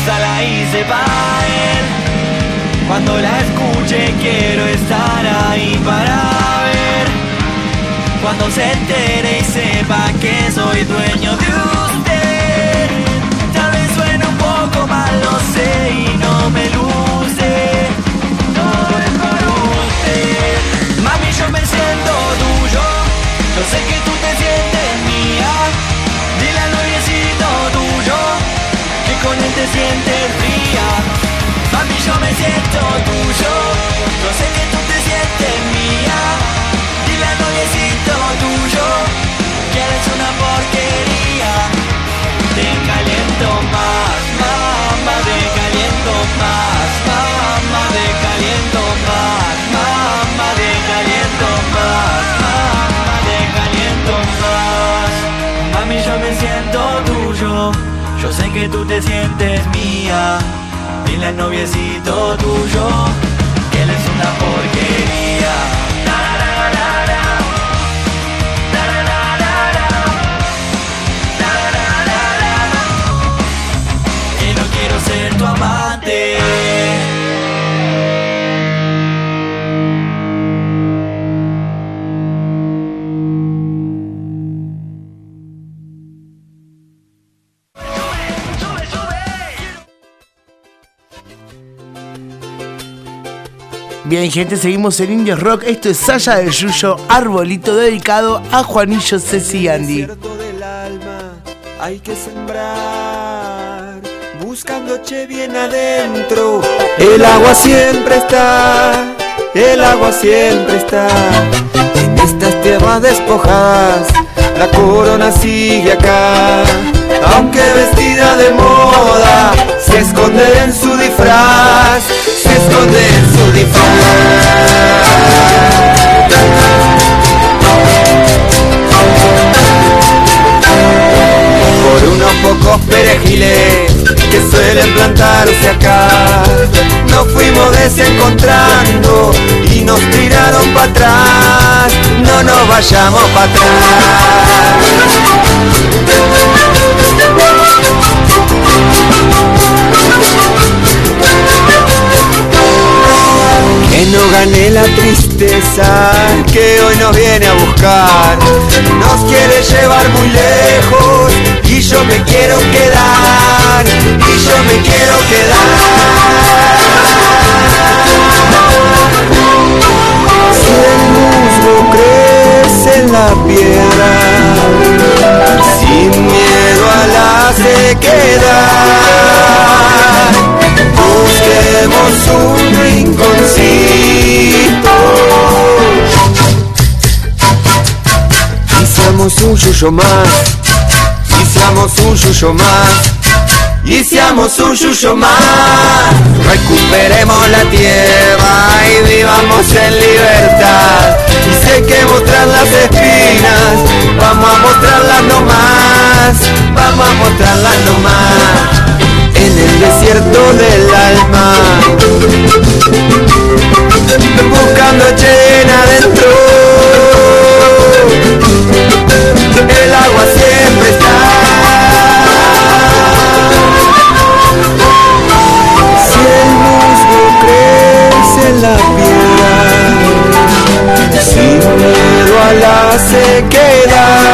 G: esa la hice para él. Cuando la escuche quiero estar ahí para ver. Cuando se entere y sepa que soy dueño de usted. Tal vez suene un poco mal, lo sé, y no me luce. Todo es por usted. Mami, yo me siento tuyo. Yo sé que tú te sientes mía. Dile al noviecito tuyo que con él te sientes fría. Mami, yo me siento tuyo. Yo sé que tú te sientes mía. Dile al noviecito tuyo que eres una porquería. Te caliento más, mamá, te caliento más, mamá, te caliento más, mamá, te caliento más, mamá, te caliento más. Mami, yo me siento tuyo. Yo sé que tú te sientes mía. Dile al noviecito tuyo que él es una porquería. La, la, la, la. La, la, la, la, la. La, la, la, la, la. Que no quiero ser tu amante.
A: Bien, gente, seguimos en Indios Rock. Esto es Saya de Yuyo, Arbolito, dedicado a Juanillo, Ceci y Andy.
J: En el desierto del alma hay que sembrar, buscando che bien adentro. El agua siempre está, el agua siempre está. En estas tierras despojadas, la corona sigue acá. Aunque vestida de moda, se esconde en su disfraz, se esconde en su disfraz. Por unos pocos perejiles que suelen plantarse acá, nos fuimos desencontrando y nos tiraron para atrás. No nos vayamos para atrás. Que no gane la tristeza que hoy nos viene a buscar. Nos quiere llevar muy lejos y yo me quiero quedar, y yo me quiero quedar. Si el musgo crece en la piedra, sin miedo a la sequedad, busquemos un rinconcito y seamos un yuyo más, y seamos un yuyo más, y seamos un yuyo más. Recuperemos la tierra y vivamos en libertad. Y sé que mostrar las espinas, vamos a mostrarlas nomás, vamos a mostrarlas nomás. En el desierto del alma, buscando llena adentro. El agua siempre está. Si el musgo crece en la piedra, sin miedo a la sequedad,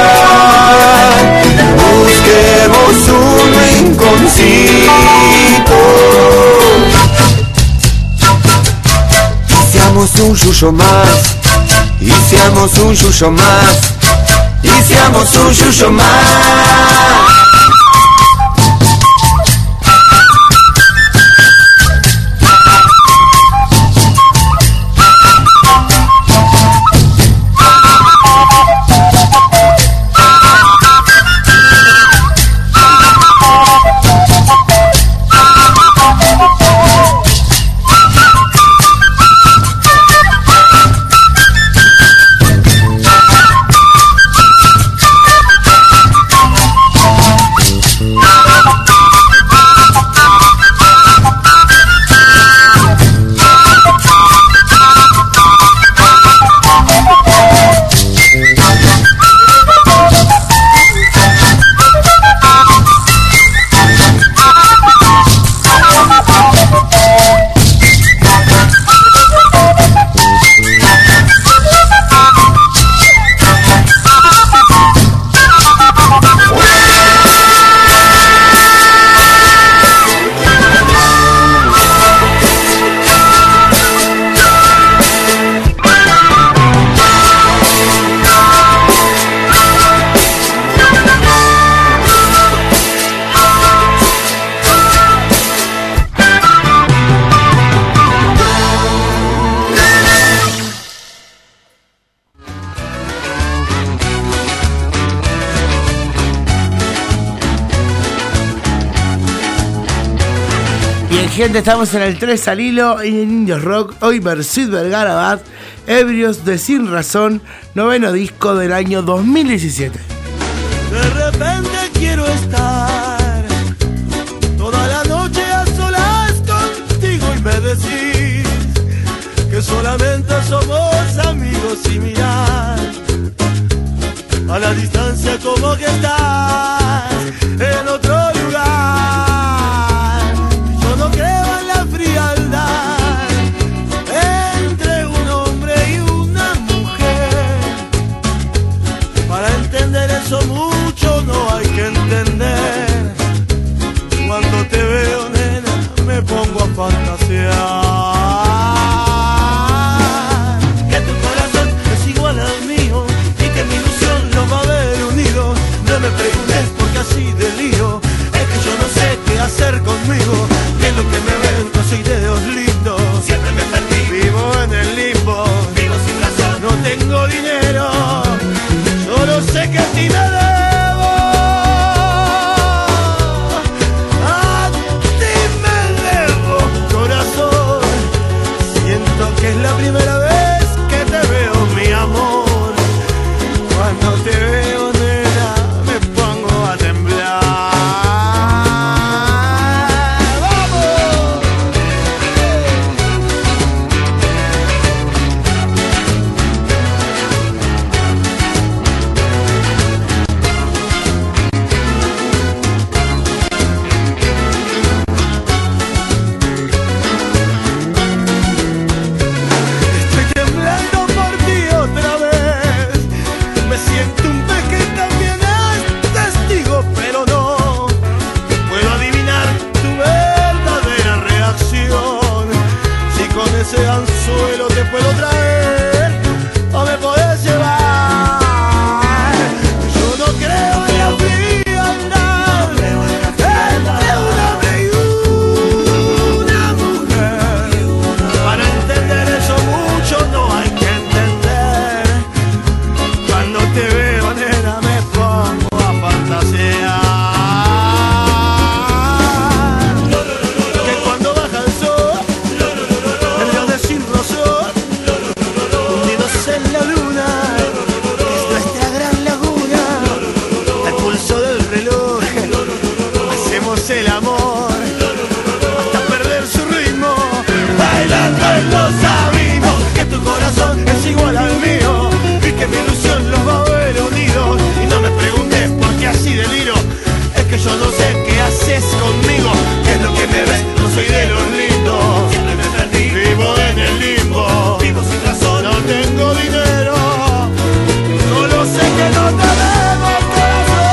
J: busquemos un rinconcito y seamos un yuyo más, y seamos un yuyo más, y seamos un yuyo más.
A: Bien, gente, estamos en el tres al hilo en Indios Rock. Hoy Mercedes Vergara, Ebrios de Sin Razón, noveno disco del año dos mil diecisiete.
G: De repente quiero estar toda la noche a solas contigo y me decís que solamente somos amigos y mirar a la distancia como que estás en otro lugar. Yo no creo en la frialdad entre un hombre y una mujer. Para entender eso mucho no hay que entender. Cuando te veo, nena, me pongo a fantasear que tu corazón es igual al mío y que mi ilusión los va a ver unidos. No me preguntes porque así deliro, es que yo no sé qué hacer conmigo. Que es lo que me ven, no soy de dedos lindos. Siempre me perdí, vivo en el limbo, vivo sin razón, no tengo dinero, solo sé que a ti me debo. A ti me debo, corazón. Siento que es la primera vez que te veo, mi amor. Cuando te veo, nena, me pongo a temblar. ¡Vamos! Estoy temblando por ti otra vez. Me siento un pez que también es testigo, pero no puedo adivinar tu verdadera reacción. Si con ese anzuelo te puedo traer o me podés llevar. Yo no creo en la frialdad entre un hombre y una mujer. Para entender eso mucho no hay que entender. Cuando te veo, nena, me pongo a fantasear que cuando baja el sol, el de sin razón, hundidos en la luna, es nuestra gran laguna. Al pulso del reloj hacemos el amor hasta perder su ritmo, bailando en los abismos. Que tu corazón es igual al mío y que mi ilusión los va a ver unidos. Y no me preguntes por qué así deliro, es que yo no sé qué haces conmigo. ¿Qué es lo que me ves? No soy de los lindos, siempre me perdí, vivo en el limbo, vivo sin razón, no tengo dinero, solo sé que no te debo, corazón.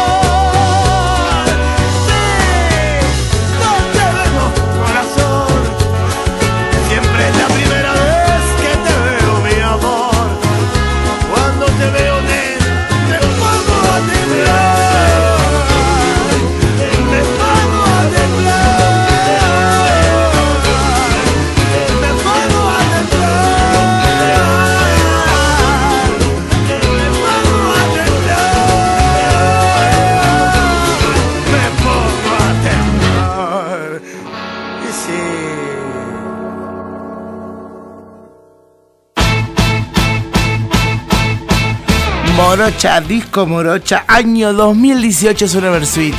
G: Sí, no te debo, corazón. Siempre es la primera vez que te veo, mi amor. Cuando te veo, nena, me pongo a temblar. Me pongo a temblar. Me pongo a temblar. Me pongo a temblar. Me pongo a temblar. Y sí.
A: Morocha, disco Morocha, año dos mil dieciocho, Suena Versuit.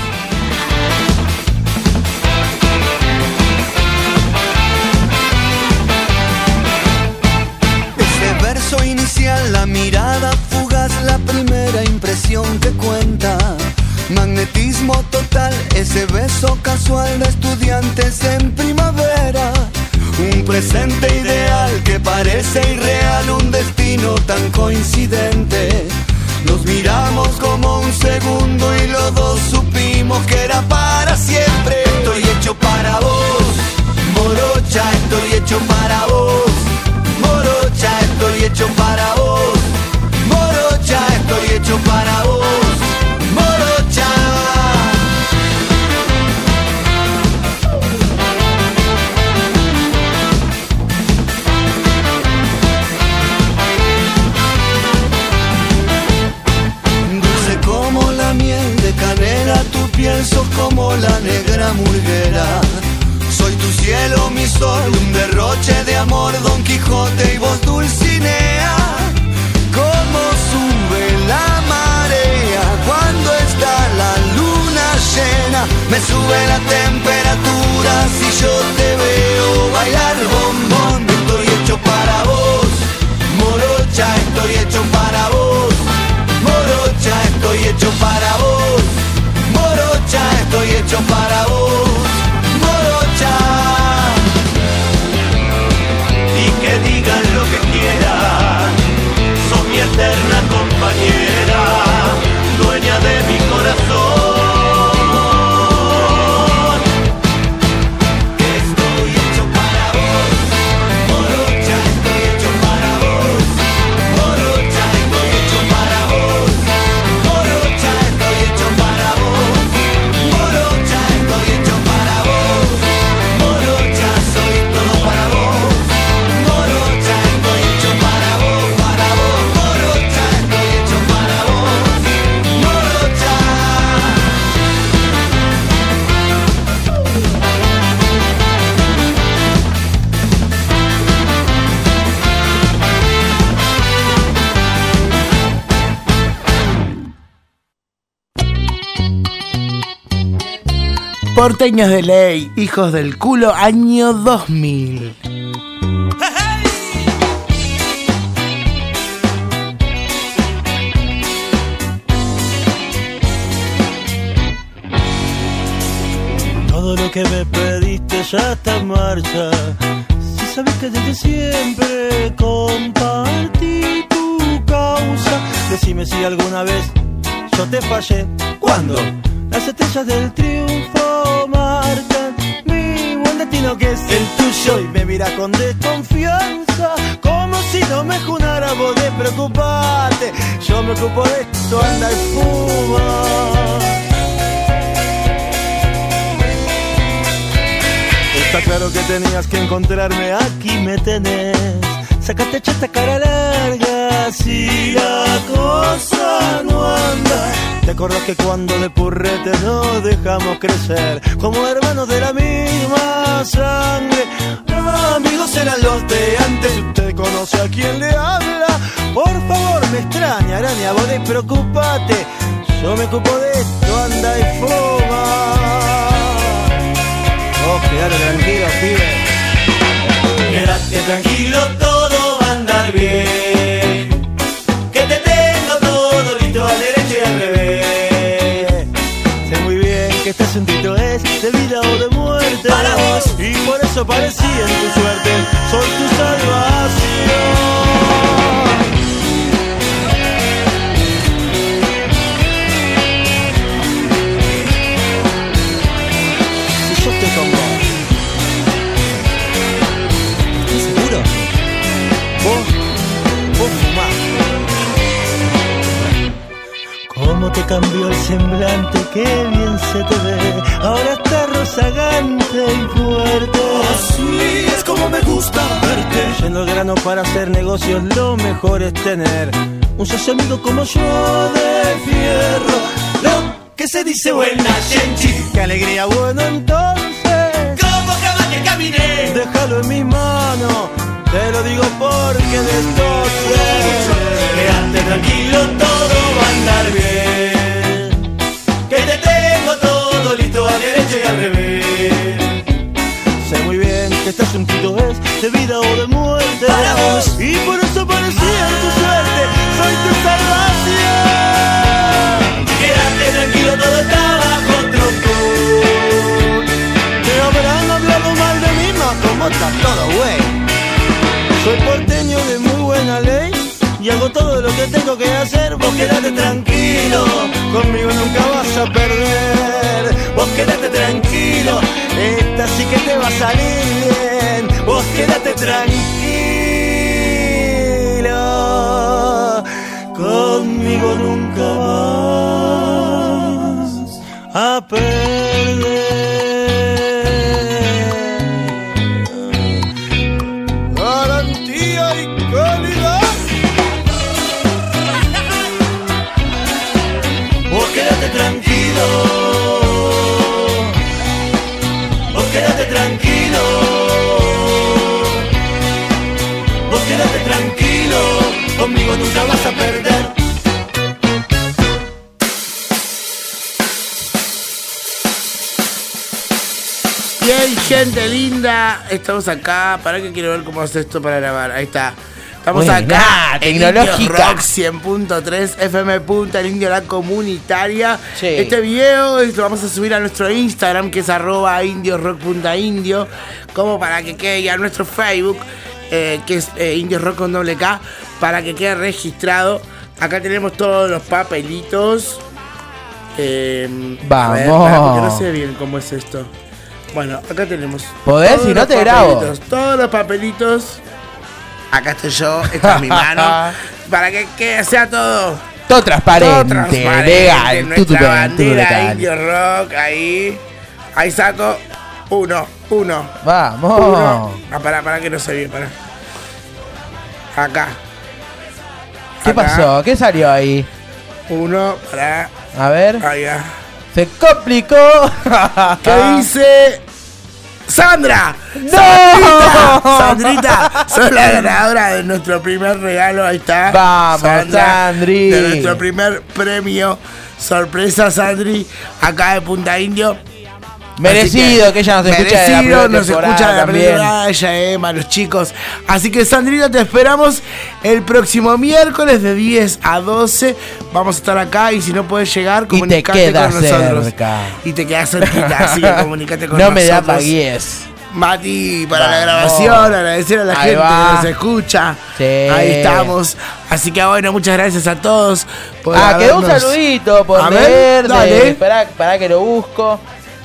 K: Ese verso inicial, la mirada fugaz, la primera impresión que cuenta. Magnetismo total, ese beso casual de estudiantes en primavera. Un presente ideal que parece irreal, un destino tan coincidente. Nos miramos como un segundo y los dos supimos que era para siempre. Estoy hecho para vos, morocha, estoy hecho para vos. Morocha, estoy hecho para vos. Morocha, estoy hecho para vos. Morocha. Dulce como la miel de canela, tu piel sos como la negra murguera. Soy cielo, mi sol, un derroche de amor, Don Quijote y vos Dulcinea. Cómo sube la marea cuando está la luna llena, me sube la temperatura si yo te veo bailar, bombón. Estoy hecho para vos, morocha, estoy hecho para vos, morocha, estoy hecho para vos, morocha, estoy hecho para vos, morocha. Y que digan lo que quieran, sos mi eterna compañera, dueña de mi corazón. Estoy hecho para vos, morocha, estoy hecho para vos, morocha, estoy hecho para vos, morocha, estoy hecho para vos, morocha, estoy hecho para vos, morocha, soy todo para vos, morocha, estoy hecho para vos, para vos, morocha, estoy hecho para vos, morocha.
A: Porteños de ley, hijos del culo, año dos mil.
G: Todo lo que me pediste ya está en marcha. Si sabes que desde siempre compartí tu causa, decime si alguna vez yo te fallé. ¿Cuándo? Las estrellas del triunfo marcan mi buen destino que es el tuyo, y me mira con desconfianza como si no me junara. Vos de preocuparte, yo me ocupo de esto, anda y fuma. Está claro que tenías que encontrarme, aquí me tenés. Sácate esta cara larga, si la cosa no anda. ¿Te acordás que cuando de purrete nos dejamos crecer? Como hermanos de la misma sangre. Ah, amigos eran los de antes. Si usted conoce a quien le habla, por favor me extraña, araña, vos despreocupate. Yo me ocupo de esto, anda y fuma. Oh, quedate tranquilo, pibe. Quédate tranquilo, todo va a andar bien. Que te tengo todo listo al derecho y al revés. Sé muy bien que este asuntito es de vida o de muerte para vos, y por eso parecía en tu suerte. Soy tu salvación. Si yo estoy con vos, ¿estás seguro? Vos, vos fumás. Cómo te cambió el semblante, qué bien se te ve. Ahora estás rozagante y fuerte. Así es como me gusta verte. Yendo al grano para hacer negocios, lo mejor es tener un socio amigo como yo de fierro. Lo que se dice buena gente. Qué alegría, bueno entonces. Como caballo caminé. Déjalo en mis manos. Te lo digo porque de esto sé. Quédate tranquilo, todo va a andar bien. Que te tengo todo listo al derecho y al revés. Sé muy bien que este asuntito es de vida o de muerte para vos, y por eso parecía tu suerte. Soy tu salvación. Quédate tranquilo, todo está bajo control. Te habrán hablado mal de mí, mas como está todo, güey. Soy porteño de muy buena ley y hago todo lo que tengo que hacer. Vos quédate tranquilo, conmigo nunca vas a perder. Vos quédate tranquilo, esta sí que te va a salir bien. Vos quédate tranquilo, conmigo nunca vas a perder. Garantía y calidad. Vos quédate tranquilo, vos quédate tranquilo.
K: no vas a perder.
A: Bien, gente linda, estamos acá. Para que quiero ver cómo hace esto para grabar. Ahí está. Estamos
B: Buena,
A: acá en
B: tecnológica.
A: Indio Rock cien punto tres F M punta, el Indio la comunitaria.
B: Sí.
A: Este video lo vamos a subir a nuestro Instagram, que es arroba indiorock.indio, como para que quede ya nuestro Facebook, eh, que es eh, Indio Rock con doble K, para que quede registrado. Acá tenemos todos los papelitos. Eh,
B: Vamos.
A: A ver, para, porque no sé bien cómo es esto. Bueno, acá tenemos.
B: ¿Podés?
A: todos
B: Si no
A: los
B: te grabo.
A: papelitos, Todos los papelitos. Acá estoy yo, esta es mi mano. Para que, que sea todo.
B: Todo transparente,
A: todo transparente.
B: legal,
A: Nuestra
B: tutu bien,
A: bandera
B: tutu
A: Indio Rock, ahí. Ahí saco. Uno, uno.
B: Vamos.
A: Uno. Ah, pará, pará que no se ve, pará. Acá.
B: ¿Qué
A: Acá.
B: pasó? ¿Qué salió ahí?
A: Uno, pará.
B: A ver.
A: Ahí va.
B: Se complicó.
A: ¿Qué dice? ¡Sandra!
B: ¡No!
A: ¡Sandrita! ¡Sandrita! Sos la ganadora de nuestro primer regalo. Ahí está.
B: Vamos,
A: Sandra,
B: Sandri.
A: de nuestro primer premio. Sorpresa, Sandri. Acá de Punta Indio.
B: Merecido
A: Así
B: que ella nos escucha de la
A: merecido,
B: primera
A: nos
B: temporada
A: escucha de la
B: también.
A: primera temporada, ella, Emma, los chicos. Así que, Sandrita, te esperamos el próximo miércoles de diez a doce. Vamos a estar acá y si no puedes llegar, comunicate
B: quedas
A: con nosotros.
B: cerca.
A: Y te quedas cerquita, así que comunicate con
B: No
A: nosotros.
B: me da paguíes.
A: Mati, para la
B: Vamos.
A: grabación, agradecer a la
B: Ahí
A: gente
B: va.
A: que nos escucha.
B: Sí.
A: Ahí estamos. Así que bueno, muchas gracias a todos por
B: Ah, quedó un
A: habernos-
B: saludito por
A: A ver,
B: leer.
A: dale.
B: Esperá, esperá que lo busco.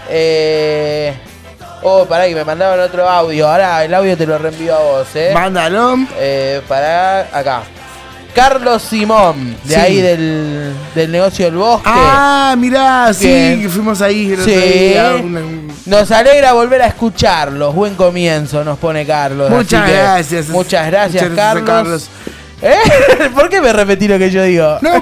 B: Eh. Oh, pará que me mandaban otro audio. Ahora el audio te lo reenvío a vos, eh.
A: Mándalo.
B: Eh, pará, acá. Carlos Simón, de
A: Sí.
B: ahí del, del negocio del bosque.
A: Ah, mirá, sí,
B: Bien.
A: que fuimos ahí. el otro
B: Sí.
A: día, una-
B: Nos alegra volver a escucharlos. Buen comienzo, nos pone Carlos.
A: Muchas
B: así que
A: gracias.
B: Muchas gracias,
A: Muchas gracias,
B: Carlos. ¿Eh? ¿Por qué me repetí lo que yo digo?
A: No,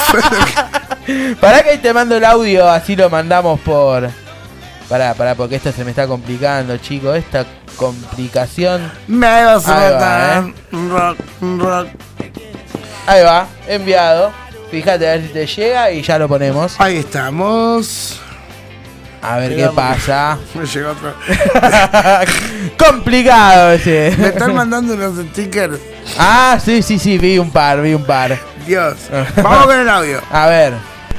A: porque
B: Pará que ahí te mando el audio, así lo mandamos por... Pará, pará, porque esto se me está complicando, chicos. Esta complicación...
A: me vas a
B: Ahí va,
A: matar.
B: eh.
A: Rock, rock.
B: Ahí va, enviado. Fíjate a ver si te llega y ya lo ponemos.
A: Ahí estamos.
B: A ver
A: Mira,
B: qué pasa.
A: Me llegó otro.
B: Complicado ese.
A: Me están mandando unos stickers.
B: Ah, sí, sí, sí, vi un par, vi un par.
A: Dios. Vamos con el audio.
B: A ver.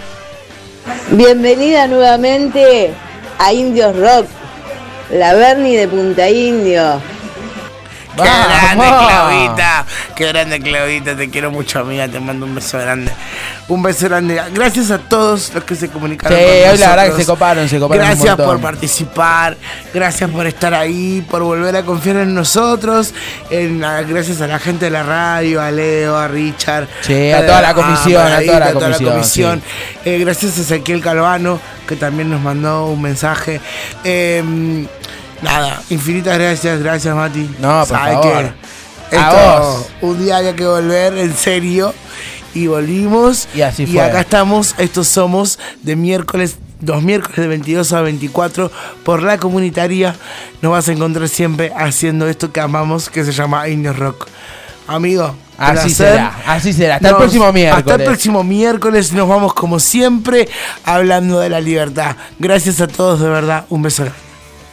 E: Bienvenida nuevamente a Indios Rock, la Bernie de Punta Indio.
A: Qué grande, Claudita. Qué grande, Claudita. Te quiero mucho, amiga. Te mando un beso grande. Un beso grande. Gracias a todos los que se comunicaron.
B: Sí,
A: con
B: hoy la verdad
A: nosotros.
B: que se coparon, se coparon un
A: Gracias
B: montón.
A: por participar. Gracias por estar ahí. Por volver a confiar en nosotros. En, a- gracias a la gente de la radio, a Leo, a Richard.
B: Sí, a toda la comisión, a toda la comisión,
A: comisión. Eh, gracias a Ezequiel Calvano, que también nos mandó un mensaje. Eh, Nada, infinitas gracias, gracias Mati.
B: No, por
A: Sabes
B: favor.
A: que
B: A
A: esto,
B: vos.
A: un día había que volver en serio y volvimos.
B: Y así
A: y
B: fue.
A: acá estamos, estos somos de miércoles, dos miércoles de veintidós a veinticuatro por la comunitaria. Nos vas a encontrar siempre haciendo esto que amamos, que se llama Indio Rock. Amigo,
B: Así
A: placer.
B: será, así será. Hasta el
A: Nos-
B: próximo miércoles.
A: Hasta el próximo miércoles nos vamos como siempre hablando de la libertad. Gracias a todos, de verdad. Un beso grande.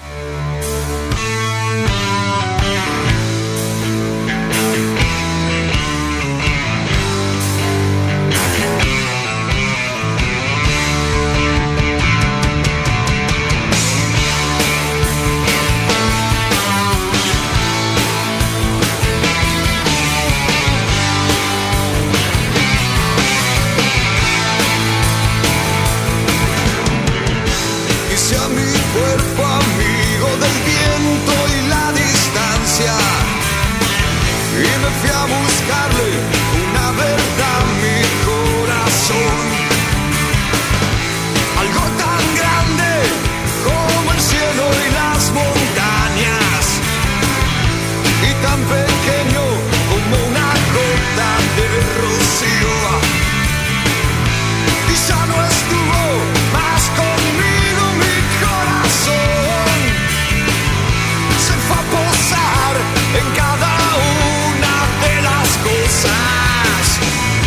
K: Que sea mi cuerpo amigo del viento y la distancia. Y me fui a buscarle una verdad a mi corazón. Algo tan grande como el cielo y las montañas. Y tan pequeño como una gota de rocío. Y ya no estuvo más conmigo mi corazón. Se fue a posar en cada una de las cosas.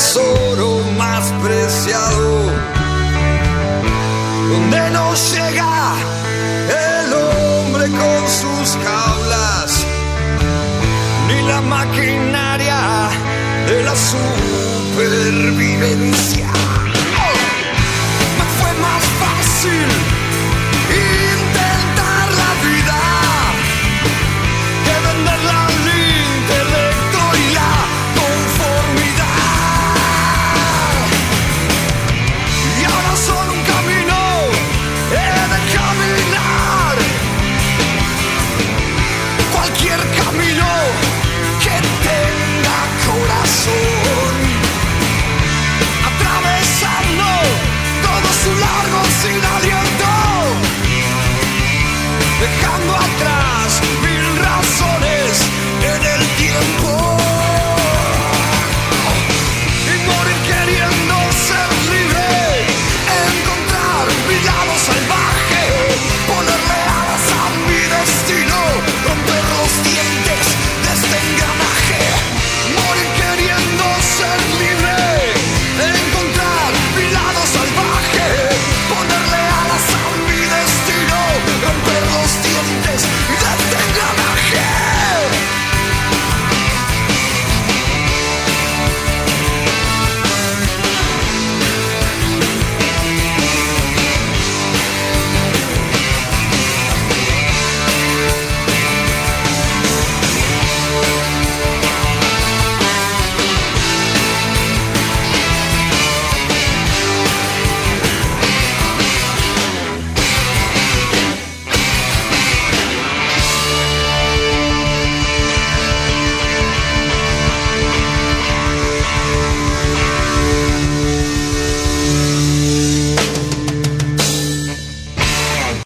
L: tesoro más preciado, donde no llega